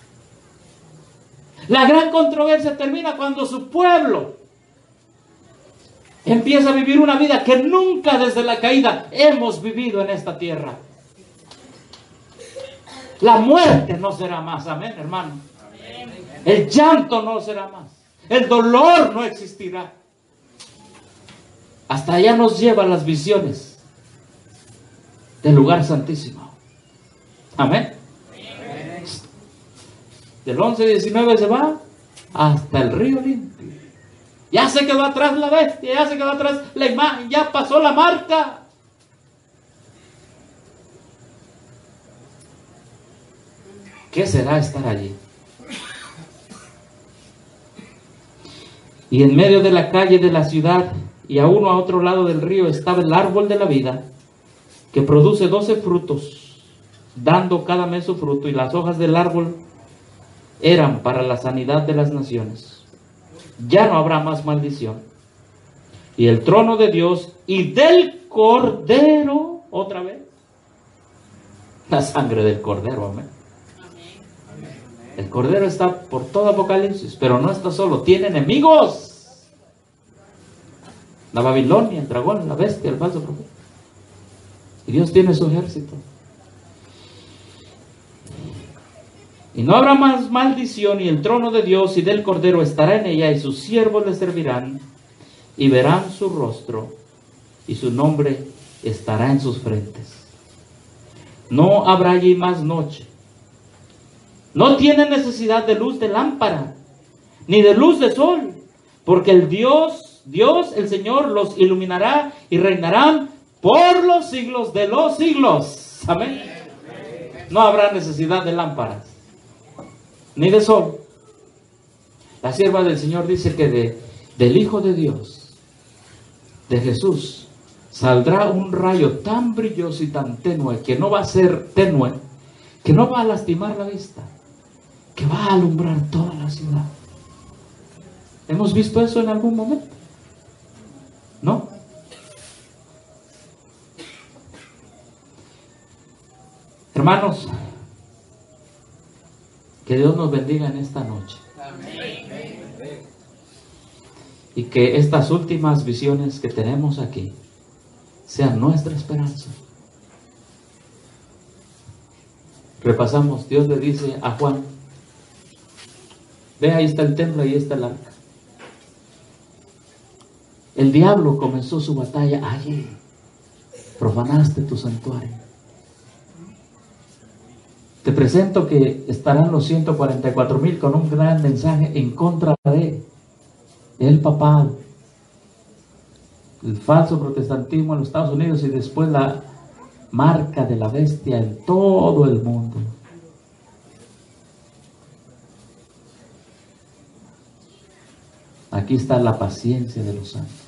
La gran controversia termina cuando su pueblo empieza a vivir una vida que nunca desde la caída hemos vivido en esta tierra. La muerte no será más, amén, hermano. El llanto no será más. El dolor no existirá. Hasta allá nos llevan las visiones del lugar santísimo. Amén. Del 11-19 se va hasta el río limpio. Ya se quedó atrás la bestia, ya se quedó atrás la imagen, ya pasó la marca. ¿Qué será estar allí? Y en medio de la calle de la ciudad y a uno a otro lado del río estaba el árbol de la vida, que produce 12 frutos, dando cada mes su fruto, y las hojas del árbol eran para la sanidad de las naciones. Ya no habrá más maldición. Y el trono de Dios y del Cordero, otra vez, la sangre del Cordero, amén. El Cordero está por todo Apocalipsis, pero no está solo, tiene enemigos. La Babilonia, el dragón, la bestia, el falso profeta. Y Dios tiene su ejército. Y no habrá más maldición, y el trono de Dios y del Cordero estará en ella, y sus siervos le servirán, y verán su rostro, y su nombre estará en sus frentes. No habrá allí más noche. No tienen necesidad de luz de lámpara, ni de luz de sol, porque el Dios, el Señor, los iluminará y reinarán por los siglos de los siglos. Amén. No habrá necesidad de lámparas, ni de sol. La sierva del Señor dice que del Hijo de Dios, de Jesús, saldrá un rayo tan brilloso y tan tenue, que no va a ser tenue, que no va a lastimar la vista, que va a alumbrar toda la ciudad. ¿Hemos visto eso en algún momento? ¿No? Hermanos, que Dios nos bendiga en esta noche. Y que estas últimas visiones que tenemos aquí sean nuestra esperanza. Repasamos, Dios le dice a Juan: ve, ahí está el templo, ahí está el arca. El diablo comenzó su batalla allí. Profanaste tu santuario. Te presento que estarán los 144,000 con un gran mensaje en contra de el papado, el falso protestantismo en los Estados Unidos, y después la marca de la bestia en todo el mundo. Aquí está la paciencia de los santos.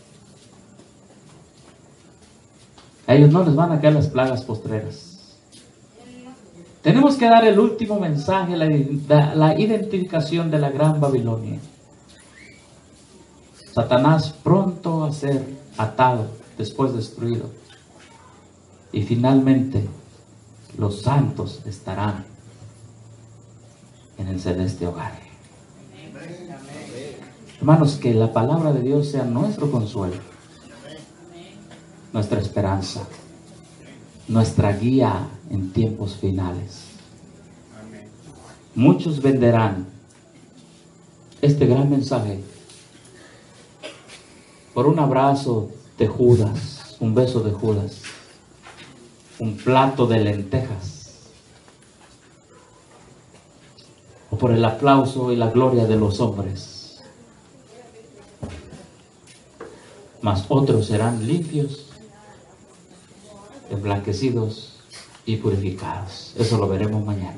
A ellos no les van a caer las plagas postreras. Tenemos que dar el último mensaje, la identificación de la gran Babilonia. Satanás pronto a ser atado, después destruido. Y finalmente los santos estarán en el celeste hogar. Hermanos, que la palabra de Dios sea nuestro consuelo, nuestra esperanza, nuestra guía en tiempos finales. Muchos venderán este gran mensaje por un abrazo de Judas, un beso de Judas, un plato de lentejas, o por el aplauso y la gloria de los hombres. Mas otros serán limpios, emblanquecidos y purificados. Eso lo veremos mañana.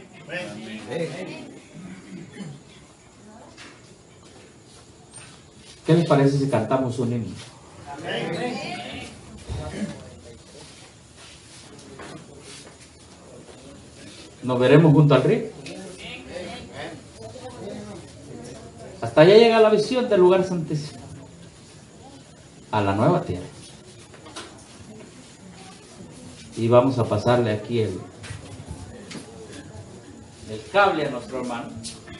¿Qué les parece si cantamos un himno? Nos veremos junto al río. Hasta allá llega la visión del lugar santísimo, a la nueva tierra. Y vamos a pasarle aquí el cable a nuestro hermano.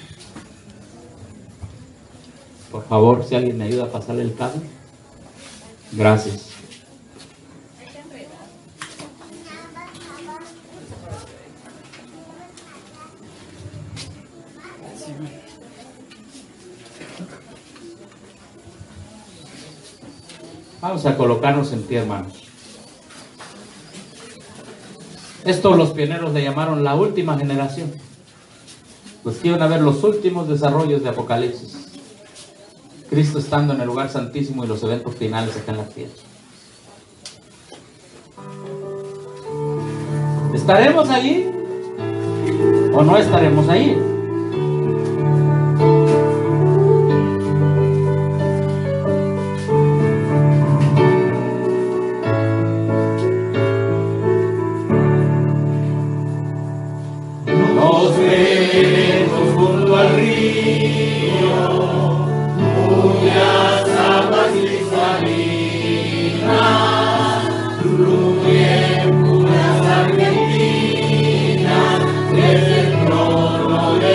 Por favor, si alguien me ayuda a pasarle el cable. Gracias. Vamos a colocarnos en pie, hermanos. Esto los pioneros le llamaron la última generación. Los que iban a ver los últimos desarrollos de Apocalipsis. Cristo estando en el lugar santísimo y los eventos finales acá en la tierra. ¿Estaremos allí o no estaremos allí? Nos vemos junto al río, cuyas aguas cristalinas fluyen puras argentinas desde el trono de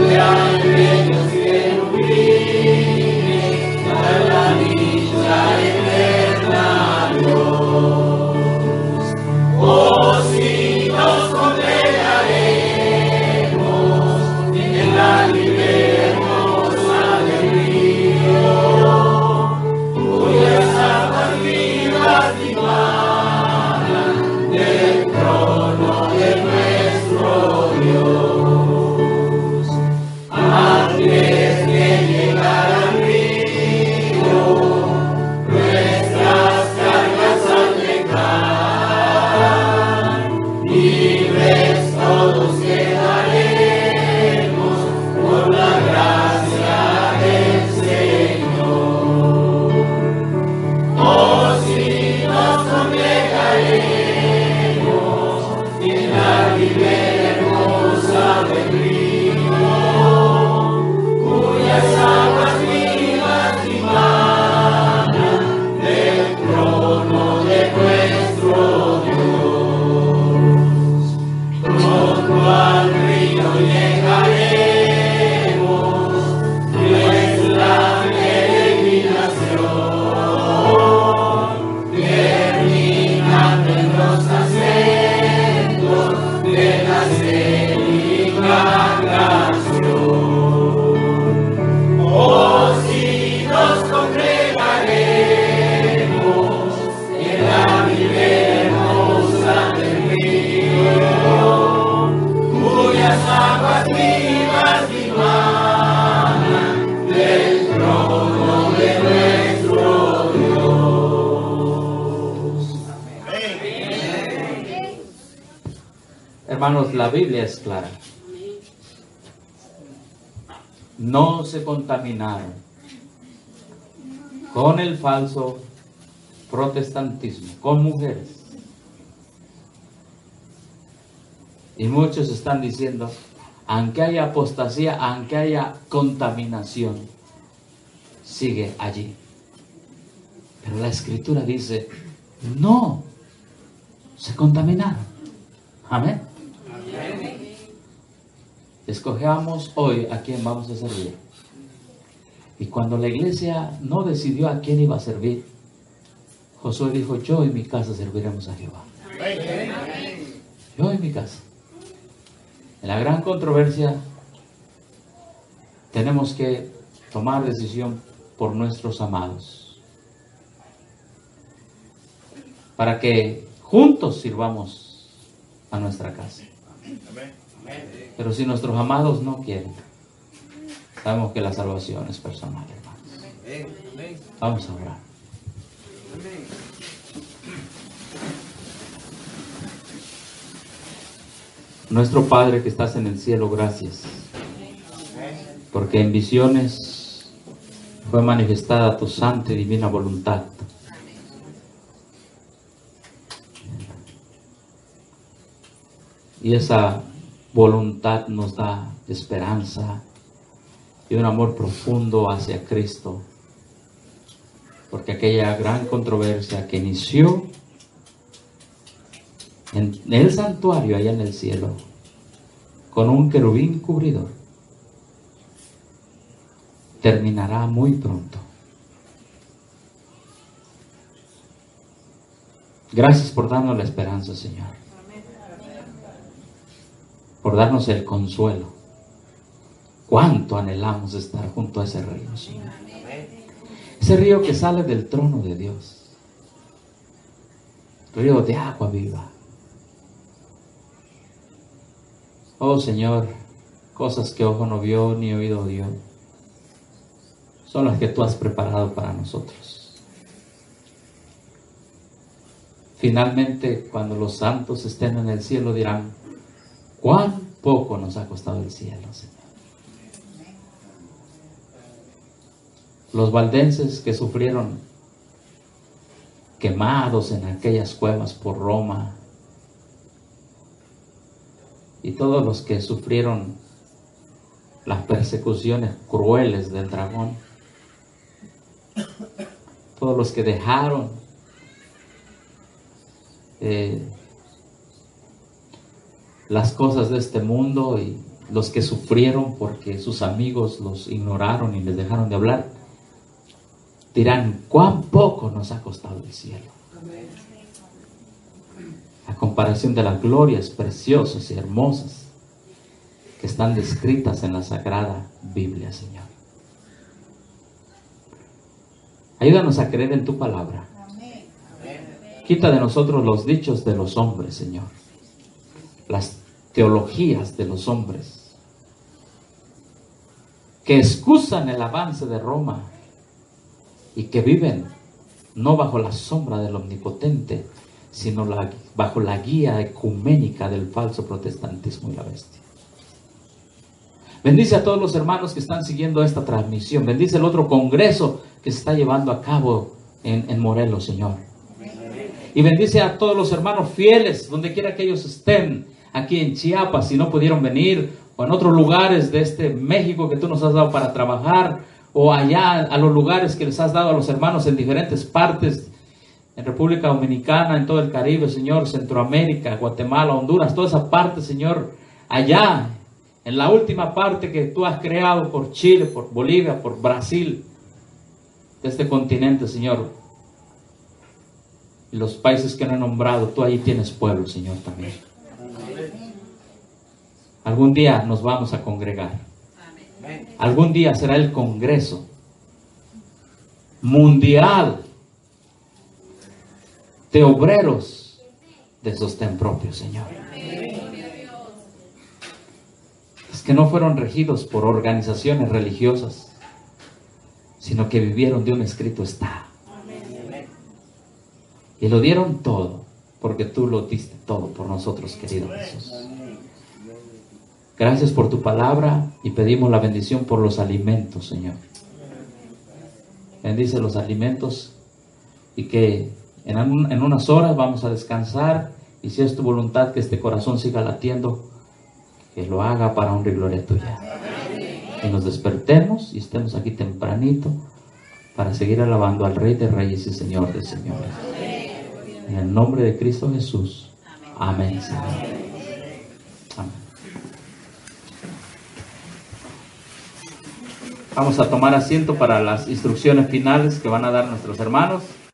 Hermanos, la Biblia es clara. No se contaminaron con el falso protestantismo, con mujeres. Y muchos están diciendo, aunque haya apostasía, aunque haya contaminación, sigue allí. Pero la Escritura dice, no, se contaminaron. Amén. Escogemos hoy a quién vamos a servir. Y cuando la iglesia no decidió a quién iba a servir, Josué dijo, yo y mi casa serviremos a Jehová. Yo y mi casa. En la gran controversia tenemos que tomar decisión por nuestros amados, para que juntos sirvamos a nuestra casa. Pero si nuestros amados no quieren, sabemos que la salvación es personal, hermanos. Vamos a orar. Nuestro Padre que estás en el cielo, gracias, porque en visiones fue manifestada tu santa y divina voluntad. Y esa voluntad nos da esperanza y un amor profundo hacia Cristo, porque aquella gran controversia que inició en el santuario allá en el cielo con un querubín cubridor terminará muy pronto. Gracias por darnos la esperanza, Señor, por darnos el consuelo. Cuánto anhelamos estar junto a ese río, Señor. Ese río que sale del trono de Dios, río de agua viva. Oh Señor, cosas que ojo no vio ni oído oyó son las que tú has preparado para nosotros. Finalmente, cuando los santos estén en el cielo, dirán, cuán poco nos ha costado el cielo, Señor. Los valdenses que sufrieron quemados en aquellas cuevas por Roma, y todos los que sufrieron las persecuciones crueles del dragón, todos los que dejaron las cosas de este mundo y los que sufrieron porque sus amigos los ignoraron y les dejaron de hablar, dirán, cuán poco nos ha costado el cielo. A comparación de las glorias preciosas y hermosas que están descritas en la Sagrada Biblia, Señor. Ayúdanos a creer en tu palabra. Quita de nosotros los dichos de los hombres, Señor. Las teologías de los hombres que excusan el avance de Roma y que viven no bajo la sombra del Omnipotente, sino bajo la guía ecuménica del falso protestantismo y la bestia. Bendice a todos los hermanos que están siguiendo esta transmisión. Bendice el otro congreso que se está llevando a cabo en Morelos, Señor. Y bendice a todos los hermanos fieles, donde quiera que ellos estén, aquí en Chiapas, si no pudieron venir, o en otros lugares de este México que tú nos has dado para trabajar, o allá a los lugares que les has dado a los hermanos en diferentes partes, en República Dominicana, en todo el Caribe, Señor, Centroamérica, Guatemala, Honduras, toda esa parte, Señor, allá, en la última parte que tú has creado por Chile, por Bolivia, por Brasil, de este continente, Señor. Y los países que no he nombrado, tú ahí tienes pueblo, Señor, también. Algún día nos vamos a congregar. Algún día será el congreso mundial de obreros de sostén propio, Señor. Es que no fueron regidos por organizaciones religiosas, sino que vivieron de un escrito está. Y lo dieron todo, porque tú lo diste todo por nosotros, querido Jesús. Gracias por tu palabra y pedimos la bendición por los alimentos, Señor. Bendice los alimentos y que en unas horas vamos a descansar, y si es tu voluntad que este corazón siga latiendo, que lo haga para honra y gloria tuya. Que nos despertemos y estemos aquí tempranito para seguir alabando al Rey de Reyes y Señor de Señores. En el nombre de Cristo Jesús. Amén. Amén. Vamos a tomar asiento para las instrucciones finales que van a dar nuestros hermanos.